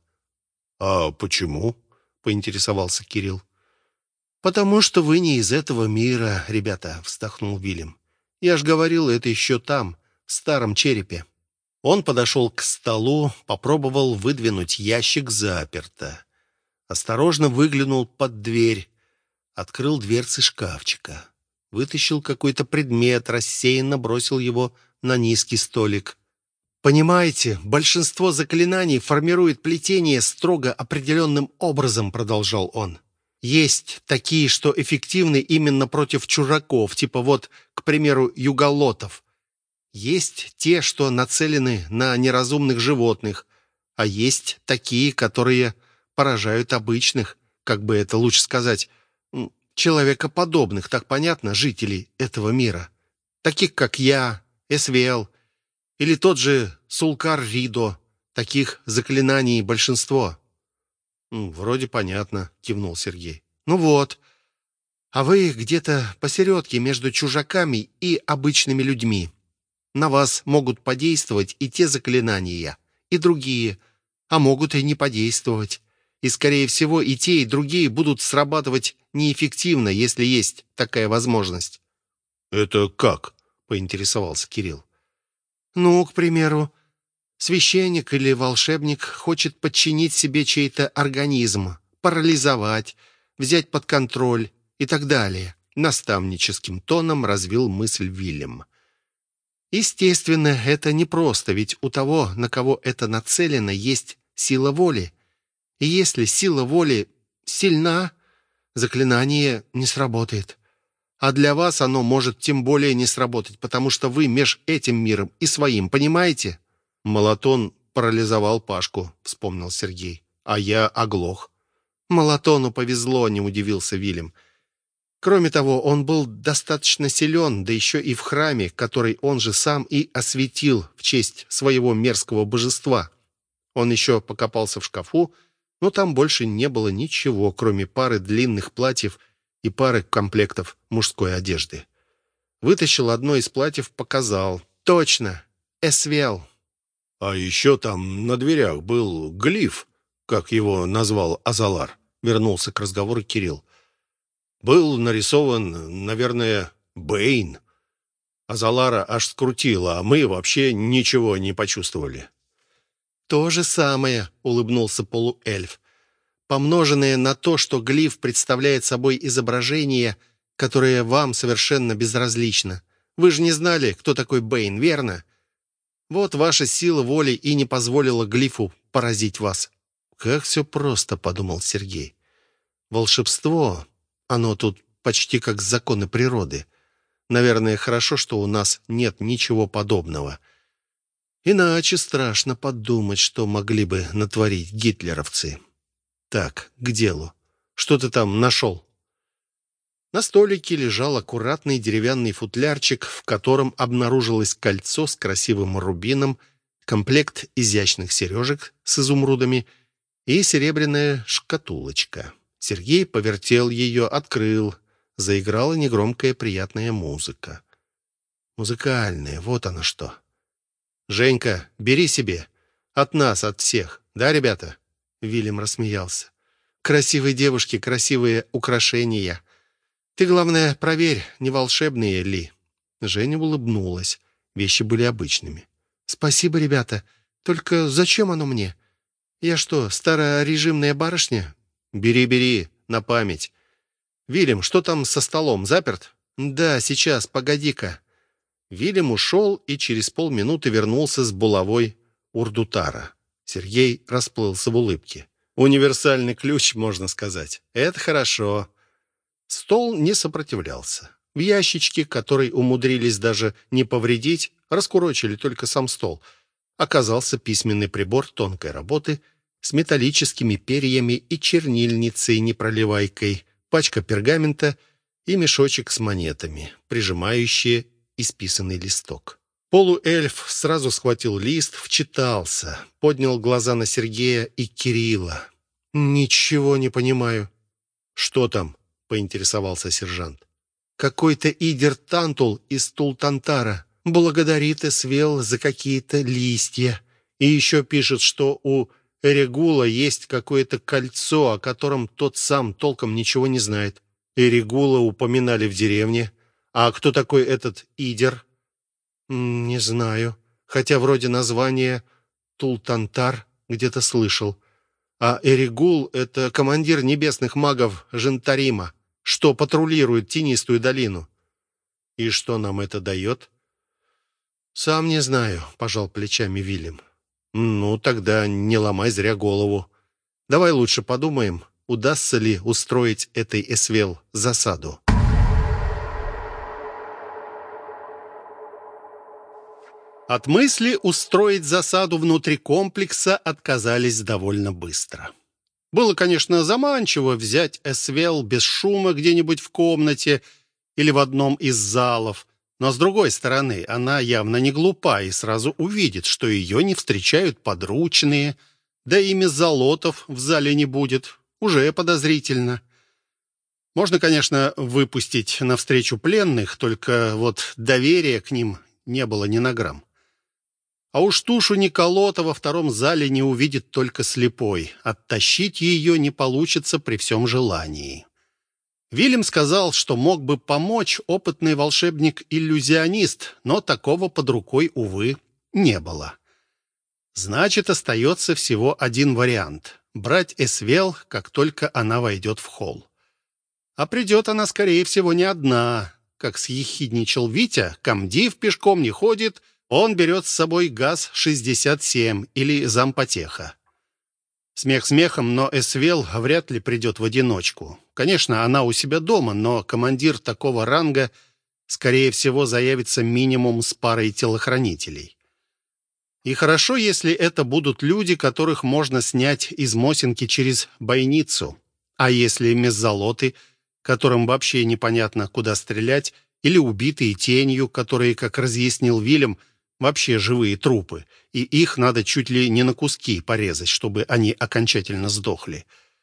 «А почему?» — поинтересовался Кирилл. «Потому что вы не из этого мира, ребята», — вздохнул Вильям. «Я ж говорил, это еще там, в старом черепе». Он подошел к столу, попробовал выдвинуть ящик заперто. Осторожно выглянул под дверь, открыл дверцы шкафчика. Вытащил какой-то предмет, рассеянно бросил его на низкий столик. «Понимаете, большинство заклинаний формирует плетение строго определенным образом», — продолжал он. «Есть такие, что эффективны именно против чужаков, типа вот, к примеру, юголотов. Есть те, что нацелены на неразумных животных, а есть такие, которые поражают обычных, как бы это лучше сказать, человекоподобных, так понятно, жителей этого мира. Таких, как я, Эсвел, или тот же Сулкар Ридо. Таких заклинаний большинство». «Вроде понятно», — кивнул Сергей. «Ну вот. А вы где-то посередке между чужаками и обычными людьми. На вас могут подействовать и те заклинания, и другие, а могут и не подействовать. И, скорее всего, и те, и другие будут срабатывать неэффективно, если есть такая возможность». «Это как?» — поинтересовался Кирилл. «Ну, к примеру, священник или волшебник хочет подчинить себе чей-то организм, парализовать, взять под контроль и так далее», — наставническим тоном развил мысль Вильям. Естественно, это непросто, ведь у того, на кого это нацелено, есть сила воли. И если сила воли сильна, заклинание не сработает. А для вас оно может тем более не сработать, потому что вы меж этим миром и своим, понимаете? Молотон парализовал Пашку, вспомнил Сергей. А я оглох. Молотону повезло, не удивился Вильям. Кроме того, он был достаточно силен, да еще и в храме, который он же сам и осветил в честь своего мерзкого божества. Он еще покопался в шкафу, но там больше не было ничего, кроме пары длинных платьев и пары комплектов мужской одежды. Вытащил одно из платьев, показал. Точно, Эсвел. А еще там на дверях был глиф, как его назвал Азалар. Вернулся к разговору Кирилл. Был нарисован, наверное, Бэйн. Азалара аж скрутило, а мы вообще ничего не почувствовали. То же самое, улыбнулся полуэльф. Помноженное на то, что глиф представляет собой изображение, которое вам совершенно безразлично. Вы же не знали, кто такой Бэйн, верно? Вот ваша сила воли и не позволила глифу поразить вас. Как все просто, подумал Сергей. Волшебство, оно тут почти как законы природы. Наверное, хорошо, что у нас нет ничего подобного. Иначе страшно подумать, что могли бы натворить гитлеровцы. Так, к делу. Что ты там нашел? На столике лежал аккуратный деревянный футлярчик, в котором обнаружилось кольцо с красивым рубином, комплект изящных сережек с изумрудами и серебряная шкатулочка. Сергей повертел ее, открыл. Заиграла негромкая приятная музыка. Музыкальная, вот оно что. «Женька, бери себе. От нас, от всех. Да, ребята?» Вильям рассмеялся. «Красивые девушки, красивые украшения. Ты, главное, проверь, не волшебные ли». Женя улыбнулась. Вещи были обычными. «Спасибо, ребята. Только зачем оно мне? Я что, старорежимная барышня?» «Бери, бери, на память. Вильям, что там со столом, заперт?» «Да, сейчас, погоди-ка». Вильям ушел и через полминуты вернулся с булавой урдутара. Сергей расплылся в улыбке. «Универсальный ключ, можно сказать. Это хорошо». Стол не сопротивлялся. В ящичке, который умудрились даже не повредить, раскурочили только сам стол, оказался письменный прибор тонкой работы с металлическими перьями и чернильницей-непроливайкой, пачка пергамента и мешочек с монетами, прижимающие исписанный листок. Полуэльф сразу схватил лист, вчитался, поднял глаза на Сергея и Кирилла. «Ничего не понимаю». «Что там?» — поинтересовался сержант. «Какой-то Идер Тантул из Тултантара благодарит Эсвел за какие-то листья. И еще пишет, что у Эрегула есть какое-то кольцо, о котором тот сам толком ничего не знает. Эрегула упоминали в деревне. А кто такой этот Идер?» «Не знаю. Хотя вроде название Тултантар где-то слышал. А Эрегул — это командир небесных магов Жентарима, что патрулирует Тенистую долину». «И что нам это дает?» «Сам не знаю», — пожал плечами Вильям. «Ну, тогда не ломай зря голову. Давай лучше подумаем, удастся ли устроить этой Эсвел засаду». От мысли устроить засаду внутри комплекса отказались довольно быстро. Было, конечно, заманчиво взять Эсвел без шума где-нибудь в комнате или в одном из залов, но, с другой стороны, она явно не глупа и сразу увидит, что ее не встречают подручные, да и меззолотов в зале не будет. Уже подозрительно. Можно, конечно, выпустить навстречу пленных, только вот доверия к ним не было ни на грамм. А уж тушу Николота во втором зале не увидит только слепой. Оттащить ее не получится при всем желании. Вильям сказал, что мог бы помочь опытный волшебник-иллюзионист, но такого под рукой, увы, не было. Значит, остается всего один вариант — брать Эсвел, как только она войдет в холл. А придет она, скорее всего, не одна. как съехидничал Витя, комдив пешком не ходит, он берет с собой ГАЗ-67 или зампотеха. Смех смехом, но Эсвел вряд ли придет в одиночку. Конечно, она у себя дома, но командир такого ранга, скорее всего, заявится минимум с парой телохранителей. И хорошо, если это будут люди, которых можно снять из Мосинки через бойницу. А если меззолоты, которым вообще непонятно, куда стрелять, или убитые тенью, которые, как разъяснил Вильям, вообще живые трупы, и их надо чуть ли не на куски порезать, чтобы они окончательно сдохли.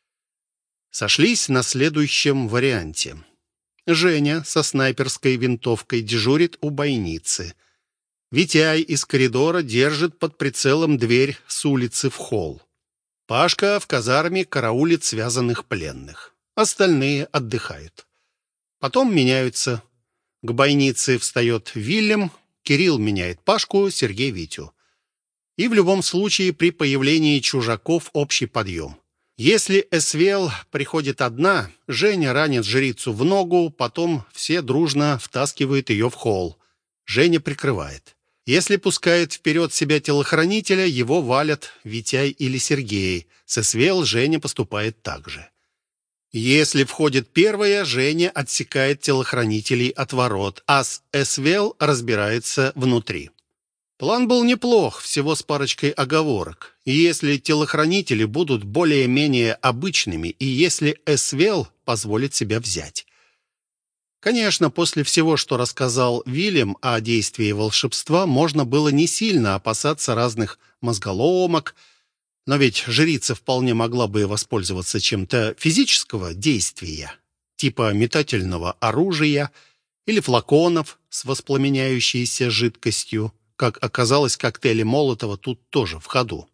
Сошлись на следующем варианте. Женя со снайперской винтовкой дежурит у бойницы. Витяй из коридора держит под прицелом дверь с улицы в холл. Пашка в казарме караулит связанных пленных. Остальные отдыхают. Потом меняются. К бойнице встает Вильям, Кирилл меняет Пашку, Сергей Витю. И в любом случае при появлении чужаков общий подъем. Если Эсвел приходит одна, Женя ранит жрицу в ногу, потом все дружно втаскивают ее в холл. Женя прикрывает. Если пускает вперед себя телохранителя, его валят Витяй или Сергей. С Эсвел Женя поступает так же. Если входит первая, Женя отсекает телохранителей от ворот, а с Эсвел разбирается внутри. План был неплох, всего с парочкой оговорок. И если телохранители будут более-менее обычными, и если Эсвел позволит себя взять. Конечно, после всего, что рассказал Вильям о действии волшебства, можно было не сильно опасаться разных мозголомок, но ведь жрица вполне могла бы воспользоваться чем-то физического действия, типа метательного оружия или флаконов с воспламеняющейся жидкостью. Как оказалось, коктейли Молотова тут тоже в ходу.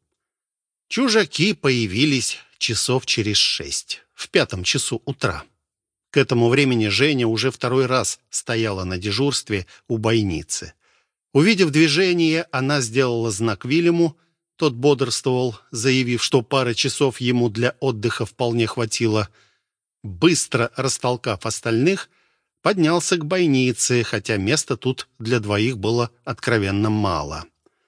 Чужаки появились часов через 6, в 5 часу утра. К этому времени Женя уже второй раз стояла на дежурстве у бойницы. Увидев движение, она сделала знак Вильяму. Тот бодрствовал, заявив, что пары часов ему для отдыха вполне хватило. Быстро растолкав остальных, поднялся к бойнице, хотя места тут для двоих было откровенно мало.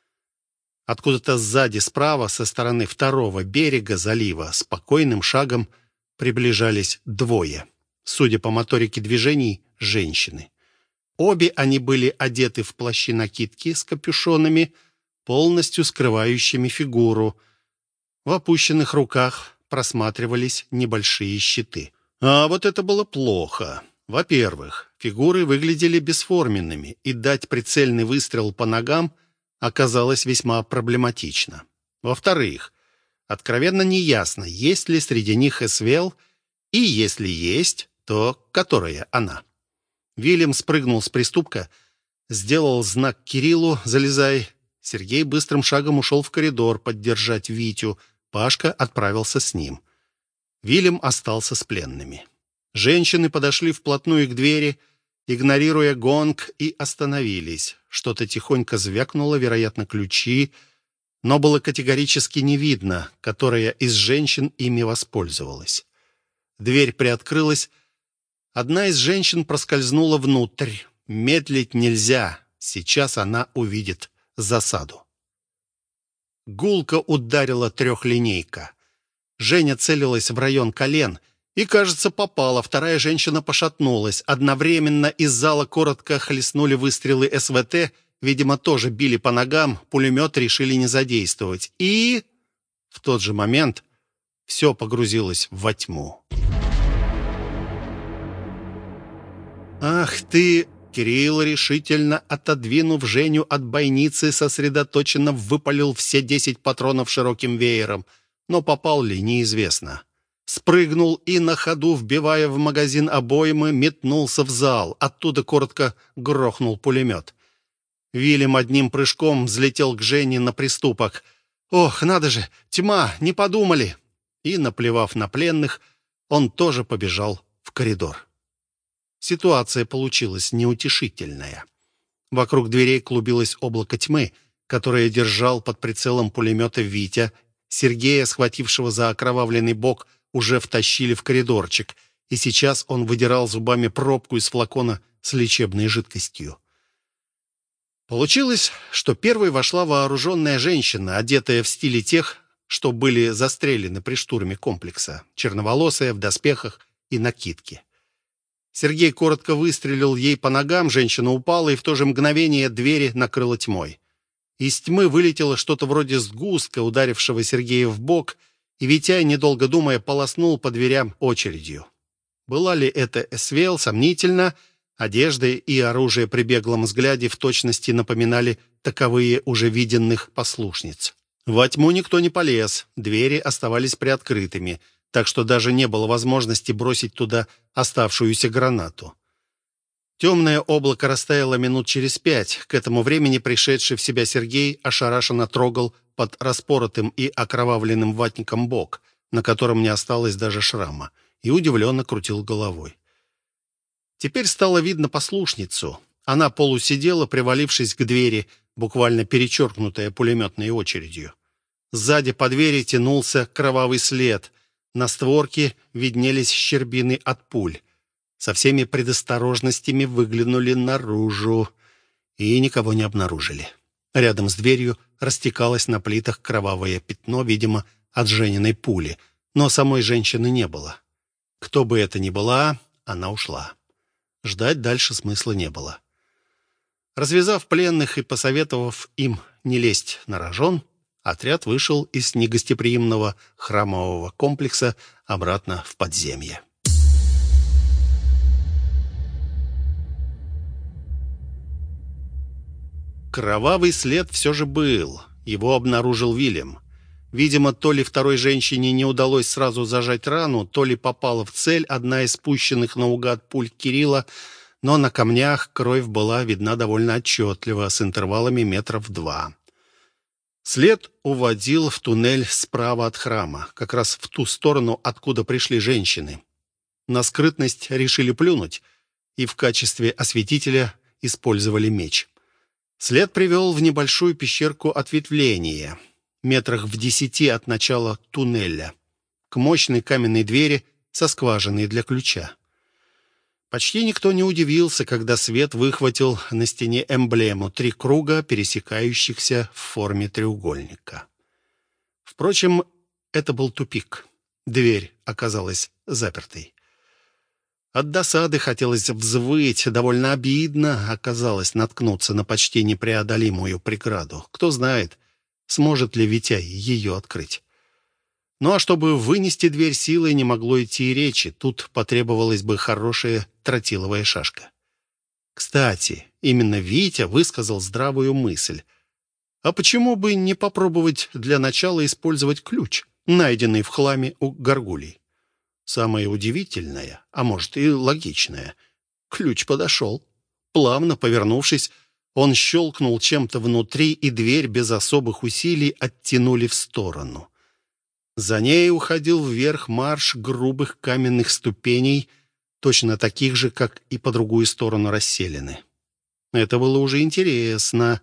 Откуда-то сзади, справа, со стороны второго берега залива, спокойным шагом приближались двое. Судя по моторике движений, женщины. Обе они были одеты в плащи-накидки с капюшонами, полностью скрывающими фигуру. В опущенных руках просматривались небольшие щиты. А вот это было плохо. Во-первых, фигуры выглядели бесформенными, и дать прицельный выстрел по ногам оказалось весьма проблематично. Во-вторых, откровенно неясно, есть ли среди них Эсвел, и если есть, то которая она. Вильям спрыгнул с приступка, сделал знак Кириллу «Залезай». Сергей быстрым шагом ушел в коридор поддержать Витю. Пашка отправился с ним. Вильям остался с пленными. Женщины подошли вплотную к двери, игнорируя гонг, и остановились. Что-то тихонько звякнуло, вероятно, ключи, но было категорически не видно, которая из женщин ими воспользовалась. Дверь приоткрылась. Одна из женщин проскользнула внутрь. Медлить нельзя. Сейчас она увидит засаду. Гулко ударила трехлинейка. Женя целилась в район колен и, кажется, попала. Вторая женщина пошатнулась. Одновременно из зала коротко хлестнули выстрелы СВТ. Видимо, тоже били по ногам. Пулемет решили не задействовать. И в тот же момент все погрузилось во тьму. «Ах ты!» Кирилл, решительно отодвинув Женю от бойницы, сосредоточенно выпалил все 10 патронов широким веером. Но попал ли, неизвестно. Спрыгнул и на ходу, вбивая в магазин обоймы, метнулся в зал. Оттуда коротко грохнул пулемет. Вильям одним прыжком взлетел к Жене на приступок. «Ох, надо же! Тьма! Не подумали!» И, наплевав на пленных, он тоже побежал в коридор. Ситуация получилась неутешительная. Вокруг дверей клубилось облако тьмы, которое держал под прицелом пулемета Витя. Сергея, схватившего за окровавленный бок, уже втащили в коридорчик, и сейчас он выдирал зубами пробку из флакона с лечебной жидкостью. Получилось, что первой вошла вооруженная женщина, одетая в стиле тех, что были застрелены при штурме комплекса, черноволосая, в доспехах и накидке. Сергей коротко выстрелил ей по ногам, женщина упала, и в то же мгновение двери накрыло тьмой. Из тьмы вылетело что-то вроде сгустка, ударившего Сергея в бок, и Витяй, недолго думая, полоснул по дверям очередью. Была ли это СВЛ, сомнительно. Одежда и оружие при беглом взгляде в точности напоминали таковые уже виденных послушниц. Во тьму никто не полез, двери оставались приоткрытыми, так что даже не было возможности бросить туда оставшуюся гранату. Темное облако растаяло минут через 5. К этому времени пришедший в себя Сергей ошарашенно трогал под распоротым и окровавленным ватником бок, на котором не осталось даже шрама, и удивленно крутил головой. Теперь стало видно послушницу. Она полусидела, привалившись к двери, буквально перечеркнутая пулеметной очередью. Сзади по двери тянулся кровавый след. На створке виднелись щербины от пуль. Со всеми предосторожностями выглянули наружу и никого не обнаружили. Рядом с дверью растекалось на плитах кровавое пятно, видимо, от Жениной пули, но самой женщины не было. Кто бы это ни была, она ушла. Ждать дальше смысла не было. Развязав пленных и посоветовав им не лезть на рожон, отряд вышел из негостеприимного храмового комплекса обратно в подземье. Кровавый след все же был. Его обнаружил Вильям. Видимо, то ли второй женщине не удалось сразу зажать рану, то ли попала в цель одна из спущенных наугад пуль Кирилла, но на камнях кровь была видна довольно отчетливо, с интервалами метров 2. След уводил в туннель справа от храма, как раз в ту сторону, откуда пришли женщины. На скрытность решили плюнуть и в качестве осветителя использовали меч. След привел в небольшую пещерку ответвления, метрах в 10 от начала туннеля, к мощной каменной двери со скважиной для ключа. Почти никто не удивился, когда свет выхватил на стене эмблему: 3 круга, пересекающихся в форме треугольника. Впрочем, это был тупик. Дверь оказалась запертой. От досады хотелось взвыть, довольно обидно оказалось наткнуться на почти непреодолимую преграду. Кто знает, сможет ли Витяй ее открыть. Ну а чтобы вынести дверь силой, не могло идти и речи. Тут потребовалась бы хорошая тротиловая шашка. Кстати, именно Витя высказал здравую мысль. А почему бы не попробовать для начала использовать ключ, найденный в хламе у горгулей? Самое удивительное, а может и логичное, ключ подошел. Плавно повернувшись, он щелкнул чем-то внутри, и дверь без особых усилий оттянули в сторону. За ней уходил вверх марш грубых каменных ступеней, точно таких же, как и по другую сторону расселены. Это было уже интересно.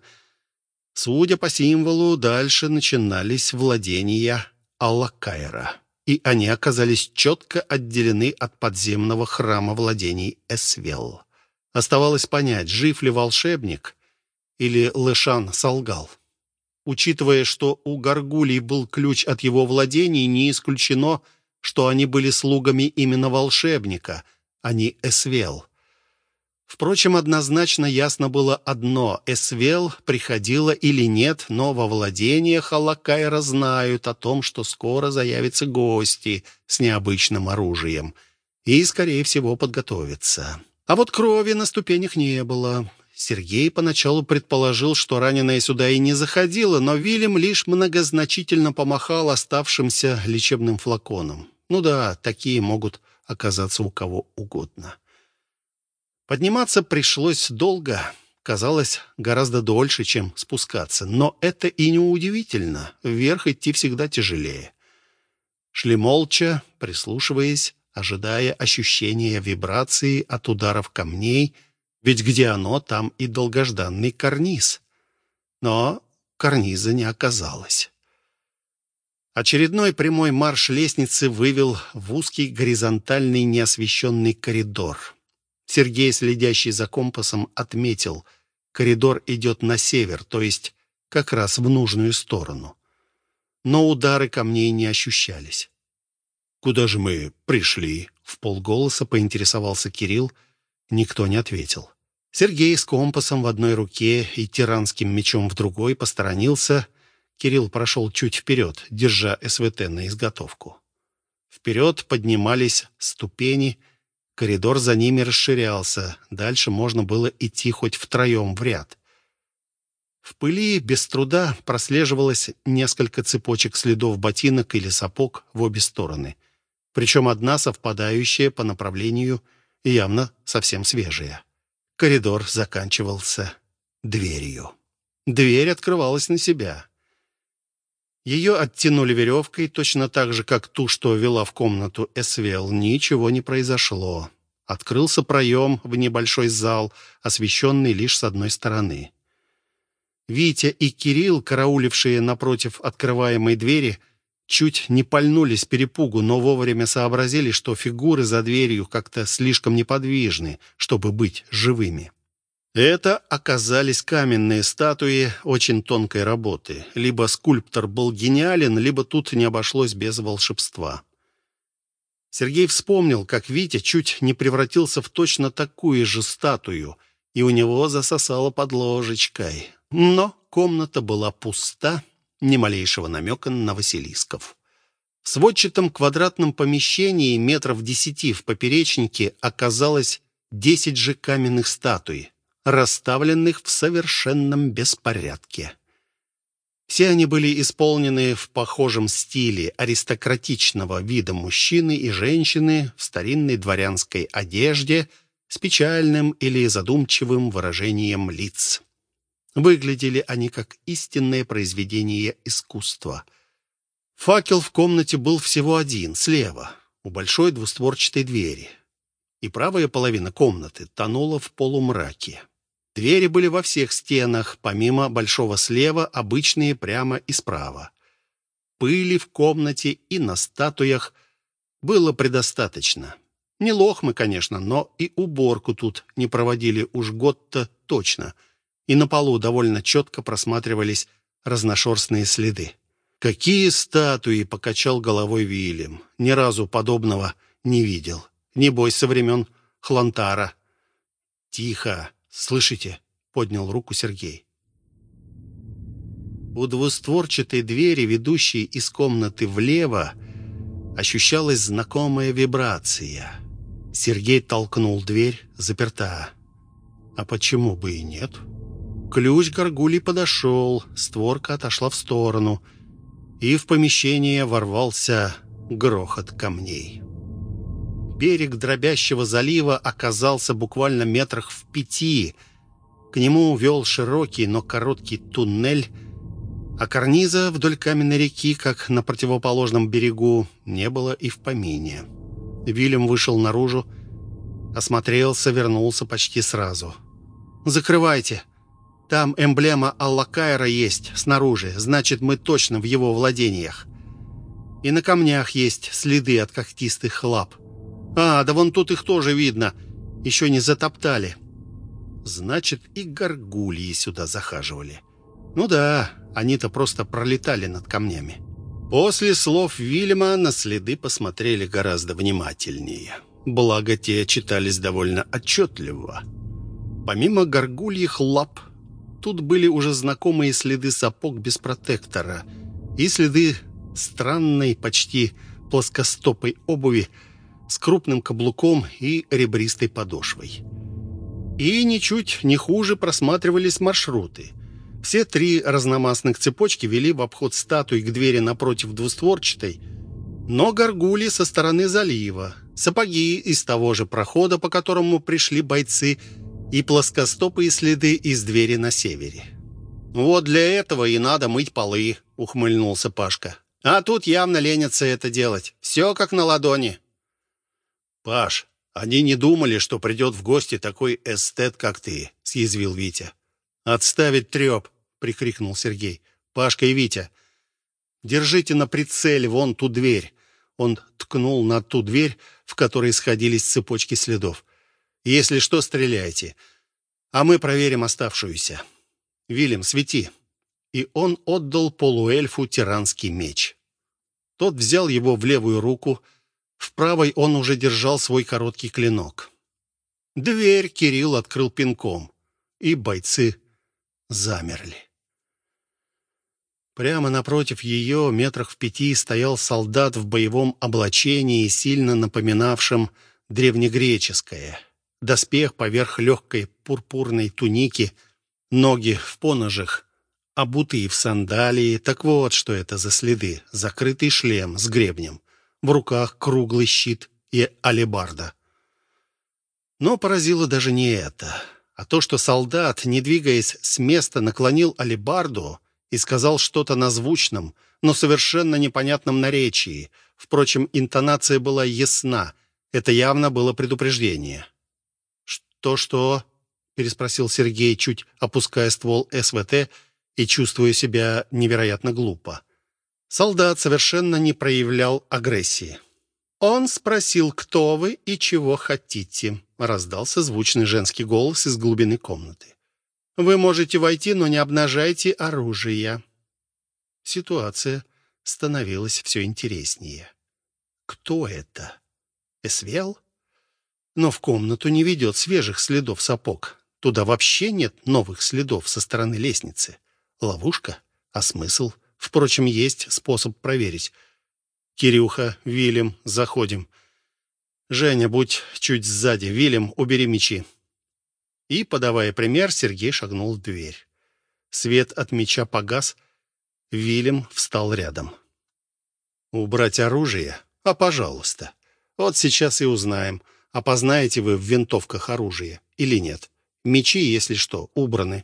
Судя по символу, дальше начинались владения Аллакайра, и они оказались четко отделены от подземного храма владений Эсвел. Оставалось понять, жив ли волшебник или Лешан солгал. Учитывая, что у горгулей был ключ от его владений, не исключено, что они были слугами именно волшебника, а не Эсвел. Впрочем, однозначно ясно было одно: Эсвел приходила или нет, но во владениях Аллакайра знают о том, что скоро заявятся гости с необычным оружием, и, скорее всего, подготовятся. А вот крови на ступенях не было. Сергей поначалу предположил, что раненая сюда и не заходила, но Вильям лишь многозначительно помахал оставшимся лечебным флаконом. Ну да, такие могут оказаться у кого угодно. Подниматься пришлось долго, казалось, гораздо дольше, чем спускаться. Но это и не удивительно, вверх идти всегда тяжелее. Шли молча, прислушиваясь, ожидая ощущения вибрации от ударов камней, ведь где оно, там и долгожданный карниз. Но карниза не оказалось. Очередной прямой марш лестницы вывел в узкий горизонтальный неосвещенный коридор. Сергей, следящий за компасом, отметил: коридор идет на север, то есть как раз в нужную сторону. Но удары камней не ощущались. «Куда же мы пришли?» — вполголоса поинтересовался Кирилл. Никто не ответил. Сергей с компасом в одной руке и тиранским мечом в другой посторонился. Кирилл прошел чуть вперед, держа СВТ на изготовку. Вперед поднимались ступени, коридор за ними расширялся. Дальше можно было идти хоть втроем в ряд. В пыли без труда прослеживалось несколько цепочек следов ботинок или сапог в обе стороны. Причем одна совпадающая по направлению и явно совсем свежая. Коридор заканчивался дверью. Дверь открывалась на себя. Ее оттянули веревкой, точно так же, как ту, что вела в комнату Эсвел. Ничего не произошло. Открылся проем в небольшой зал, освещенный лишь с одной стороны. Витя и Кирилл, караулившие напротив открываемой двери, чуть не пальнули с перепугу, но вовремя сообразили, что фигуры за дверью как-то слишком неподвижны, чтобы быть живыми. Это оказались каменные статуи очень тонкой работы. Либо скульптор был гениален, либо тут не обошлось без волшебства. Сергей вспомнил, как Витя чуть не превратился в точно такую же статую, и у него засосало под ложечкой. Но комната была пуста, ни малейшего намека на Василисков. В сводчатом квадратном помещении метров 10 в поперечнике оказалось 10 же каменных статуй, расставленных в совершенном беспорядке. Все они были исполнены в похожем стиле аристократичного вида мужчины и женщины в старинной дворянской одежде с печальным или задумчивым выражением лиц. Выглядели они как истинное произведение искусства. Факел в комнате был всего один, слева, у большой двустворчатой двери. И правая половина комнаты тонула в полумраке. Двери были во всех стенах, помимо большого слева, обычные прямо и справа. Пыли в комнате и на статуях было предостаточно. Не лохмы, конечно, но и уборку тут не проводили уж год-то точно. И на полу довольно четко просматривались разношерстные следы. «Какие статуи!» — покачал головой Вильям. «Ни разу подобного не видел. Небось, со времен Хлантара». «Тихо! Слышите?» — поднял руку Сергей. У двустворчатой двери, ведущей из комнаты влево, ощущалась знакомая вибрация. Сергей толкнул дверь, заперта. А почему бы и нет? Ключ горгулий подошел, створка отошла в сторону, и в помещение ворвался грохот камней. Берег дробящего залива оказался буквально метрах в 5. К нему вел широкий, но короткий туннель, а карниза вдоль каменной реки, как на противоположном берегу, не было и в помине. Вильям вышел наружу, осмотрелся, вернулся почти сразу. «Закрывайте. Там эмблема Аллакаира есть снаружи, значит, мы точно в его владениях. И на камнях есть следы от когтистых лап. А, да вон тут их тоже видно. Еще не затоптали. Значит, и горгульи сюда захаживали. Ну да, они-то просто пролетали над камнями». После слов Вильяма на следы посмотрели гораздо внимательнее. Благо, те читались довольно отчетливо. Помимо горгульих лап, тут были уже знакомые следы сапог без протектора и следы странной, почти плоскостопой обуви с крупным каблуком и ребристой подошвой. И ничуть не хуже просматривались маршруты. Все 3 разномастных цепочки вели в обход статуи к двери напротив двустворчатой, но горгульи со стороны залива, сапоги из того же прохода, по которому пришли бойцы, и плоскостопые следы из двери на севере. «Вот для этого и надо мыть полы», — ухмыльнулся Пашка. «А тут явно ленятся это делать. Все как на ладони». «Паш, они не думали, что придет в гости такой эстет, как ты», — съязвил Витя. «Отставить треп», — прикрикнул Сергей. «Пашка и Витя, держите на прицеле вон ту дверь». Он ткнул на ту дверь, в которой сходились цепочки следов. Если что, стреляйте, а мы проверим оставшуюся. Вильям, свети». И он отдал полуэльфу тиранский меч. Тот взял его в левую руку, в правой он уже держал свой короткий клинок. Дверь Кирилл открыл пинком, и бойцы замерли. Прямо напротив ее, метрах в 5, стоял солдат в боевом облачении, сильно напоминавшем древнегреческое. Доспех поверх легкой пурпурной туники, ноги в поножах, обутые в сандалии. Так вот, что это за следы. Закрытый шлем с гребнем, в руках круглый щит и алебарда. Но поразило даже не это, а то, что солдат, не двигаясь с места, наклонил алебарду и сказал что-то на звучном, но совершенно непонятном наречии. Впрочем, интонация была ясна. Это явно было предупреждение. «Что?» — переспросил Сергей, чуть опуская ствол СВТ и чувствуя себя невероятно глупо. Солдат совершенно не проявлял агрессии. «Он спросил, кто вы и чего хотите», — раздался звучный женский голос из глубины комнаты. «Вы можете войти, но не обнажайте оружие». Ситуация становилась все интереснее. Кто это? Эсвел? Но в комнату не ведет свежих следов сапог. Туда вообще нет новых следов со стороны лестницы. Ловушка? А смысл? Впрочем, есть способ проверить. «Кирюха, Вильям, заходим. Женя, будь чуть сзади. Вильям, убери мечи». И, подавая пример, Сергей шагнул в дверь. Свет от меча погас. Вильям встал рядом. «Убрать оружие? А пожалуйста. Вот сейчас и узнаем, опознаете вы в винтовках оружие или нет. Мечи, если что, убраны».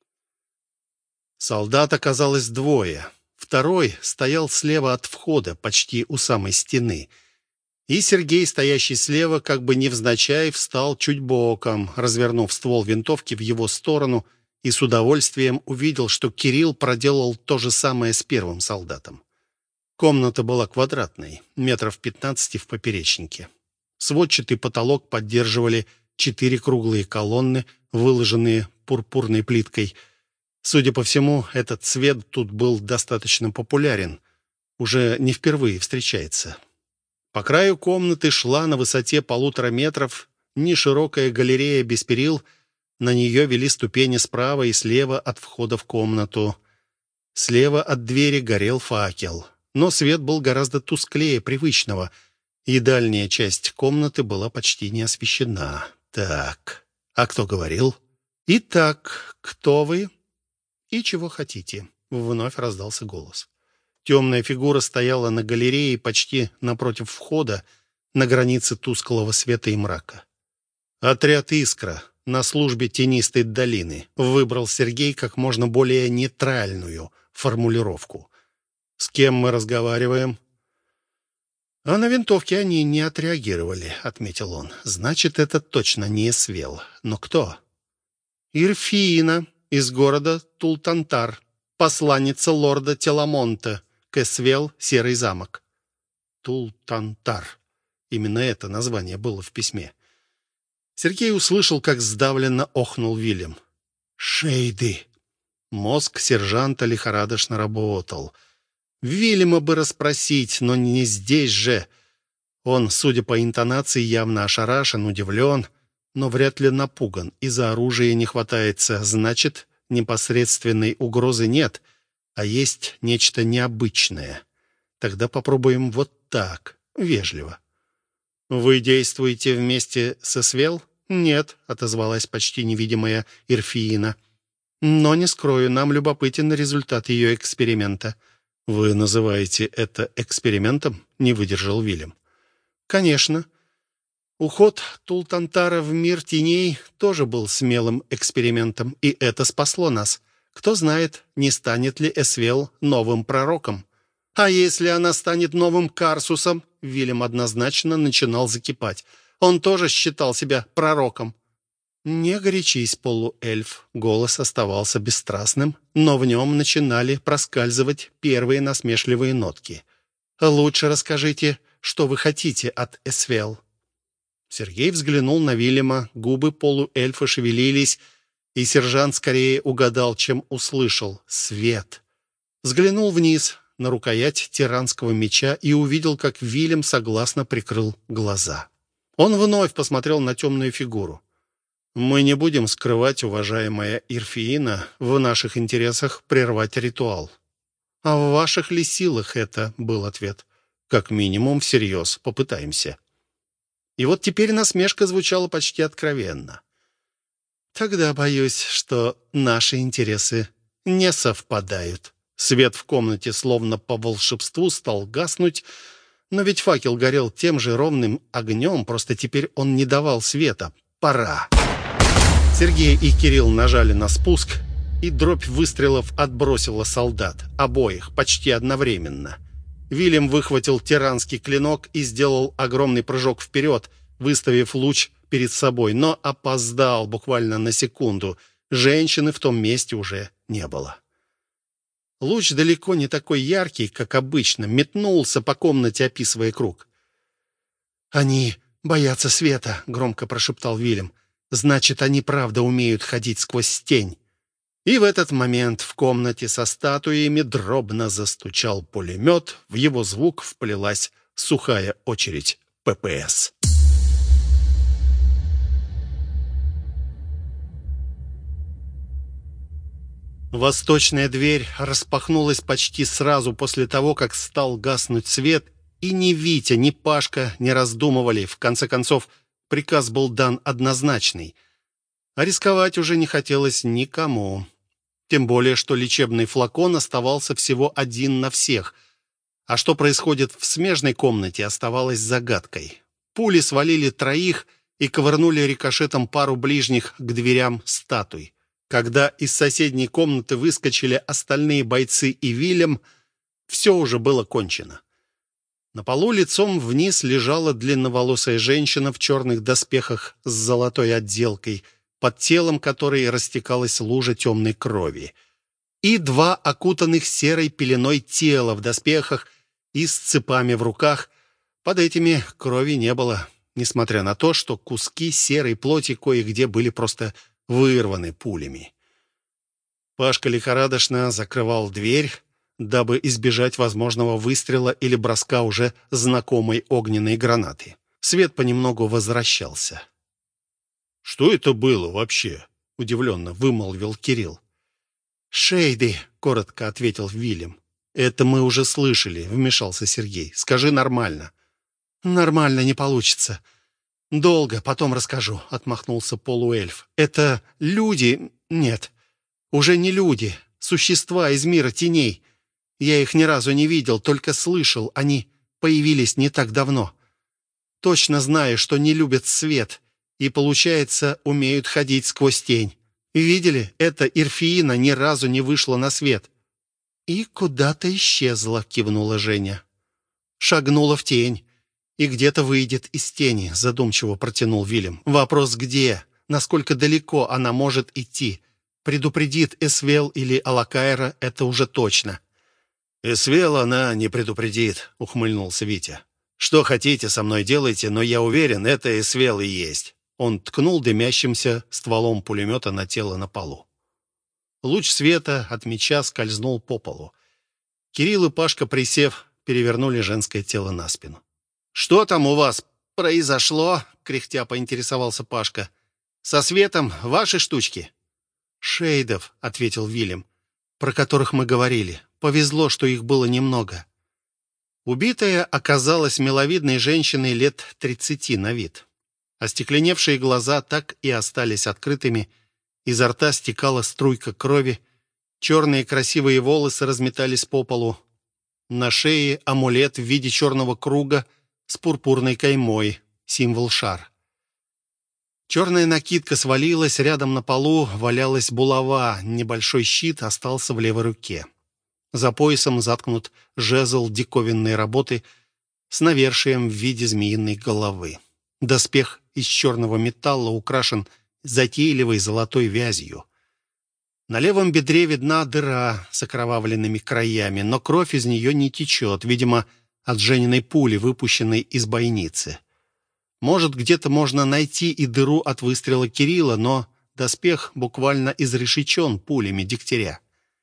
Солдат оказалось двое. Второй стоял слева от входа, почти у самой стены. И Сергей, стоящий слева, как бы невзначай, встал чуть боком, развернув ствол винтовки в его сторону, и с удовольствием увидел, что Кирилл проделал то же самое с первым солдатом. Комната была квадратной, метров 15 в поперечнике. Сводчатый потолок поддерживали 4 круглые колонны, выложенные пурпурной плиткой. Судя по всему, этот цвет тут был достаточно популярен. Уже не впервые встречается. По краю комнаты шла на высоте 1,5 метров неширокая галерея без перил. На нее вели ступени справа и слева от входа в комнату. Слева от двери горел факел. Но свет был гораздо тусклее привычного, и дальняя часть комнаты была почти не освещена. Так, а кто говорил? «Итак, кто вы и чего хотите?» — вновь раздался голос. Темная фигура стояла на галерее почти напротив входа, на границе тусклого света и мрака. «Отряд «Искра» на службе тенистой долины», — выбрал Сергей как можно более нейтральную формулировку. «С кем мы разговариваем?» «А на винтовке они не отреагировали», — отметил он. «Значит, это точно не Эсвел. Но кто?» «Ирфиина из города Тултантар, посланница лорда Теламонта, Эсвел, Серый замок». «Тултантар». Именно это название было в письме. Сергей услышал, как сдавленно охнул Вильям. «Шейды!» Мозг сержанта лихорадочно работал. Вильяма бы расспросить, но не здесь же. Он, судя по интонации, явно ошарашен, удивлен, но вряд ли напуган. Из-за оружия не хватается. Значит, непосредственной угрозы нет, а есть нечто необычное. Тогда попробуем вот так, вежливо. «Вы действуете вместе с Эсвел?» «Нет», — отозвалась почти невидимая Ирфиина. «Но, не скрою, нам любопытен результат ее эксперимента». «Вы называете это экспериментом?» — не выдержал Вильям. «Конечно. Уход Тултантара в мир теней тоже был смелым экспериментом, и это спасло нас. Кто знает, не станет ли Эсвел новым пророком. А если она станет новым Карсусом?» Вильям однозначно начинал закипать. Он тоже считал себя пророком. «Не горячись, полуэльф». Голос оставался бесстрастным, но в нем начинали проскальзывать первые насмешливые нотки. «Лучше расскажите, что вы хотите от Эсвел». Сергей взглянул на Вильяма, губы полуэльфа шевелились, и сержант скорее угадал, чем услышал. Свет. Взглянул вниз на рукоять тиранского меча и увидел, как Вильям согласно прикрыл глаза. Он вновь посмотрел на темную фигуру. «Мы не будем скрывать, уважаемая Ирфиина, в наших интересах прервать ритуал». «А в ваших ли силах это?» — был ответ. «Как минимум, всерьез попытаемся». И вот теперь насмешка звучала почти откровенно. «Тогда боюсь, что наши интересы не совпадают». Свет в комнате словно по волшебству стал гаснуть, но ведь факел горел тем же ровным огнем, просто теперь он не давал света. «Пора!» Сергей и Кирилл нажали на спуск, и дробь выстрелов отбросила солдат, обоих, почти одновременно. Вильям выхватил тиранский клинок и сделал огромный прыжок вперед, выставив луч перед собой, но опоздал буквально на секунду. Женщины в том месте уже не было. Луч, далеко не такой яркий, как обычно, метнулся по комнате, описывая круг. «Они боятся света», — громко прошептал Вильям. «Значит, они правда умеют ходить сквозь тень». И в этот момент в комнате со статуями дробно застучал пулемет, в его звук вплелась сухая очередь ППС. Восточная дверь распахнулась почти сразу после того, как стал гаснуть свет, и ни Витя, ни Пашка не раздумывали. В конце концов, приказ был дан однозначный. А рисковать уже не хотелось никому. Тем более, что лечебный флакон оставался всего один на всех. А что происходит в смежной комнате, оставалось загадкой. Пули свалили троих и ковырнули рикошетом пару ближних к дверям статуй. Когда из соседней комнаты выскочили остальные бойцы и Вильям, все уже было кончено. На полу лицом вниз лежала длинноволосая женщина в черных доспехах с золотой отделкой, под телом которой растекалась лужа темной крови, и два окутанных серой пеленой тела в доспехах и с цепами в руках. Под этими крови не было, несмотря на то, что куски серой плоти кое-где были просто вырваны пулями. Пашка лихорадочно закрывал дверь, дабы избежать возможного выстрела или броска уже знакомой огненной гранаты. Свет понемногу возвращался. «Что это было вообще?» — удивленно вымолвил Кирилл. «Шейды», — коротко ответил Вильям. «Это мы уже слышали», — вмешался Сергей. «Скажи нормально». «Нормально не получится. Долго, потом расскажу», — отмахнулся полуэльф. «Это люди? Нет, уже не люди. Существа из мира теней. Я их ни разу не видел, только слышал. Они появились не так давно. Точно знаю, что не любят свет и, получается, умеют ходить сквозь тень. Видели? Эта Ирфиина ни разу не вышла на свет». «И куда-то исчезла», — кивнула Женя. «Шагнула в тень. И где-то выйдет из тени», — задумчиво протянул Вильям. «Вопрос где? Насколько далеко она может идти? Предупредит Эсвел или Алакайра, это уже точно». «Эсвел она не предупредит», — ухмыльнулся Витя. «Что хотите со мной делайте, но я уверен, это Эсвел и есть». Он ткнул дымящимся стволом пулемета на тело на полу. Луч света от меча скользнул по полу. Кирилл и Пашка, присев, перевернули женское тело на спину. «Что там у вас произошло?» — кряхтя поинтересовался Пашка. «Со светом ваши штучки?» «Шейдов», — ответил Вильям, — «про которых мы говорили. Повезло, что их было немного». Убитая оказалась миловидной женщиной лет 30 на вид. Остекленевшие глаза так и остались открытыми, изо рта стекала струйка крови, черные красивые волосы разметались по полу. На шее амулет в виде черного круга с пурпурной каймой, символ шар. Черная накидка свалилась, рядом на полу валялась булава, небольшой щит остался в левой руке. За поясом заткнут жезл диковинной работы с навершием в виде змеиной головы. Доспех из черного металла украшен затейливой золотой вязью. На левом бедре видна дыра с окровавленными краями, но кровь из нее не течет, видимо, от Жениной пули, выпущенной из бойницы. Может, где-то можно найти и дыру от выстрела Кирилла, но доспех буквально изрешечен пулями дегтяря.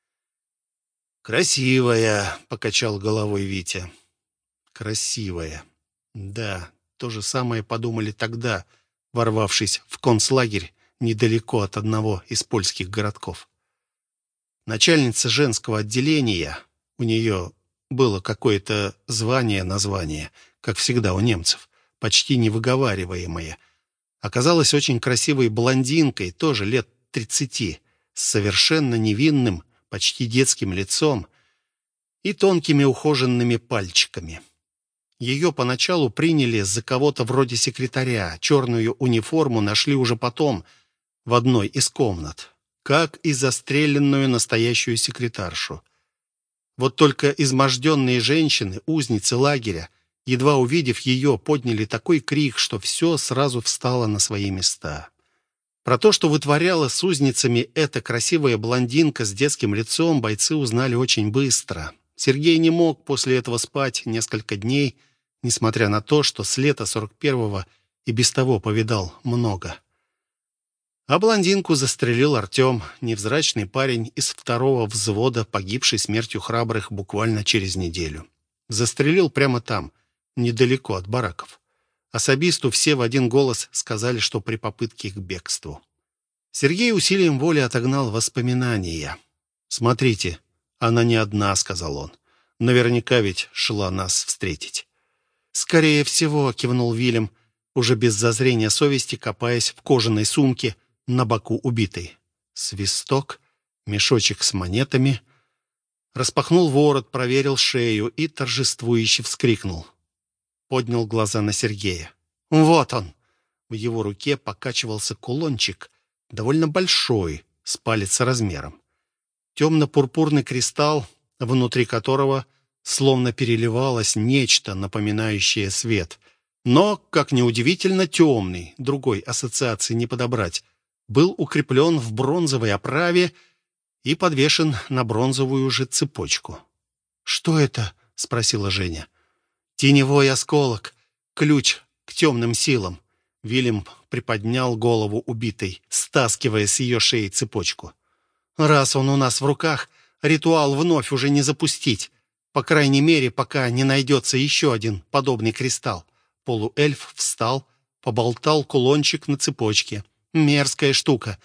«Красивая», — покачал головой Витя. «Красивая. Да, то же самое подумали тогда, ворвавшись в концлагерь недалеко от одного из польских городков. Начальница женского отделения, у нее было какое-то название, как всегда у немцев, почти невыговариваемое, оказалась очень красивой блондинкой, тоже лет 30, с совершенно невинным, почти детским лицом и тонкими ухоженными пальчиками. Ее поначалу приняли за кого-то вроде секретаря, черную униформу нашли уже потом в одной из комнат, как и застреленную настоящую секретаршу. Вот только изможденные женщины, узницы лагеря, едва увидев ее, подняли такой крик, что все сразу встало на свои места. Про то, что вытворяла с узницами эта красивая блондинка с детским лицом, бойцы узнали очень быстро. Сергей не мог после этого спать несколько дней, несмотря на то, что с лета 41-го и без того повидал много. А блондинку застрелил Артем, невзрачный парень из 2-го взвода, погибший смертью храбрых буквально через неделю. Застрелил прямо там, недалеко от бараков. Особисту все в один голос сказали, что при попытке к бегству. Сергей усилием воли отогнал воспоминания. «Смотрите, она не одна», — сказал он. «Наверняка ведь шла нас встретить». «Скорее всего», — кивнул Вильям, уже без зазрения совести, копаясь в кожаной сумке на боку убитой. Свисток, мешочек с монетами. Распахнул ворот, проверил шею и торжествующе вскрикнул. Поднял глаза на Сергея. «Вот он!» В его руке покачивался кулончик, довольно большой, с палец размером. Темно-пурпурный кристалл, внутри которого словно переливалось нечто, напоминающее свет. Но, как ни удивительно, темный, другой ассоциации не подобрать, был укреплен в бронзовой оправе и подвешен на бронзовую же цепочку. «Что это?» — спросила Женя. «Теневой осколок. Ключ к темным силам». Вильям приподнял голову убитой, стаскивая с ее шеи цепочку. «Раз он у нас в руках, ритуал вновь уже не запустить. По крайней мере, пока не найдется еще один подобный кристалл». Полуэльф встал, поболтал кулончик на цепочке. «Мерзкая штука.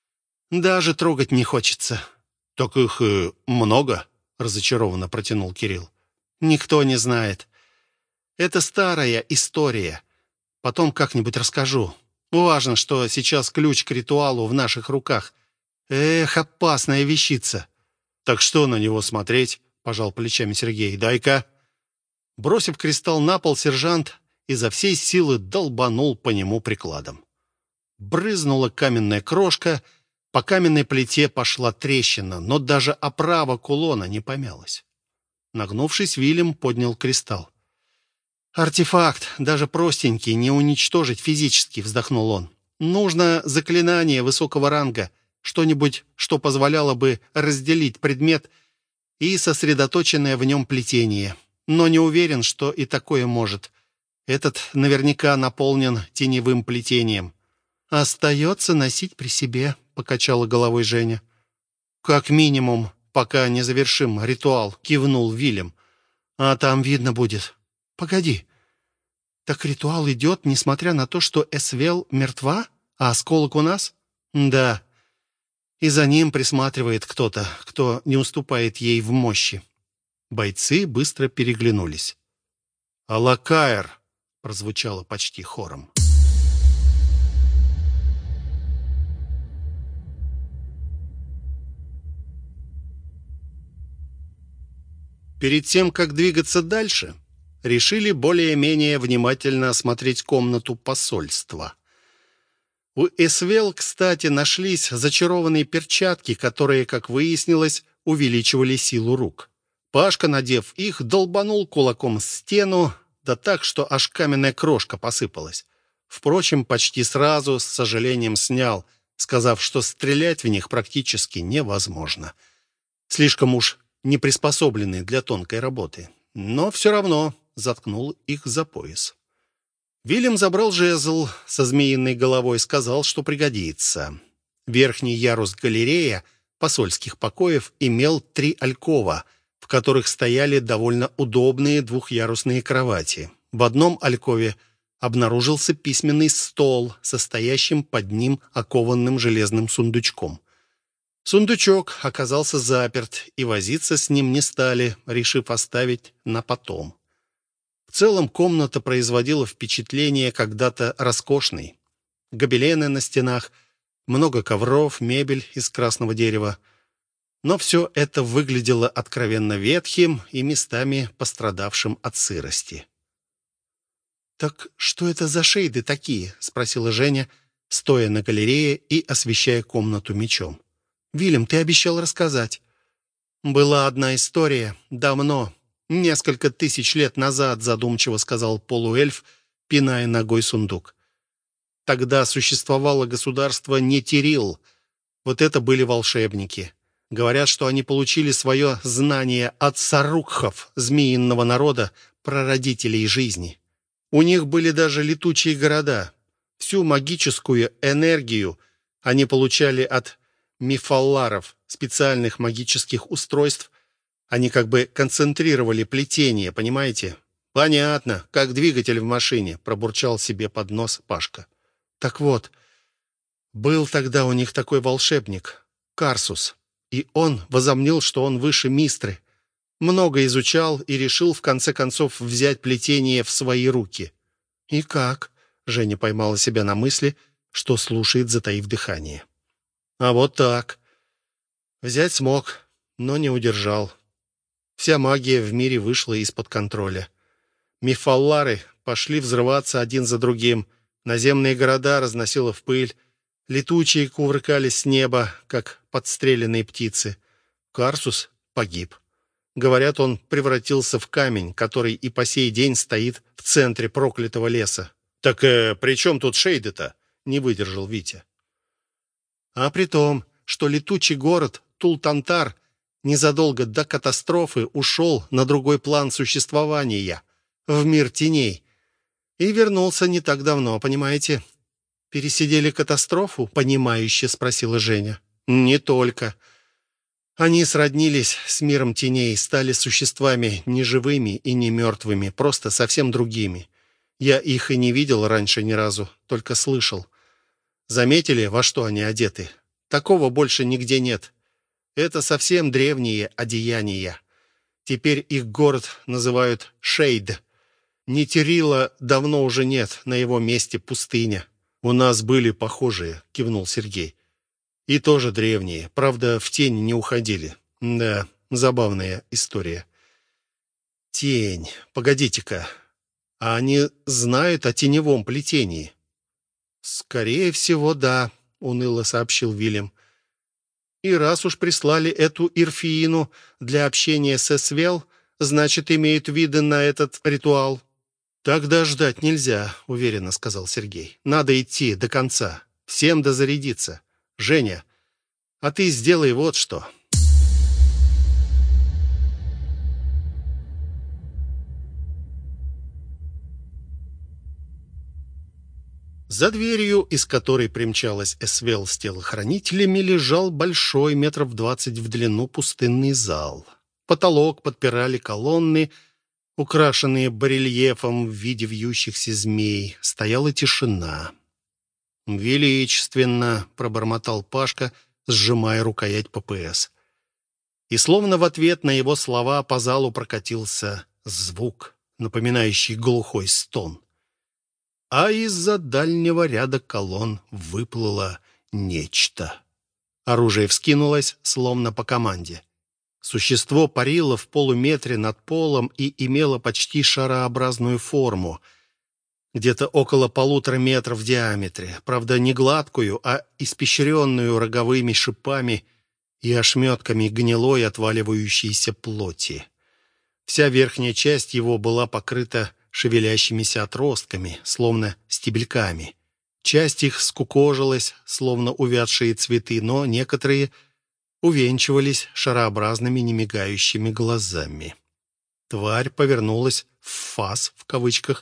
Даже трогать не хочется». «Так их много?» — разочарованно протянул Кирилл. «Никто не знает. Это старая история. Потом как-нибудь расскажу. Важно, что сейчас ключ к ритуалу в наших руках. Эх, опасная вещица». «Так что на него смотреть?» — пожал плечами Сергей. «Дай-ка». Бросив кристалл на пол, сержант изо всей силы долбанул по нему прикладом. Брызнула каменная крошка, по каменной плите пошла трещина, но даже оправа кулона не помялась. Нагнувшись, Вильям поднял кристалл. «Артефакт, даже простенький, не уничтожить физически», — вздохнул он. «Нужно заклинание высокого ранга, что-нибудь, что позволяло бы разделить предмет и сосредоточенное в нем плетение. Но не уверен, что и такое может. Этот наверняка наполнен теневым плетением». «Остается носить при себе», — покачала головой Женя. «Как минимум, пока не завершим ритуал», — кивнул Вильям. «А там видно будет». «Погоди. Так ритуал идет, несмотря на то, что Эсвел мертва, а осколок у нас?» «Да. И за ним присматривает кто-то, кто не уступает ей в мощи». Бойцы быстро переглянулись. «Алакаэр!» — прозвучало почти хором. Перед тем, как двигаться дальше, решили более-менее внимательно осмотреть комнату посольства. У Эсвел, кстати, нашлись зачарованные перчатки, которые, как выяснилось, увеличивали силу рук. Пашка, надев их, долбанул кулаком в стену, да так, что аж каменная крошка посыпалась. Впрочем, почти сразу, с сожалением, снял, сказав, что стрелять в них практически невозможно. Слишком уж не приспособлены для тонкой работы. Но все равно заткнул их за пояс. Вильям забрал жезл со змеиной головой, сказал, что пригодится. Верхний ярус галерея посольских покоев имел 3 алькова, в которых стояли довольно удобные двухъярусные кровати. В одном алькове обнаружился письменный стол, состоящим под ним окованным железным сундучком. Сундучок оказался заперт, и возиться с ним не стали, решив оставить на потом. В целом комната производила впечатление когда-то роскошной. Гобелены на стенах, много ковров, мебель из красного дерева. Но все это выглядело откровенно ветхим и местами пострадавшим от сырости. «Так что это за шейды такие?» — спросила Женя, стоя на галерее и освещая комнату мечом. «Вильям, ты обещал рассказать». «Была одна история. Давно. Несколько тысяч лет назад», — задумчиво сказал полуэльф, пиная ногой сундук. «Тогда существовало государство Нетерил. Вот это были волшебники. Говорят, что они получили свое знание от сарукхов, змеиного народа, прародителей жизни. У них были даже летучие города. Всю магическую энергию они получали от мифалларов, специальных магических устройств. Они как бы концентрировали плетение, понимаете?» «Понятно, как двигатель в машине», — пробурчал себе под нос Пашка. «Так вот, был тогда у них такой волшебник, Карсус, и он возомнил, что он выше Мистры. Много изучал и решил в конце концов взять плетение в свои руки». «И как?» — Женя поймала себя на мысли, что слушает, затаив дыхание. «А вот так. Взять смог, но не удержал. Вся магия в мире вышла из-под контроля. Мифаллары пошли взрываться один за другим, наземные города разносило в пыль, летучие кувыркались с неба, как подстреленные птицы. Карсус погиб. Говорят, он превратился в камень, который и по сей день стоит в центре проклятого леса». «Так при чем тут шейды-то?» — не выдержал Витя. «А при том, что летучий город Тултантар незадолго до катастрофы ушел на другой план существования, в мир теней, и вернулся не так давно, понимаете?» «Пересидели катастрофу?» — понимающе спросила Женя. «Не только. Они сроднились с миром теней, стали существами не живыми и не мертвыми, просто совсем другими. Я их и не видел раньше ни разу, только слышал. Заметили, во что они одеты? Такого больше нигде нет. Это совсем древние одеяния. Теперь их город называют Шейд. Нетерила давно уже нет, на его месте пустыня». «У нас были похожие», — кивнул Сергей. «И тоже древние, правда, в тень не уходили. Да, забавная история». «Тень. Погодите-ка. А они знают о теневом плетении?» «Скорее всего, да», — уныло сообщил Вильям. «И раз уж прислали эту Ирфиину для общения с Эсвел, значит, имеют виды на этот ритуал». «Тогда ждать нельзя», — уверенно сказал Сергей. «Надо идти до конца. Всем дозарядиться. Женя, а ты сделай вот что». За дверью, из которой примчалась Эсвел с телохранителями, лежал большой, 20 в длину, пустынный зал. Потолок подпирали колонны, украшенные барельефом в виде вьющихся змей. Стояла тишина. «Величественно!» — пробормотал Пашка, сжимая рукоять ППС. И словно в ответ на его слова по залу прокатился звук, напоминающий глухой стон. А из-за дальнего ряда колонн выплыло нечто. Оружие вскинулось, словно по команде. Существо парило в полуметре над полом и имело почти шарообразную форму, где-то около 1,5 метра в диаметре, правда, не гладкую, а испещренную роговыми шипами и ошметками гнилой отваливающейся плоти. Вся верхняя часть его была покрыта шевелящимися отростками, словно стебельками. Часть их скукожилась, словно увядшие цветы, но некоторые увенчивались шарообразными немигающими глазами. Тварь повернулась в фас, в кавычках,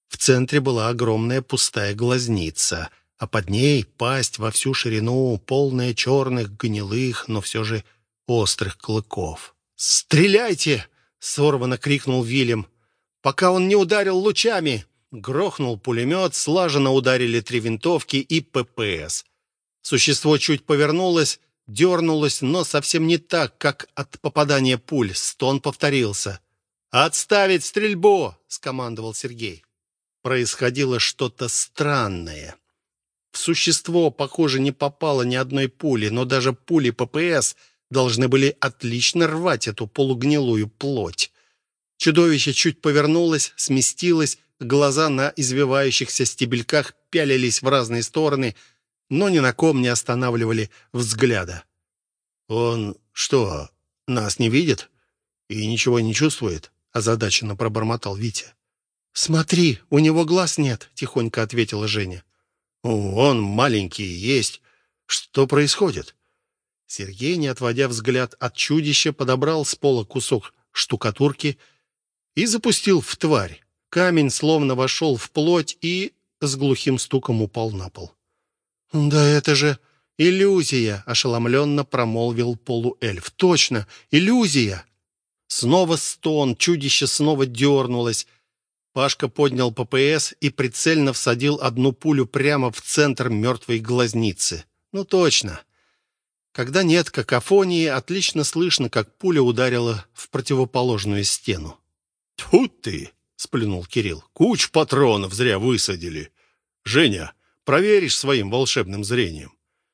В центре была огромная пустая глазница, а под ней пасть во всю ширину, полная черных, гнилых, но все же острых клыков. «Стреляйте!» — сорвано крикнул Вильям. «Пока он не ударил лучами!» Грохнул пулемет, слаженно ударили 3 винтовки и ППС. Существо чуть повернулось, дернулось, но совсем не так, как от попадания пуль. Стон повторился. «Отставить стрельбу!» — скомандовал Сергей. Происходило что-то странное. В существо, похоже, не попало ни одной пули, но даже пули ППС должны были отлично рвать эту полугнилую плоть. Чудовище чуть повернулось, сместилось, глаза на извивающихся стебельках пялились в разные стороны, но ни на ком не останавливали взгляда. «Он что, нас не видит и ничего не чувствует?» — озадаченно пробормотал Витя. «Смотри, у него глаз нет», — тихонько ответила Женя. «Он маленький есть. Что происходит?» Сергей, не отводя взгляд от чудища, подобрал с пола кусок штукатурки и запустил в тварь. Камень словно вошел в плоть и с глухим стуком упал на пол. «Да это же иллюзия!» — ошеломленно промолвил полуэльф. «Точно, иллюзия!» Снова стон, чудище снова дернулось. Пашка поднял ППС и прицельно всадил одну пулю прямо в центр мертвой глазницы. «Ну точно!» Когда нет какофонии, отлично слышно, как пуля ударила в противоположную стену. «Тьфу ты!» — сплюнул Кирилл. «Куч патронов зря высадили. Женя, проверишь своим волшебным зрением?»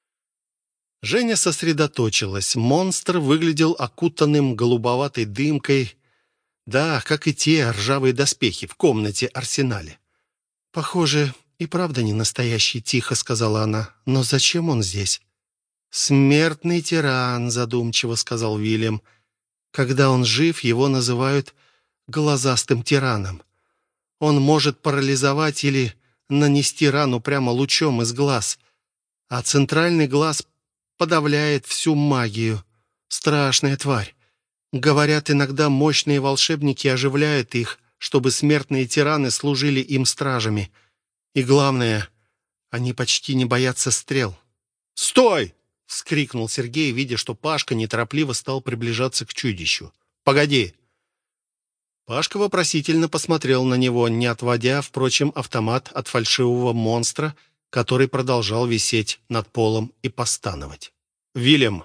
Женя сосредоточилась. Монстр выглядел окутанным голубоватой дымкой. Да, как и те ржавые доспехи в комнате-арсенале. «Похоже, и правда не настоящий», — тихо сказала она. «Но зачем он здесь?» «Смертный тиран», — задумчиво сказал Вильям. «Когда он жив, его называют глазастым тираном. Он может парализовать или нанести рану прямо лучом из глаз, а центральный глаз подавляет всю магию. Страшная тварь. Говорят, иногда мощные волшебники оживляют их, чтобы смертные тираны служили им стражами. И главное, они почти не боятся стрел». «Стой!» — вскрикнул Сергей, видя, что Пашка неторопливо стал приближаться к чудищу. «Погоди!» Пашка вопросительно посмотрел на него, не отводя, впрочем, автомат от фальшивого монстра, который продолжал висеть над полом и постановать. «Вильям,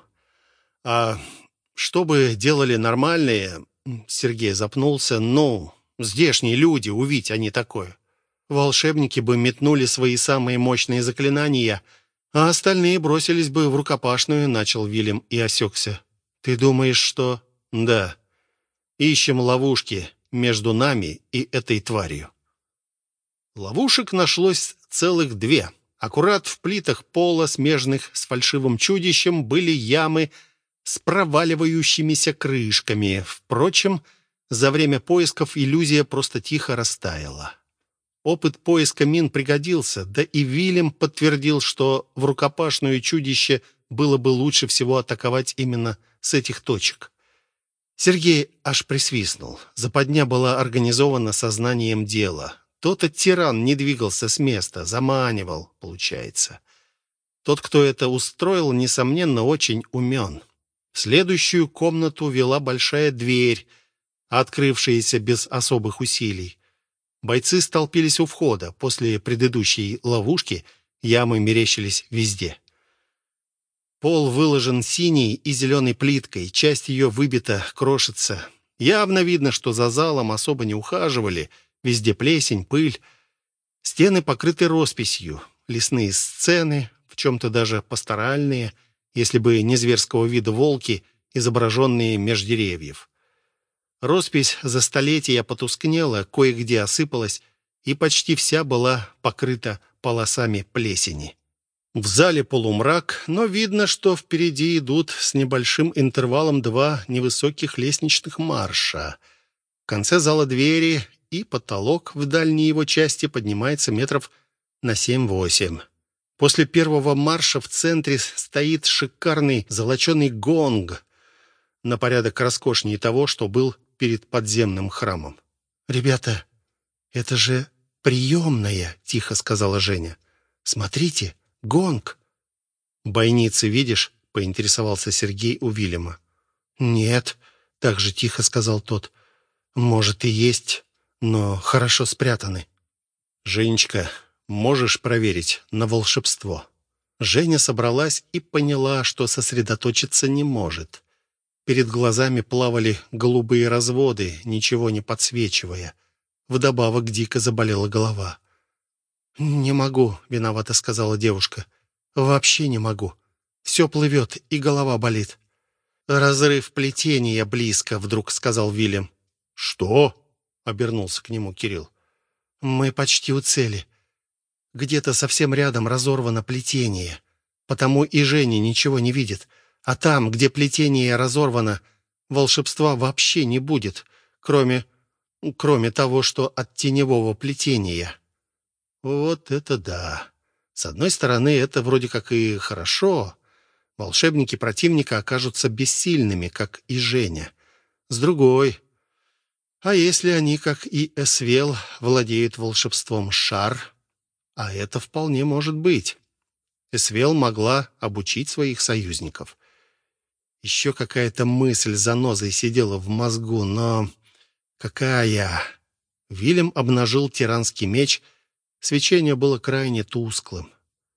а что бы делали нормальные...» Сергей запнулся. «Ну, здешние люди, увидь они такое. Волшебники бы метнули свои самые мощные заклинания, а остальные бросились бы в рукопашную», — начал Вильям и осекся. «Ты думаешь, что...» «Да. Ищем ловушки между нами и этой тварью». Ловушек нашлось целых 2. Аккурат в плитах пола, смежных с фальшивым чудищем, были ямы с проваливающимися крышками. Впрочем, за время поисков иллюзия просто тихо растаяла. Опыт поиска мин пригодился, да и Вильям подтвердил, что в рукопашную чудище было бы лучше всего атаковать именно с этих точек. Сергей аж присвистнул. Западня была организована сознанием дела. Тот тиран не двигался с места, заманивал, получается. Тот, кто это устроил, несомненно, очень умен. В следующую комнату вела большая дверь, открывшаяся без особых усилий. Бойцы столпились у входа. После предыдущей ловушки ямы мерещились везде. Пол выложен синей и зеленой плиткой, часть ее выбита, крошится. Явно видно, что за залом особо не ухаживали, везде плесень, пыль. Стены покрыты росписью, лесные сцены, в чем-то даже пасторальные, если бы не зверского вида волки, изображенные меж деревьев. Роспись за столетия потускнела, кое-где осыпалась, и почти вся была покрыта полосами плесени. В зале полумрак, но видно, что впереди идут с небольшим интервалом 2 невысоких лестничных марша. В конце зала двери, и потолок в дальней его части поднимается метров на 7-8. После первого марша в центре стоит шикарный золоченый гонг, на порядок роскошнее того, что был перед подземным храмом. «Ребята, это же «Приемная», — тихо сказала Женя. «Смотрите, гонг». «Бойницы видишь?» — поинтересовался Сергей у Вильяма. «Нет», — так же тихо сказал тот. «Может, и есть, но хорошо спрятаны». «Женечка, можешь проверить на волшебство?» Женя собралась и поняла, что сосредоточиться не может. Перед глазами плавали голубые разводы, ничего не подсвечивая. Вдобавок дико заболела голова. «Не могу», — виновато сказала девушка. «Вообще не могу. Все плывет, и голова болит». «Разрыв плетения близко», — вдруг сказал Вильям. «Что?» — обернулся к нему Кирилл. «Мы почти у цели. Где-то совсем рядом разорвано плетение. Потому и Женя ничего не видит. А там, где плетение разорвано, волшебства вообще не будет, кроме того, что от теневого плетения». Вот это да! С одной стороны, это вроде как и хорошо. Волшебники противника окажутся бессильными, как и Женя. С другой... А если они, как и Эсвел, владеют волшебством шар? А это вполне может быть. Эсвел могла обучить своих союзников. Еще какая-то мысль занозой сидела в мозгу, но... Какая? Вильям обнажил тиранский меч. Свечение было крайне тусклым.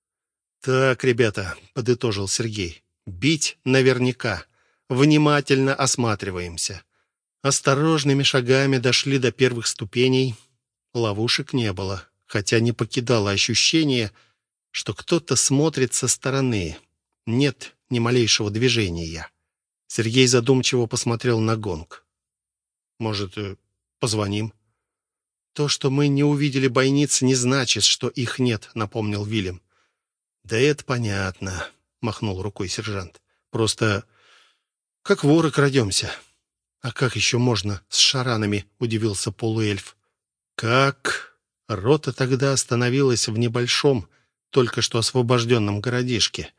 «Так, ребята», — подытожил Сергей, — «бить наверняка. Внимательно осматриваемся». Осторожными шагами дошли до первых ступеней. Ловушек не было, хотя не покидало ощущение, что кто-то смотрит со стороны. Нет ни малейшего движения. Сергей задумчиво посмотрел на гонг. «Может, позвоним?» «То, что мы не увидели бойниц, не значит, что их нет», — напомнил Вильям. «Да это понятно», — махнул рукой сержант. «Просто как воры крадемся». «А как еще можно с шаранами?» — удивился полуэльф. «Как?» Рота тогда остановилась в небольшом, только что освобожденном городишке.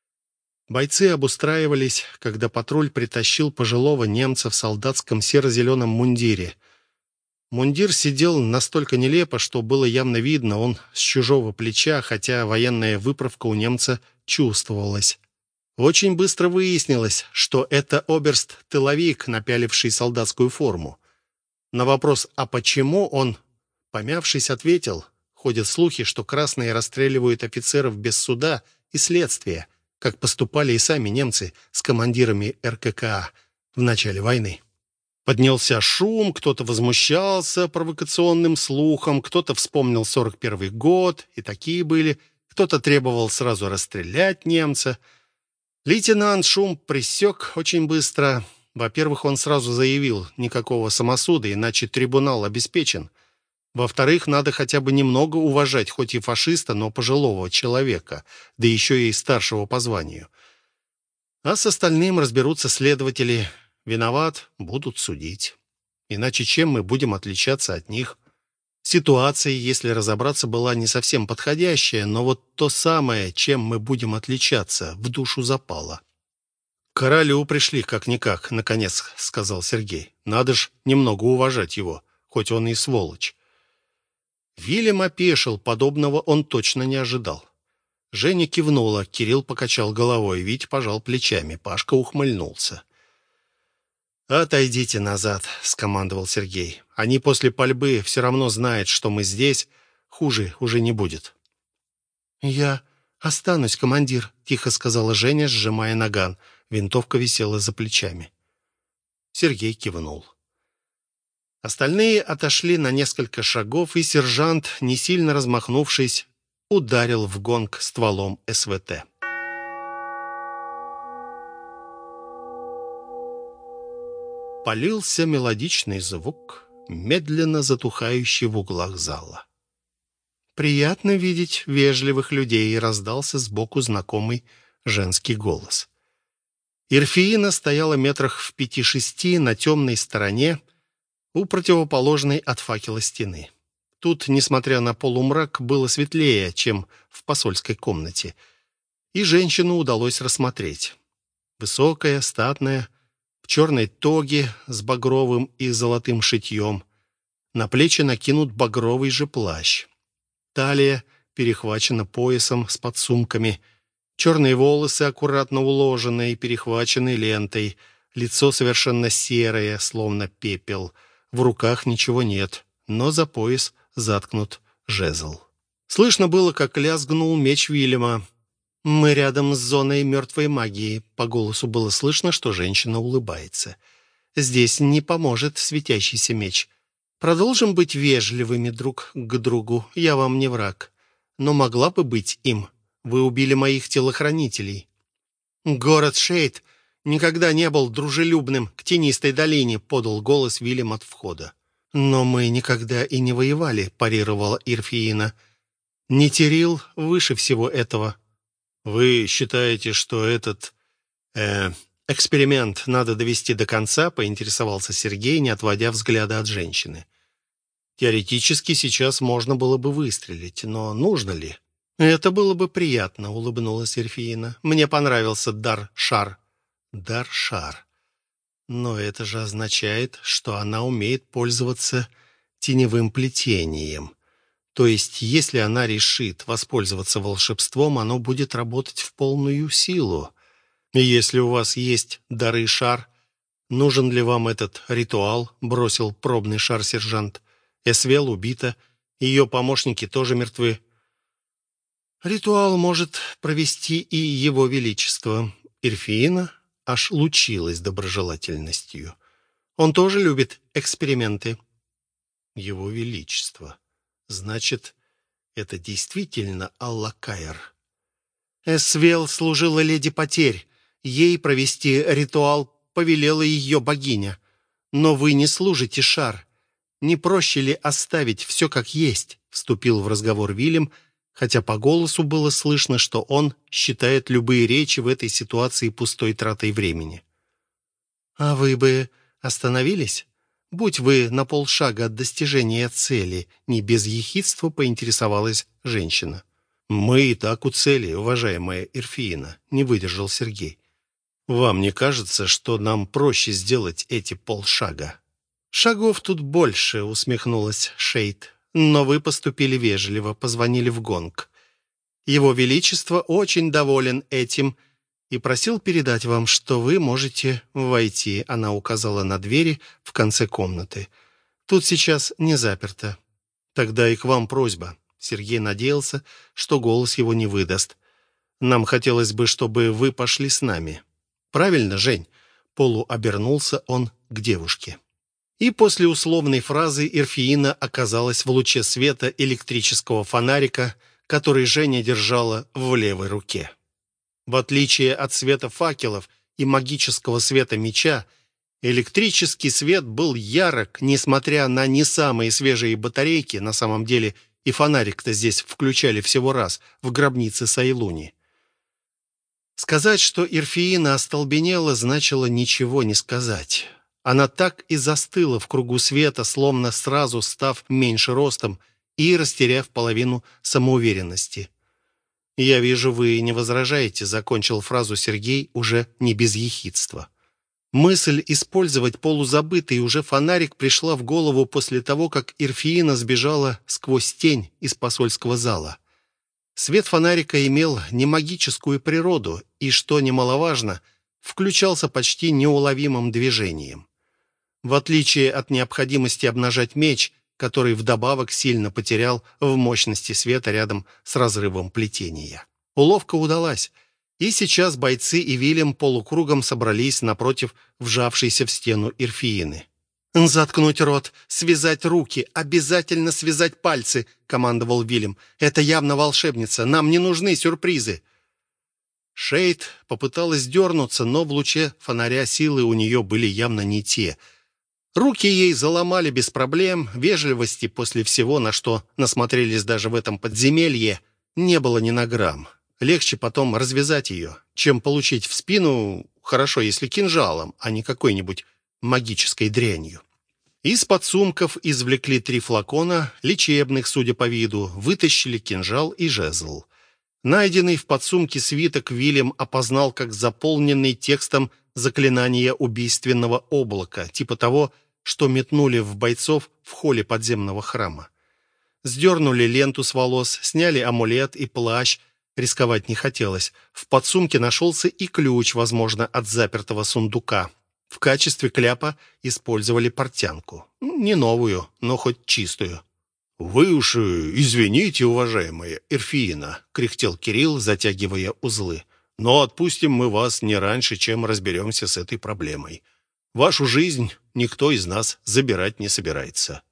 Бойцы обустраивались, когда патруль притащил пожилого немца в солдатском серо-зеленом мундире. Мундир сидел настолько нелепо, что было явно видно, он с чужого плеча, хотя военная выправка у немца чувствовалась. Очень быстро выяснилось, что это оберст-тыловик, напяливший солдатскую форму. На вопрос «а почему?» он, помявшись, ответил: ходят слухи, что красные расстреливают офицеров без суда и следствия, как поступали и сами немцы с командирами РККА в начале войны. Поднялся шум, кто-то возмущался провокационным слухом, кто-то вспомнил 41-й год, и такие были, кто-то требовал сразу расстрелять немца. Лейтенант шум пресек очень быстро. Во-первых, он сразу заявил: никакого самосуда, иначе трибунал обеспечен. Во-вторых, надо хотя бы немного уважать хоть и фашиста, но пожилого человека, да еще и старшего по званию. А с остальным разберутся следователи. Виноват — будут судить. Иначе чем мы будем отличаться от них? Ситуация, если разобраться, была не совсем подходящая, но вот то самое, чем мы будем отличаться, в душу запало. «К королю пришли, как-никак», — наконец сказал Сергей. «Надо ж немного уважать его, хоть он и сволочь». Вильям опешил, подобного он точно не ожидал. Женя кивнула, Кирилл покачал головой, Вить пожал плечами, Пашка ухмыльнулся. «Отойдите назад», — скомандовал Сергей. «Они после пальбы все равно знают, что мы здесь. Хуже уже не будет». «Я останусь, командир», — тихо сказала Женя, сжимая наган. Винтовка висела за плечами. Сергей кивнул. Остальные отошли на несколько шагов, и сержант, не сильно размахнувшись, ударил в гонг стволом СВТ. Полился мелодичный звук, медленно затухающий в углах зала. «Приятно видеть вежливых людей», — раздался сбоку знакомый женский голос. Ирфиина стояла метрах в 5-6 на темной стороне, у противоположной от факела стены. Тут, несмотря на полумрак, было светлее, чем в посольской комнате, и женщину удалось рассмотреть. Высокая, статная, в черной тоге с багровым и золотым шитьем. На плечи накинут багровый же плащ. Талия перехвачена поясом с подсумками. Черные волосы аккуратно уложены и перехвачены лентой. Лицо совершенно серое, словно пепел. В руках ничего нет, но за пояс заткнут жезл. Слышно было, как лязгнул меч Вильяма. «Мы рядом с зоной мертвой магии». По голосу было слышно, что женщина улыбается. «Здесь не поможет светящийся меч. Продолжим быть вежливыми друг к другу. Я вам не враг, но могла бы быть им. Вы убили моих телохранителей». «Город Шейд никогда не был дружелюбным к тенистой долине», подал голос Вильям от входа. «Но мы никогда и не воевали», парировала Ирфиина. «Нетерил выше всего этого». «Вы считаете, что этот эксперимент надо довести до конца?» поинтересовался Сергей, не отводя взгляда от женщины. «Теоретически сейчас можно было бы выстрелить, но нужно ли?» «Это было бы приятно», — улыбнулась Ирфиина. «Мне понравился дар-шар». «Дар-шар. Но это же означает, что она умеет пользоваться теневым плетением. То есть, если она решит воспользоваться волшебством, оно будет работать в полную силу. И если у вас есть дары-шар, нужен ли вам этот ритуал?» бросил пробный шар сержант. «Эсвел убита, ее помощники тоже мертвы». «Ритуал может провести и его величество». Ирфиина аж лучилась доброжелательностью. «Он тоже любит эксперименты». «Его величество. Значит, это действительно Аллакаир». «Эсвел служила леди потерь. Ей провести ритуал повелела ее богиня. Но вы не служите шар. Не проще ли оставить все как есть?» вступил в разговор Вильям, хотя по голосу было слышно, что он считает любые речи в этой ситуации пустой тратой времени. «А вы бы остановились? Будь вы на полшага от достижения цели», не без ехидства поинтересовалась женщина. «Мы и так у цели, уважаемая Ирфиина», не выдержал Сергей. «Вам не кажется, что нам проще сделать эти полшага?» «Шагов тут больше», усмехнулась Шейд. «Но вы поступили вежливо, позвонили в гонг. Его Величество очень доволен этим и просил передать вам, что вы можете войти». Она указала на двери в конце комнаты. «Тут сейчас не заперто». «Тогда и к вам просьба». Сергей надеялся, что голос его не выдаст. «Нам хотелось бы, чтобы вы пошли с нами». «Правильно, Жень?» Полуобернулся он к девушке. И после условной фразы Ирфиина оказалась в луче света электрического фонарика, который Женя держала в левой руке. В отличие от света факелов и магического света меча, электрический свет был ярок, несмотря на не самые свежие батарейки. На самом деле и фонарик-то здесь включали всего раз, в гробнице Сайлуни. Сказать, что Ирфиина остолбенела, значило ничего не сказать. Она так и застыла в кругу света, словно сразу став меньше ростом и растеряв половину самоуверенности. «Я вижу, вы не возражаете», — закончил фразу Сергей уже не без ехидства. Мысль использовать полузабытый уже фонарик пришла в голову после того, как Ирфиина сбежала сквозь тень из посольского зала. Свет фонарика имел не магическую природу и, что немаловажно, включался почти неуловимым движением. В отличие от необходимости обнажать меч, который вдобавок сильно потерял в мощности света рядом с разрывом плетения. Уловка удалась, и сейчас бойцы и Вильям полукругом собрались напротив вжавшейся в стену Ирфиины. «Заткнуть рот, связать руки, обязательно связать пальцы», — командовал Вильям. «Это явно волшебница, нам не нужны сюрпризы». Шейд попыталась дернуться, но в луче фонаря силы у нее были явно не те. Руки ей заломали без проблем, вежливости после всего, на что насмотрелись даже в этом подземелье, не было ни на грамм. Легче потом развязать ее, чем получить в спину, хорошо, если кинжалом, а не какой-нибудь магической дрянью. Из подсумков извлекли 3 флакона, лечебных, судя по виду, вытащили кинжал и жезл. Найденный в подсумке свиток Вильям опознал как заполненный текстом заклинание убийственного облака, типа того, что метнули в бойцов в холле подземного храма. Сдернули ленту с волос, сняли амулет и плащ. Рисковать не хотелось. В подсумке нашелся и ключ, возможно, от запертого сундука. В качестве кляпа использовали портянку. Не новую, но хоть чистую. «Вы уж извините, уважаемая Эрфиина», — кряхтел Кирилл, затягивая узлы. «Но отпустим мы вас не раньше, чем разберемся с этой проблемой. Вашу жизнь никто из нас забирать не собирается».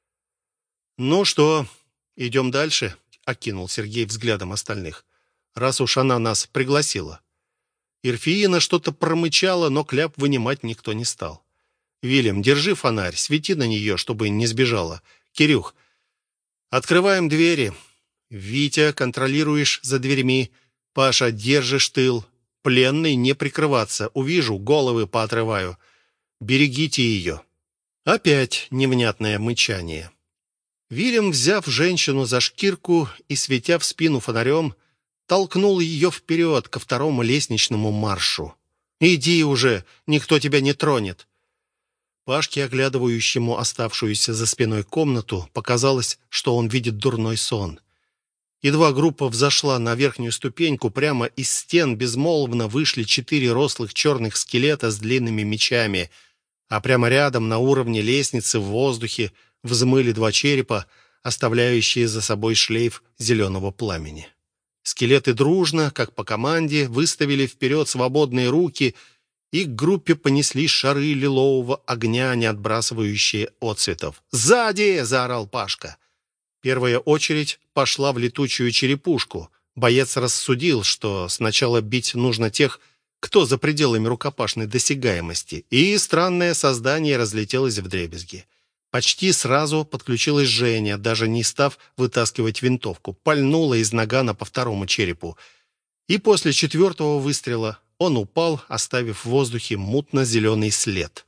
«Ну что, идем дальше?» — окинул Сергей взглядом остальных. «Раз уж она нас пригласила». Эрфиина что-то промычала, но кляп вынимать никто не стал. «Вильям, держи фонарь, свети на нее, чтобы не сбежала. Кирюх, открываем двери. Витя, контролируешь за дверьми. Паша, держишь тыл. Пленный не прикрываться. Увижу, головы поотрываю. Берегите ее». Опять невнятное мычание. Вильям, взяв женщину за шкирку и светя в спину фонарем, толкнул ее вперед ко второму лестничному маршу. «Иди уже, никто тебя не тронет». Пашке, оглядывающему оставшуюся за спиной комнату, показалось, что он видит дурной сон. Едва группа взошла на верхнюю ступеньку, прямо из стен безмолвно вышли 4 рослых черных скелета с длинными мечами, а прямо рядом, на уровне лестницы, в воздухе, взмыли 2 черепа, оставляющие за собой шлейф зеленого пламени. Скелеты дружно, как по команде, выставили вперед свободные руки, и к группе понесли шары лилового огня, не отбрасывающие отцветов. «Сзади!» — заорал Пашка. Первая очередь пошла в летучую черепушку. Боец рассудил, что сначала бить нужно тех, кто за пределами рукопашной досягаемости, и странное создание разлетелось вдребезги. Почти сразу подключилась Женя, даже не став вытаскивать винтовку, пальнула из нагана по второму черепу. И после 4-го выстрела он упал, оставив в воздухе мутно-зеленый след.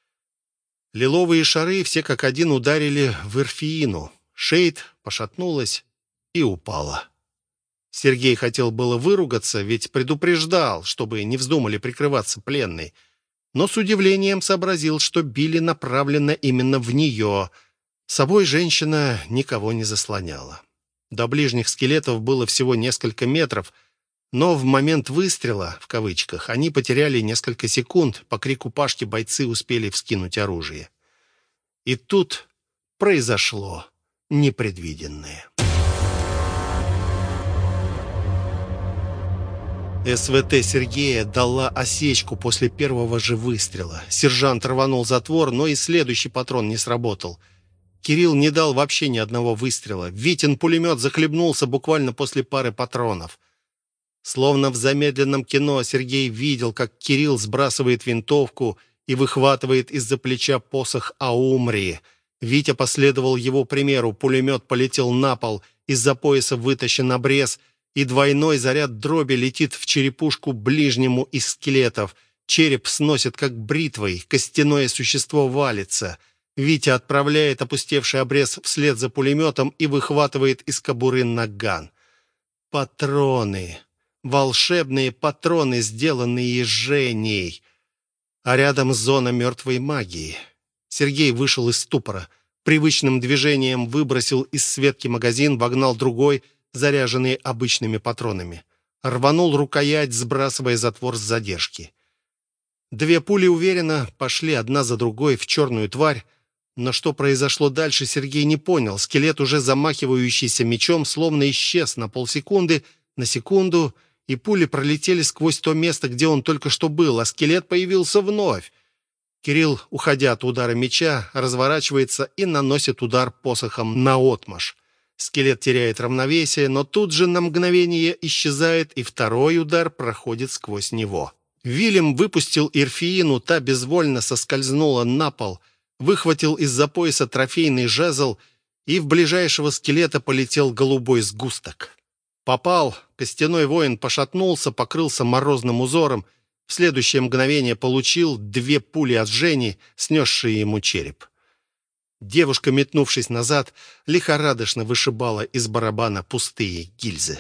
Лиловые шары все как один ударили в Эрфиину. Шейд пошатнулась и упала. Сергей хотел было выругаться, ведь предупреждал, чтобы не вздумали прикрываться пленной. Но с удивлением сообразил, что били направленно именно в нее. Собой женщина никого не заслоняла. До ближних скелетов было всего несколько метров, но в момент выстрела, в кавычках, они потеряли несколько секунд. По крику Пашки бойцы успели вскинуть оружие. И тут произошло непредвиденное. СВТ Сергея дала осечку после первого же выстрела. Сержант рванул затвор, но и следующий патрон не сработал. Кирилл не дал вообще ни одного выстрела. Витин пулемет захлебнулся буквально после пары патронов. Словно в замедленном кино Сергей видел, как Кирилл сбрасывает винтовку и выхватывает из-за плеча посох Аумрии. Витя последовал его примеру. Пулемет полетел на пол, из-за пояса вытащен обрез, и двойной заряд дроби летит в черепушку ближнему из скелетов. Череп сносит, как бритвой, костяное существо валится. Витя отправляет опустевший обрез вслед за пулеметом и выхватывает из кобуры наган. Патроны. Волшебные патроны, сделанные Женей. А рядом зона мертвой магии. Сергей вышел из ступора. Привычным движением выбросил из светки магазин, вогнал другой, заряженный обычными патронами. Рванул рукоять, сбрасывая затвор с задержки. 2 пули уверенно пошли одна за другой в черную тварь, но что произошло дальше, Сергей не понял. Скелет, уже замахивающийся мечом, словно исчез на полсекунды, на секунду, и пули пролетели сквозь то место, где он только что был, а скелет появился вновь. Кирилл, уходя от удара меча, разворачивается и наносит удар посохом наотмашь. Скелет теряет равновесие, но тут же на мгновение исчезает, и второй удар проходит сквозь него. Вильям выпустил Эрфиину, та безвольно соскользнула на пол, выхватил из-за пояса трофейный жезл, и в ближайшего скелета полетел голубой сгусток. Попал, костяной воин пошатнулся, покрылся морозным узором, в следующее мгновение получил 2 пули от Жени, снесшие ему череп. Девушка, метнувшись назад, лихорадочно вышибала из барабана пустые гильзы.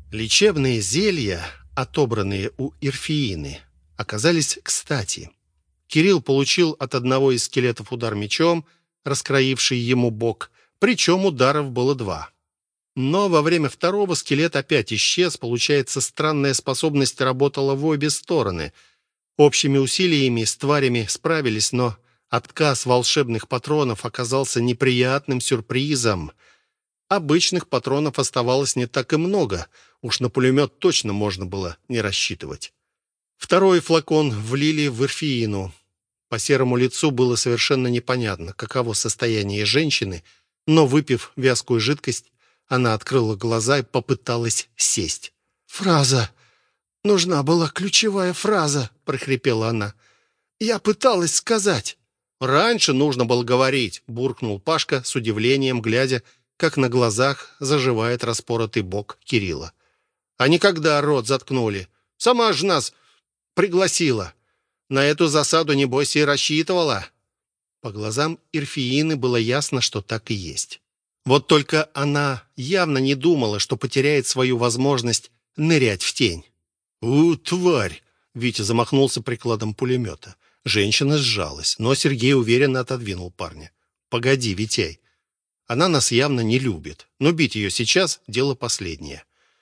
Лечебные зелья, отобранные у Ирфиины, оказались кстати. Кирилл получил от одного из скелетов удар мечом, раскроивший ему бок, причем ударов было 2. Но во время второго скелет опять исчез, получается, странная способность работала в обе стороны. Общими усилиями с тварями справились, но отказ волшебных патронов оказался неприятным сюрпризом. Обычных патронов оставалось не так и много, уж на пулемет точно можно было не рассчитывать. Второй флакон влили в Ирфиину. По серому лицу было совершенно непонятно, каково состояние женщины, но, выпив вязкую жидкость, она открыла глаза и попыталась сесть. «Фраза! Нужна была ключевая фраза!» — прохрипела она. «Я пыталась сказать!» «Раньше нужно было говорить!» — буркнул Пашка с удивлением, глядя, как на глазах заживает распоротый бок Кирилла. «А никогда рот заткнули! Сама же нас пригласила! На эту засаду, небось, и рассчитывала!» По глазам Ирфиины было ясно, что так и есть. Вот только она явно не думала, что потеряет свою возможность нырять в тень. «Тварь!» — Витя замахнулся прикладом пулемета. Женщина сжалась, но Сергей уверенно отодвинул парня. «Погоди, Витяй. Она нас явно не любит, но бить ее сейчас — дело последнее.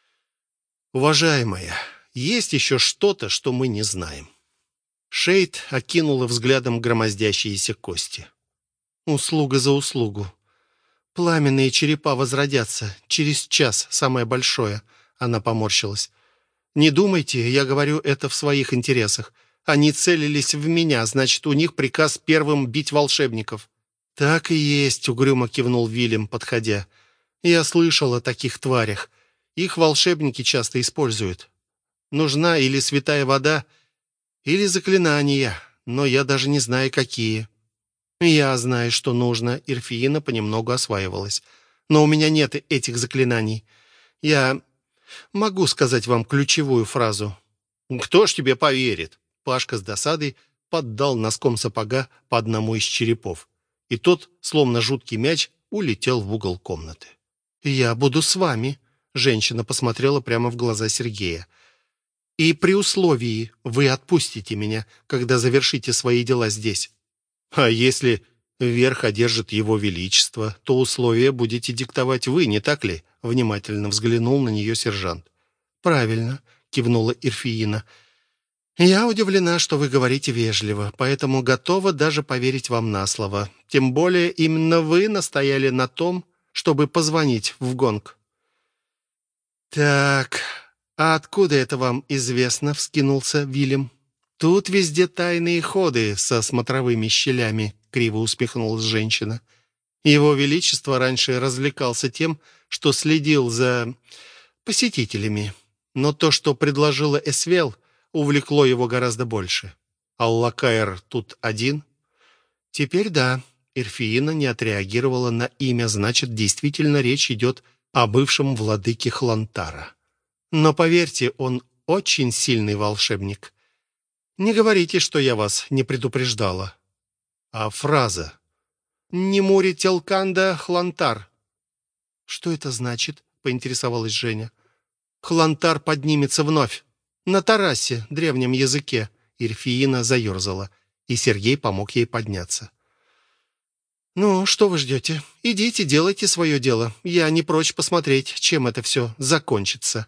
Уважаемая, есть еще что-то, что мы не знаем». Шейд окинула взглядом громоздящиеся кости. «Услуга за услугу. Пламенные черепа возродятся. Через час, самое большое». Она поморщилась. «Не думайте, я говорю это в своих интересах. Они целились в меня, значит, у них приказ первым бить волшебников». «Так и есть», — угрюмо кивнул Вильям, подходя. «Я слышал о таких тварях. Их волшебники часто используют. Нужна или святая вода, или заклинания, но я даже не знаю, какие». «Я знаю, что нужно», — Ирфиина понемногу осваивалась. «Но у меня нет этих заклинаний. Я могу сказать вам ключевую фразу». «Кто ж тебе поверит?» Пашка с досадой поддал носком сапога по одному из черепов. И тот, словно жуткий мяч, улетел в угол комнаты. «Я буду с вами», — женщина посмотрела прямо в глаза Сергея. «И при условии вы отпустите меня, когда завершите свои дела здесь. А если верх одержит его величество, то условия будете диктовать вы, не так ли?» — внимательно взглянул на нее сержант. «Правильно», — кивнула Ирфиина. «Я удивлена, что вы говорите вежливо, поэтому готова даже поверить вам на слово. Тем более именно вы настояли на том, чтобы позвонить в гонг». «Так, а откуда это вам известно?» — вскинулся Вильям. «Тут везде тайные ходы со смотровыми щелями», — криво усмехнулась женщина. «Его Величество раньше развлекался тем, что следил за посетителями. Но то, что предложила Эсвел, увлекло его гораздо больше. Аллакаэр тут один?» «Теперь да». Ирфиина не отреагировала на имя, значит, действительно речь идет о бывшем владыке Хлантара. «Но поверьте, он очень сильный волшебник. Не говорите, что я вас не предупреждала». «А фраза?» «Немури Телканда Хлантар». «Что это значит?» — поинтересовалась Женя. «Хлантар поднимется вновь. На Тарасе, древнем языке». Ирфиина заерзала, и Сергей помог ей подняться. «Ну, что вы ждете? Идите, делайте свое дело. Я не прочь посмотреть, чем это все закончится».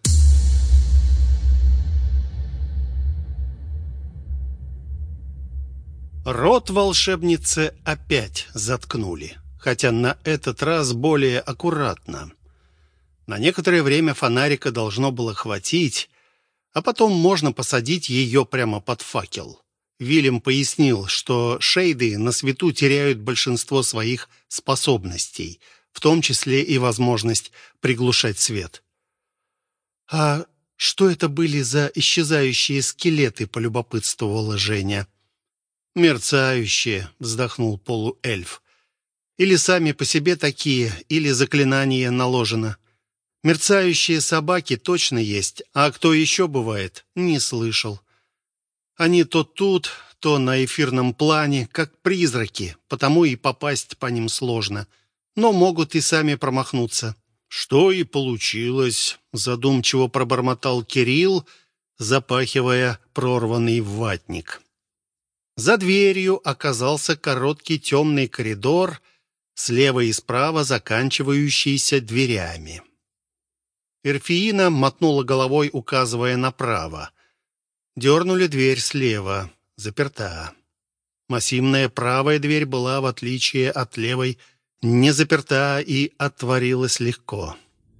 Рот волшебницы опять заткнули, хотя на этот раз более аккуратно. На некоторое время фонарика должно было хватить, а потом можно посадить ее прямо под факел. Вильям пояснил, что шейды на свету теряют большинство своих способностей, в том числе и возможность приглушать свет. «А что это были за исчезающие скелеты?» — полюбопытствовала Женя. «Мерцающие», — вздохнул полуэльф. «Или сами по себе такие, или заклинание наложено. Мерцающие собаки точно есть, а кто еще бывает, не слышал. Они то тут, то на эфирном плане, как призраки, потому и попасть по ним сложно, но могут и сами промахнуться. «Что и получилось», — задумчиво пробормотал Кирилл, запахивая прорванный ватник. За дверью оказался короткий темный коридор, слева и справа заканчивающийся дверями. Эрфиина мотнула головой, указывая направо. Дернули дверь слева. Заперта. Массивная правая дверь была, в отличие от левой, не заперта и отворилась легко.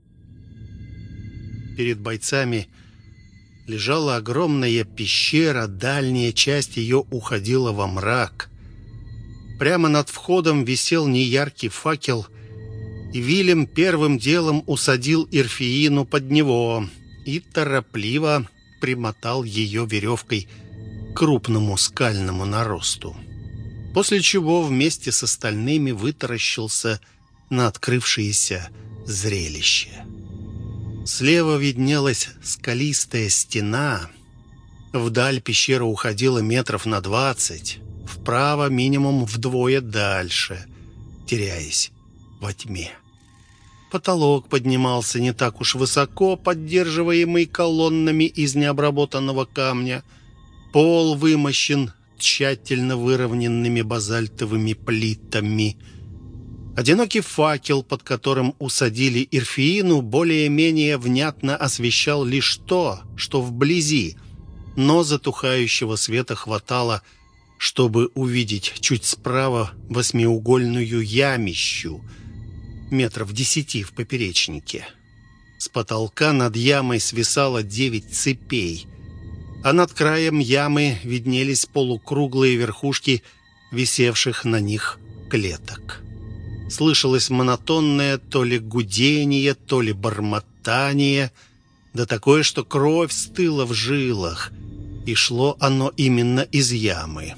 Перед бойцами лежала огромная пещера, дальняя часть ее уходила во мрак. Прямо над входом висел неяркий факел, и Вилем первым делом усадил Эрфиину под него и торопливо примотал ее веревкой к крупному скальному наросту. После чего вместе с остальными вытаращился на открывшееся зрелище. Слева виднелась скалистая стена. Вдаль пещера уходила метров на 20, вправо минимум вдвое дальше, теряясь во тьме. Потолок поднимался не так уж высоко, поддерживаемый колоннами из необработанного камня. Пол вымощен тщательно выровненными базальтовыми плитами. Одинокий факел, под которым усадили Эрфиину, более-менее внятно освещал лишь то, что вблизи, но затухающего света хватало, чтобы увидеть чуть справа восьмиугольную ямищу, метров 10 в поперечнике. С потолка над ямой свисало 9 цепей, а над краем ямы виднелись полукруглые верхушки висевших на них клеток. Слышалось монотонное то ли гудение, то ли бормотание, да такое, что кровь стыла в жилах, и шло оно именно из ямы.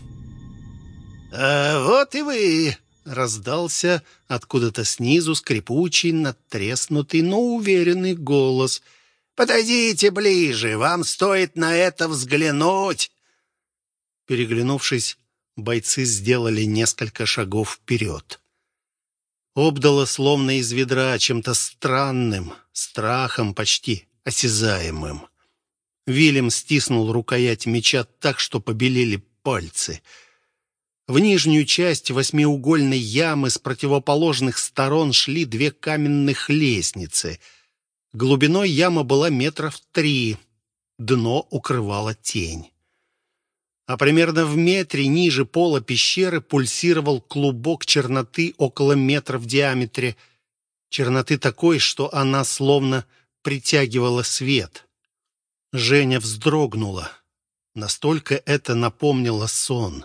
«А вот и вы!» — раздался откуда-то снизу скрипучий, надтреснутый, но уверенный голос. «Подойдите ближе, вам стоит на это взглянуть!» Переглянувшись, бойцы сделали несколько шагов вперед. Обдало словно из ведра чем-то странным, страхом почти осязаемым. Вильям стиснул рукоять меча так, что побелели пальцы. В нижнюю часть восьмиугольной ямы с противоположных сторон шли 2 каменных лестницы. Глубиной яма была метров 3, дно укрывала тень. А примерно в метре ниже пола пещеры пульсировал клубок черноты около метра в диаметре. Черноты такой, что она словно притягивала свет. Женя вздрогнула. Настолько это напомнило сон.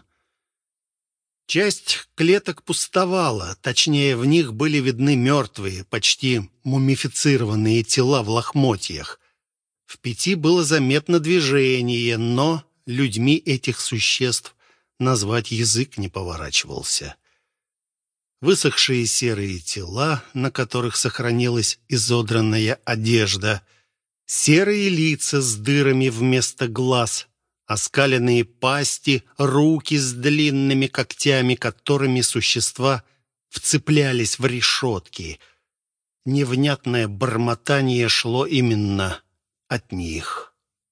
Часть клеток пустовала, точнее, в них были видны мертвые, почти мумифицированные тела в лохмотьях. В 5 было заметно движение, но людьми этих существ назвать язык не поворачивался. Высохшие серые тела, на которых сохранилась изодранная одежда, серые лица с дырами вместо глаз, оскаленные пасти, руки с длинными когтями, которыми существа вцеплялись в решетки. Невнятное бормотание шло именно от них.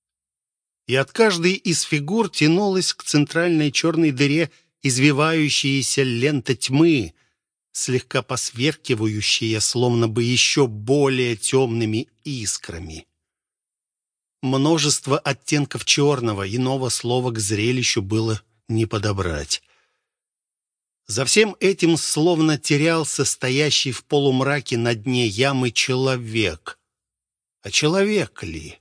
И от каждой из фигур тянулась к центральной черной дыре извивающаяся лента тьмы, слегка посверкивающая, словно бы еще более темными искрами. Множество оттенков черного, иного слова к зрелищу было не подобрать. За всем этим словно терялся стоящий в полумраке на дне ямы человек. А человек ли?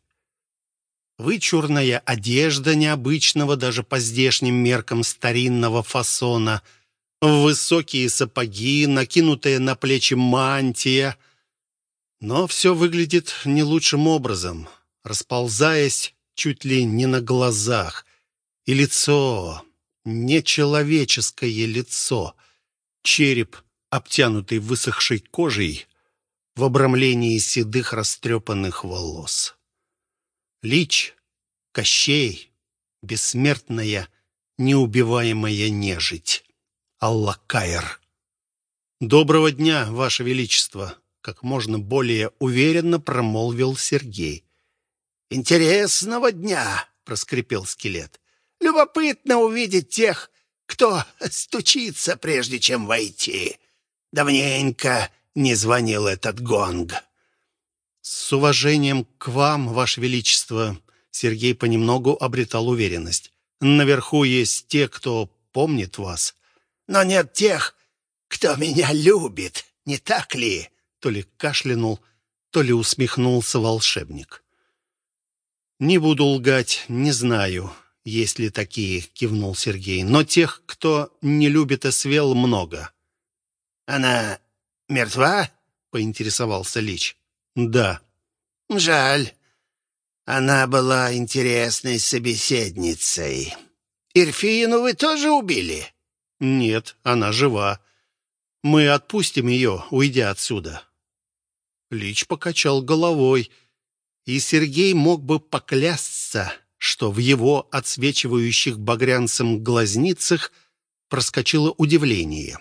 Вычурная одежда необычного даже по здешним меркам старинного фасона, высокие сапоги, накинутая на плечи мантия. Но все выглядит не лучшим образом, расползаясь чуть ли не на глазах. И лицо, нечеловеческое лицо, череп, обтянутый высохшей кожей, в обрамлении седых растрепанных волос. Лич, Кощей, бессмертная, неубиваемая нежить. Аллакаир. «Доброго дня, Ваше Величество!» как можно более уверенно промолвил Сергей. «Интересного дня!» — проскрипел скелет. «Любопытно увидеть тех, кто стучится, прежде чем войти. Давненько не звонил этот гонг». «С уважением к вам, Ваше Величество», — Сергей понемногу обретал уверенность. «Наверху есть те, кто помнит вас». «Но нет тех, кто меня любит, не так ли?» То ли кашлянул, то ли усмехнулся волшебник. «Не буду лгать, не знаю, есть ли такие», — кивнул Сергей. «Но тех, кто не любит Эсвел, много». «Она мертва?» — поинтересовался Лич. «Да». «Жаль. Она была интересной собеседницей. Ирфину вы тоже убили?» «Нет, она жива. Мы отпустим ее, уйдя отсюда». Лич покачал головой, и Сергей мог бы поклясться, что в его отсвечивающих багрянцем глазницах проскочило удивление.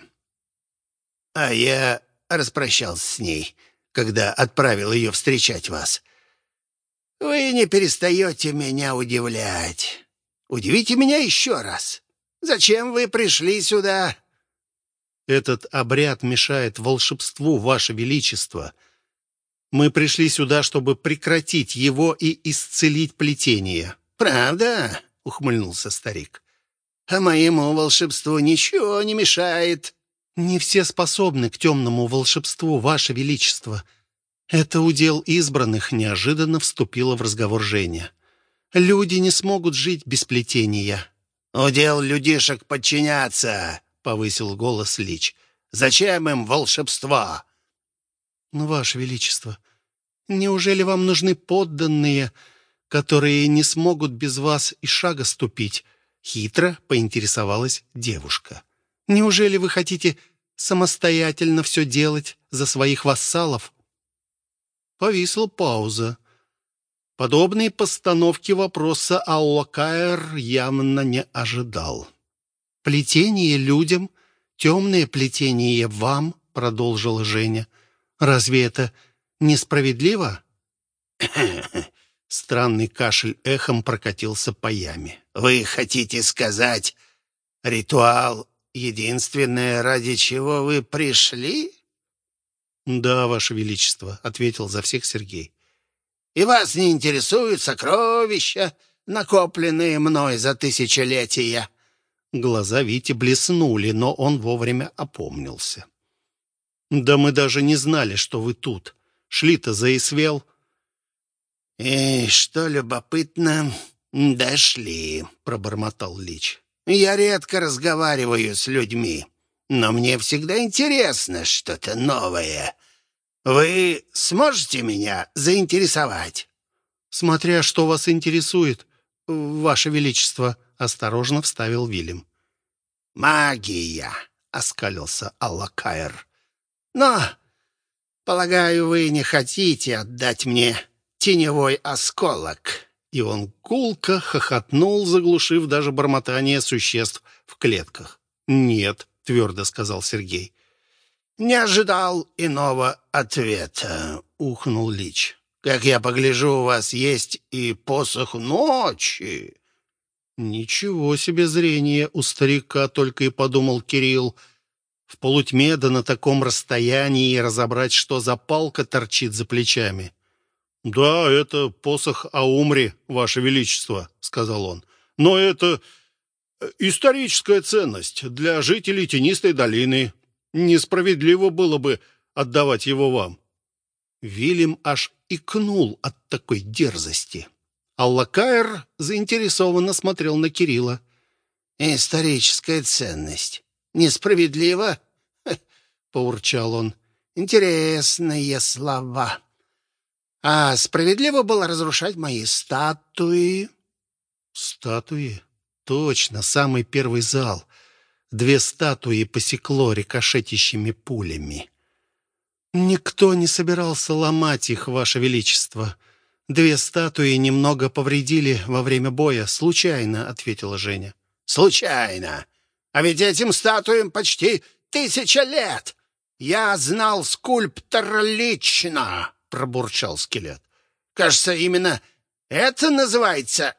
«А я распрощался с ней, когда отправил ее встречать вас. Вы не перестаете меня удивлять. Удивите меня еще раз. Зачем вы пришли сюда?» «Этот обряд мешает волшебству, Ваше Величество. Мы пришли сюда, чтобы прекратить его и исцелить плетение». «Правда?» — ухмыльнулся старик. «А моему волшебству ничего не мешает». «Не все способны к темному волшебству, Ваше Величество. Это удел избранных», — неожиданно вступила в разговор Женя. «Люди не смогут жить без плетения». «Удел людишек подчиняться», — повысил голос Лич. «Зачем им волшебство?» «Ну, Ваше Величество, неужели вам нужны подданные, которые не смогут без вас и шага ступить?» Хитро поинтересовалась девушка. «Неужели вы хотите самостоятельно все делать за своих вассалов?» Повисла пауза. Подобной постановки вопроса Аллакаэр явно не ожидал. «Плетение людям, темное плетение вам», — продолжила Женя. «Разве это несправедливо?» Странный кашель эхом прокатился по яме. «Вы хотите сказать, ритуал — единственное, ради чего вы пришли?» «Да, Ваше Величество», — ответил за всех Сергей. «И вас не интересуют сокровища, накопленные мной за тысячелетия?» Глаза Вити блеснули, но он вовремя опомнился. «Да мы даже не знали, что вы тут. Шли-то за Исвел». «И что любопытно, дошли», — пробормотал Лич. «Я редко разговариваю с людьми, но мне всегда интересно что-то новое. Вы сможете меня заинтересовать?» «Смотря что вас интересует, Ваше Величество», — осторожно вставил Вильям. «Магия», — оскалился Аллакаэр. «Но, полагаю, вы не хотите отдать мне теневой осколок». И он гулко хохотнул, заглушив даже бормотание существ в клетках. «Нет», — твердо сказал Сергей. «Не ожидал иного ответа», — ухнул Лич. «Как я погляжу, у вас есть и посох ночи». «Ничего себе зрение у старика», — только и подумал Кирилл. В полутьме да на таком расстоянии разобрать, что за палка торчит за плечами. «Да, это посох Аумри, Ваше Величество», — сказал он. «Но это историческая ценность для жителей Тенистой долины. Несправедливо было бы отдавать его вам». Вильям аж икнул от такой дерзости. Аллакаэр заинтересованно смотрел на Кирилла. «Историческая ценность. Несправедливо?» — поурчал он. «Интересные слова. А справедливо было разрушать мои статуи?» «Статуи? Точно, самый первый зал. 2 статуи посекло рикошетящими пулями». «Никто не собирался ломать их, Ваше Величество. 2 статуи немного повредили во время боя. Случайно», — ответила Женя. «Случайно. А ведь этим статуям почти 1000 лет!» «Я знал скульптора лично», — пробурчал скелет. «Кажется, именно это называется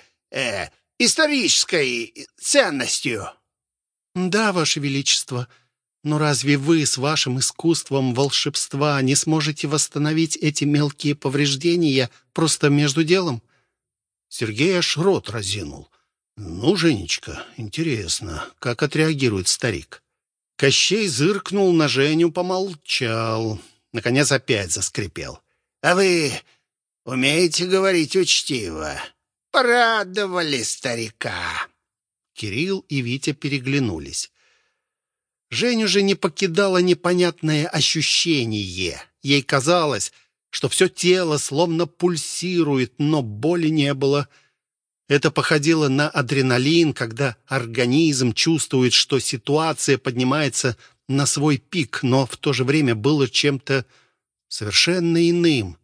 исторической ценностью». «Да, Ваше Величество, но разве вы с вашим искусством волшебства не сможете восстановить эти мелкие повреждения просто между делом?» Сергей аж рот разинул. «Ну, Женечка, интересно, как отреагирует старик?» Кощей зыркнул на Женю, помолчал. Наконец опять заскрипел. «А вы умеете говорить учтиво? Порадовали старика». Кирилл и Витя переглянулись. Женю же не покидало непонятное ощущение. Ей казалось, что все тело словно пульсирует, но боли не было. Это походило на адреналин, когда организм чувствует, что ситуация поднимается на свой пик, но в то же время было чем-то совершенно иным.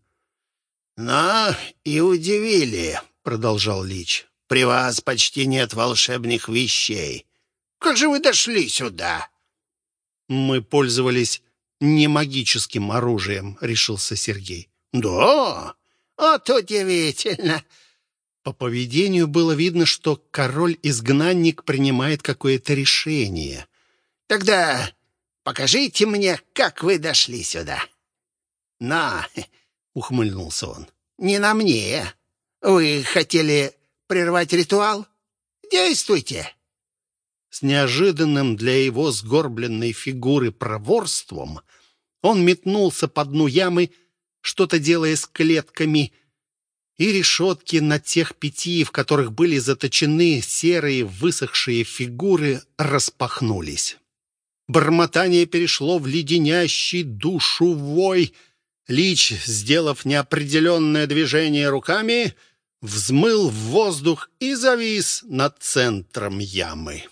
«Но и удивили», — продолжал Лич. «При вас почти нет волшебных вещей. Как же вы дошли сюда?» «Мы пользовались не магическим оружием», — решился Сергей. «Да? Вот удивительно». По поведению было видно, что король-изгнанник принимает какое-то решение. «Тогда покажите мне, как вы дошли сюда». «На!» — ухмыльнулся он. «Не на мне. Вы хотели прервать ритуал? Действуйте!» С неожиданным для его сгорбленной фигуры проворством он метнулся по дну ямы, что-то делая с клетками, и решетки на тех 5, в которых были заточены серые высохшие фигуры, распахнулись. Бормотание перешло в леденящий душу вой. Лич, сделав неопределенное движение руками, взмыл в воздух и завис над центром ямы.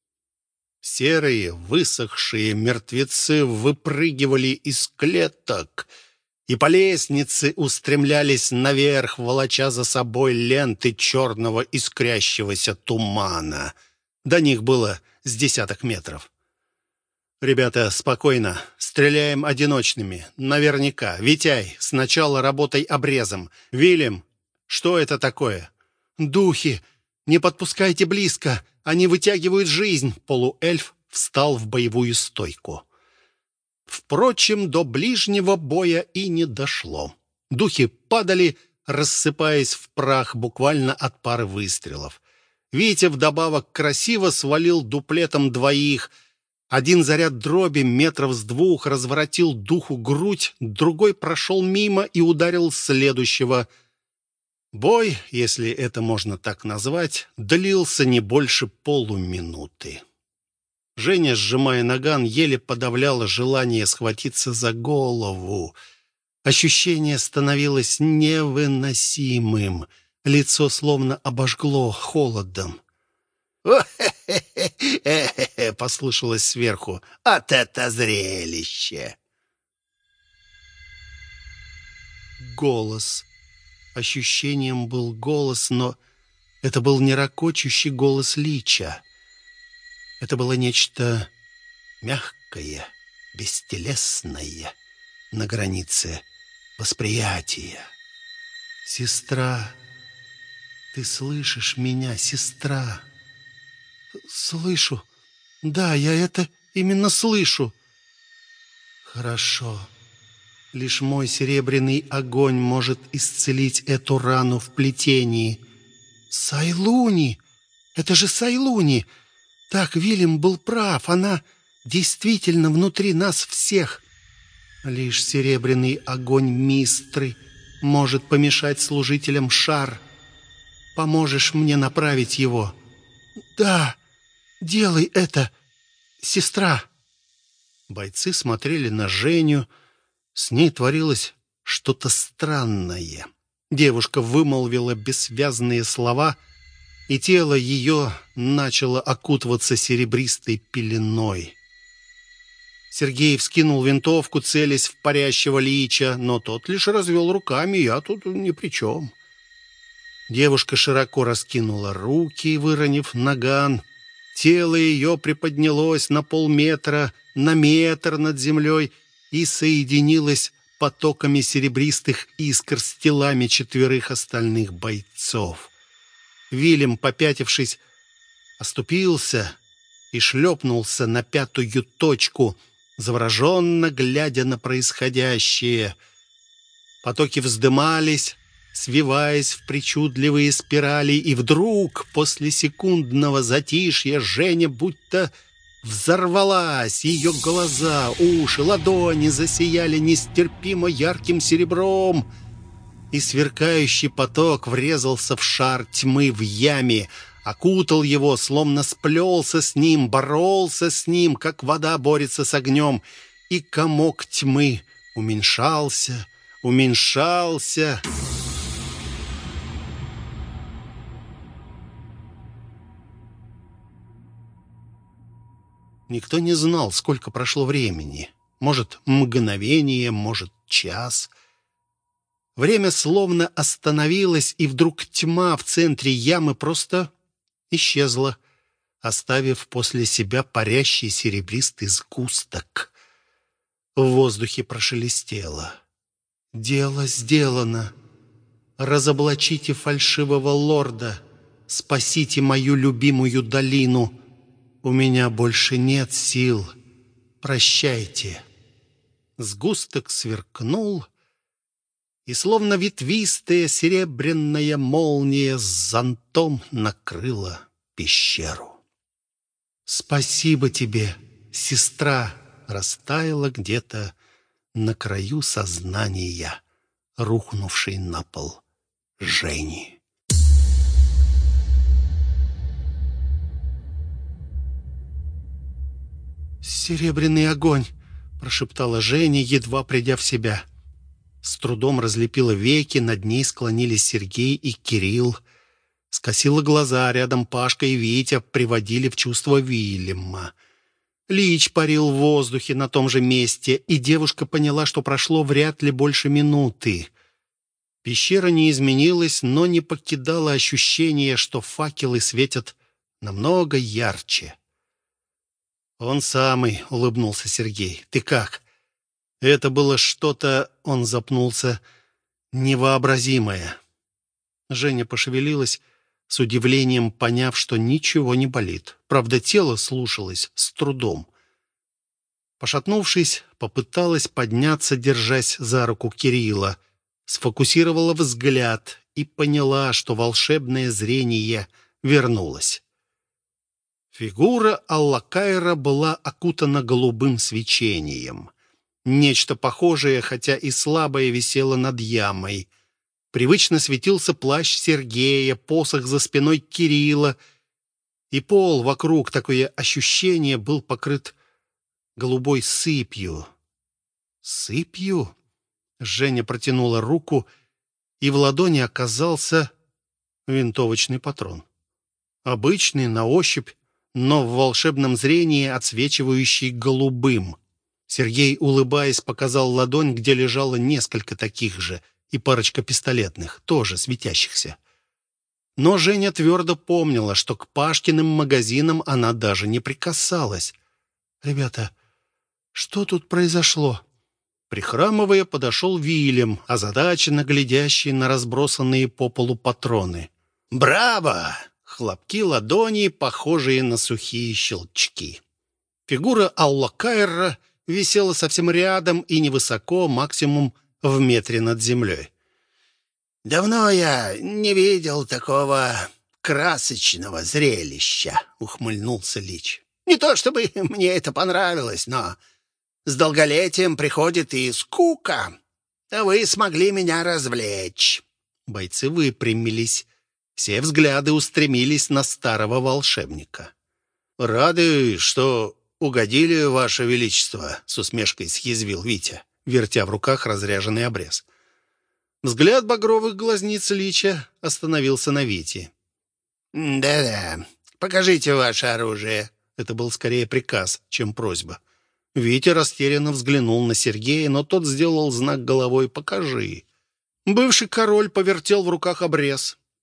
Серые высохшие мертвецы выпрыгивали из клеток и по лестнице устремлялись наверх, волоча за собой ленты черного искрящегося тумана. До них было с 10 метров. «Ребята, спокойно. Стреляем одиночными. Наверняка. Витяй, сначала работай обрезом. Вильям, что это такое?» «Духи! Не подпускайте близко! Они вытягивают жизнь!» Полуэльф встал в боевую стойку. Впрочем, до ближнего боя и не дошло. Духи падали, рассыпаясь в прах буквально от пары выстрелов. Витя вдобавок красиво свалил дуплетом 2. Один заряд дроби метров с 2 разворотил духу грудь, другой прошел мимо и ударил следующего. Бой, если это можно так назвать, длился не больше полуминуты. Женя, сжимая наган, еле подавляла желание схватиться за голову. Ощущение становилось невыносимым. Лицо словно обожгло холодом. «О-хе-хе-хе-хе-хе!» — послышалось сверху. «От это зрелище!» Голос. Ощущением был голос, но это был не ракочущий голос Лича. Это было нечто мягкое, бестелесное, на границе восприятия. «Сестра, ты слышишь меня, сестра?» «Слышу. Да, я это именно слышу». «Хорошо. Лишь мой серебряный огонь может исцелить эту рану в плетении». «Сайлуни! Это же Сайлуни! Так, Вильям был прав. Она действительно внутри нас всех. Лишь серебряный огонь Мистры может помешать служителям Шар. Поможешь мне направить его?» «Да, делай это, сестра». Бойцы смотрели на Женю. С ней творилось что-то странное. Девушка вымолвила бессвязные слова, и тело ее начало окутываться серебристой пеленой. Сергей вскинул винтовку, целясь в парящего Лича, но тот лишь развел руками: «Я тут ни при чем». Девушка широко раскинула руки, выронив наган. Тело ее приподнялось на полметра, на метр над землей и соединилось потоками серебристых искр с телами 4 остальных бойцов. Вильям, попятившись, оступился и шлепнулся на 5-ю точку, завороженно глядя на происходящее. Потоки вздымались, свиваясь в причудливые спирали, и вдруг, после секундного затишья, Женя будто взорвалась. Ее глаза, уши, ладони засияли нестерпимо ярким серебром, и сверкающий поток врезался в шар тьмы в яме, окутал его, словно сплелся с ним, боролся с ним, как вода борется с огнем, и комок тьмы уменьшался, уменьшался. Никто не знал, сколько прошло времени. Может, мгновение, может, час. Время словно остановилось, и вдруг тьма в центре ямы просто исчезла, оставив после себя парящий серебристый сгусток. В воздухе прошелестело. «Дело сделано. Разоблачите фальшивого лорда. Спасите мою любимую долину. У меня больше нет сил. Прощайте». Сгусток сверкнул, и словно ветвистая серебряная молния с зонтом накрыла пещеру. «Спасибо тебе, сестра», растаяла где-то на краю сознания, рухнувшей на пол Жени. «Серебряный огонь!» — прошептала Женя, едва придя в себя. С трудом разлепила веки, над ней склонились Сергей и Кирилл. Скосила глаза, рядом Пашка и Витя приводили в чувство Вильяма. Лич парил в воздухе на том же месте, и девушка поняла, что прошло вряд ли больше минуты. Пещера не изменилась, но не покидало ощущение, что факелы светят намного ярче. «Он самый», — улыбнулся Сергей. «Ты как?» Это было что-то, он запнулся, невообразимое. Женя пошевелилась, с удивлением поняв, что ничего не болит. Правда, тело слушалось с трудом. Пошатнувшись, попыталась подняться, держась за руку Кирилла. Сфокусировала взгляд и поняла, что волшебное зрение вернулось. Фигура Аллакайра была окутана голубым свечением. Нечто похожее, хотя и слабое, висело над ямой. Привычно светился плащ Сергея, посох за спиной Кирилла, и пол вокруг, такое ощущение, был покрыт голубой сыпью. «Сыпью?» Женя протянула руку, и в ладони оказался винтовочный патрон. Обычный, на ощупь, но в волшебном зрении отсвечивающий голубым. Сергей, улыбаясь, показал ладонь, где лежало несколько таких же, и парочка пистолетных, тоже светящихся. Но Женя твердо помнила, что к Пашкиным магазинам она даже не прикасалась. «Ребята, что тут произошло?» Прихрамывая, подошел Вильям, озадаченно глядящий на разбросанные по полу патроны. «Браво!» — хлопки ладони, похожие на сухие щелчки. Фигура Аллакайра висела совсем рядом и невысоко, максимум в метре над землей. «Давно я не видел такого красочного зрелища», — ухмыльнулся Лич. «Не то чтобы мне это понравилось, но с долголетием приходит и скука. А вы смогли меня развлечь». Бойцы выпрямились. Все взгляды устремились на старого волшебника. «Рады, что угодили, Ваше Величество», — с усмешкой съязвил Витя, вертя в руках разряженный обрез. Взгляд багровых глазниц Лича остановился на Вите. «Да-да, покажите ваше оружие». Это был скорее приказ, чем просьба. Витя растерянно взглянул на Сергея, но тот сделал знак головой «покажи». Бывший король повертел в руках обрез.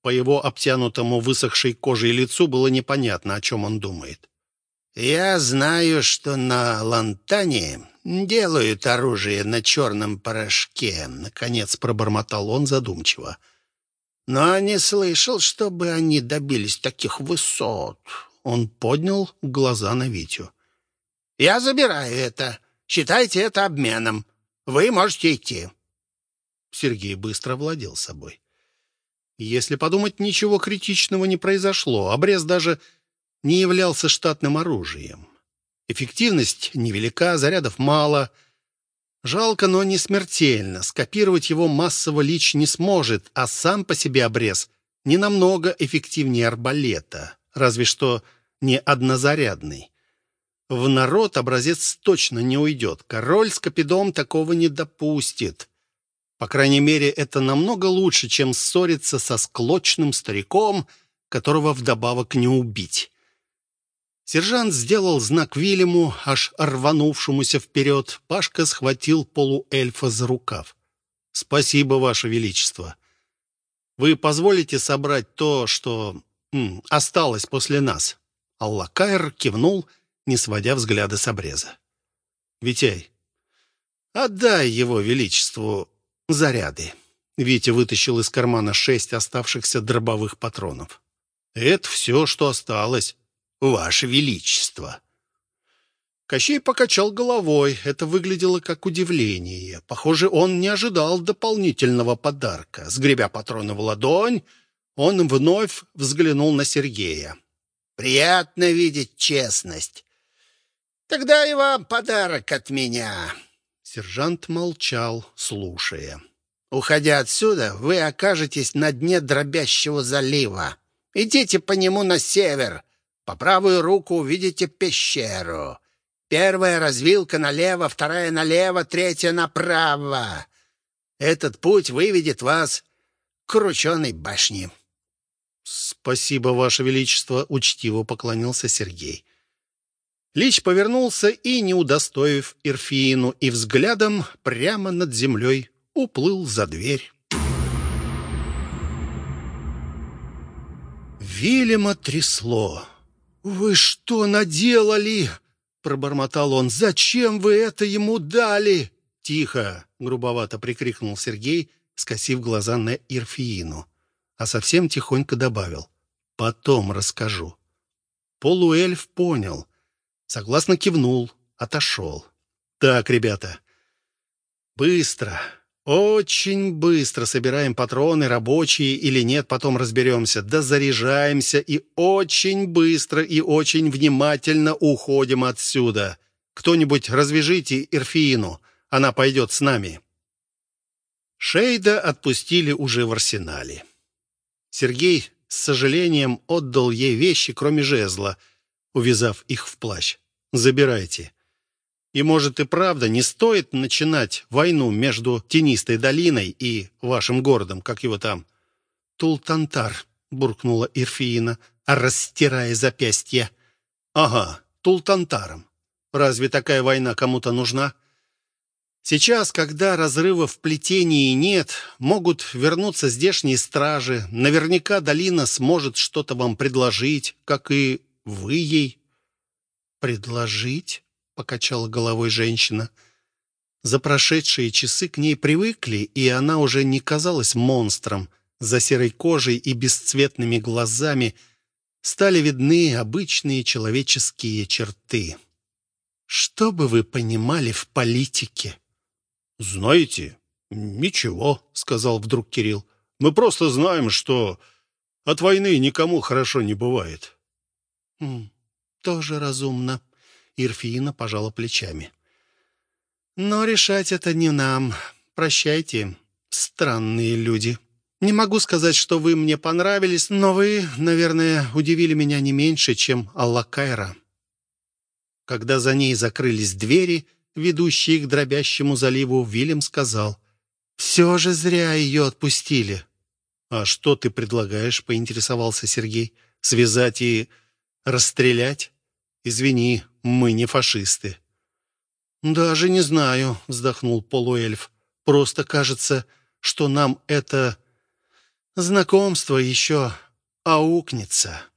По его обтянутому высохшей кожей лицу было непонятно, о чем он думает. «Я знаю, что на Лантане делают оружие на черном порошке», — наконец пробормотал он задумчиво. «Но не слышал, чтобы они добились таких высот». Он поднял глаза на Витю. «Я забираю это. Считайте это обменом. Вы можете идти». Сергей быстро владел собой. Если подумать, ничего критичного не произошло. Обрез даже не являлся штатным оружием. Эффективность невелика, зарядов мало. Жалко, но не смертельно. Скопировать его массово Лич не сможет, а сам по себе обрез не намного эффективнее арбалета, разве что не однозарядный. В народ образец точно не уйдет. Король с Капидом такого не допустит. По крайней мере, это намного лучше, чем ссориться со склочным стариком, которого вдобавок не убить. Сержант сделал знак Вильяму, аж рванувшемуся вперед. Пашка схватил полуэльфа за рукав. «Спасибо, Ваше Величество. Вы позволите собрать то, что осталось после нас?» Аллакаир кивнул, не сводя взгляда с обреза. «Витяй, отдай его Величеству заряды». Витя вытащил из кармана 6 оставшихся дробовых патронов. «Это все, что осталось, Ваше Величество». Кощей покачал головой. Это выглядело как удивление. Похоже, он не ожидал дополнительного подарка. Сгребя патроны в ладонь, он вновь взглянул на Сергея. «Приятно видеть честность. Тогда и вам подарок от меня». Сержант молчал, слушая. «Уходя отсюда, вы окажетесь на дне дробящего залива. Идите по нему на север. По правую руку увидите пещеру. Первая развилка налево, вторая налево, третья направо. Этот путь выведет вас к Крученой башне». «Спасибо, Ваше Величество», — учтиво поклонился Сергей. Лич повернулся и, не удостоив Ирфиину и взглядом, прямо над землей уплыл за дверь. Вильяма трясло. «Вы что наделали?» — пробормотал он. «Зачем вы это ему дали?» «Тихо!» — грубовато прикрикнул Сергей, скосив глаза на Ирфиину, а совсем тихонько добавил: «Потом расскажу». Полуэльф понял, согласно кивнул, отошел. «Так, ребята, быстро, очень быстро собираем патроны, рабочие или нет, потом разберемся. Дозаряжаемся и очень быстро и очень внимательно уходим отсюда. Кто-нибудь развяжите Ирфиину, она пойдет с нами». Шейда отпустили уже в арсенале. Сергей с сожалением отдал ей вещи, кроме жезла, увязав их в плащ. «Забирайте. И, может, и правда не стоит начинать войну между Тенистой долиной и вашим городом, как его там?» «Тултантар», — буркнула Ирфиина, растирая запястье. «Ага, Тултантаром. Разве такая война кому-то нужна? Сейчас, когда разрывов в плетении нет, могут вернуться здешние стражи. Наверняка долина сможет что-то вам предложить, как и вы ей». «Предложить?» — покачала головой женщина. За прошедшие часы к ней привыкли, и она уже не казалась монстром. За серой кожей и бесцветными глазами стали видны обычные человеческие черты. «Что бы вы понимали в политике?» «Знаете, ничего», — сказал вдруг Кирилл. «Мы просто знаем, что от войны никому хорошо не бывает». «Тоже разумно», — Ирфиина пожала плечами. «Но решать это не нам. Прощайте, странные люди. Не могу сказать, что вы мне понравились, но вы, наверное, удивили меня не меньше, чем Аллакайра». Когда за ней закрылись двери, ведущие к дробящему заливу, Вильям сказал: «Все же зря ее отпустили». «А что ты предлагаешь?» — поинтересовался Сергей. «Связать и расстрелять? Извини, мы не фашисты». «Даже не знаю», — вздохнул полуэльф. «Просто кажется, что нам это Знакомство еще аукнется.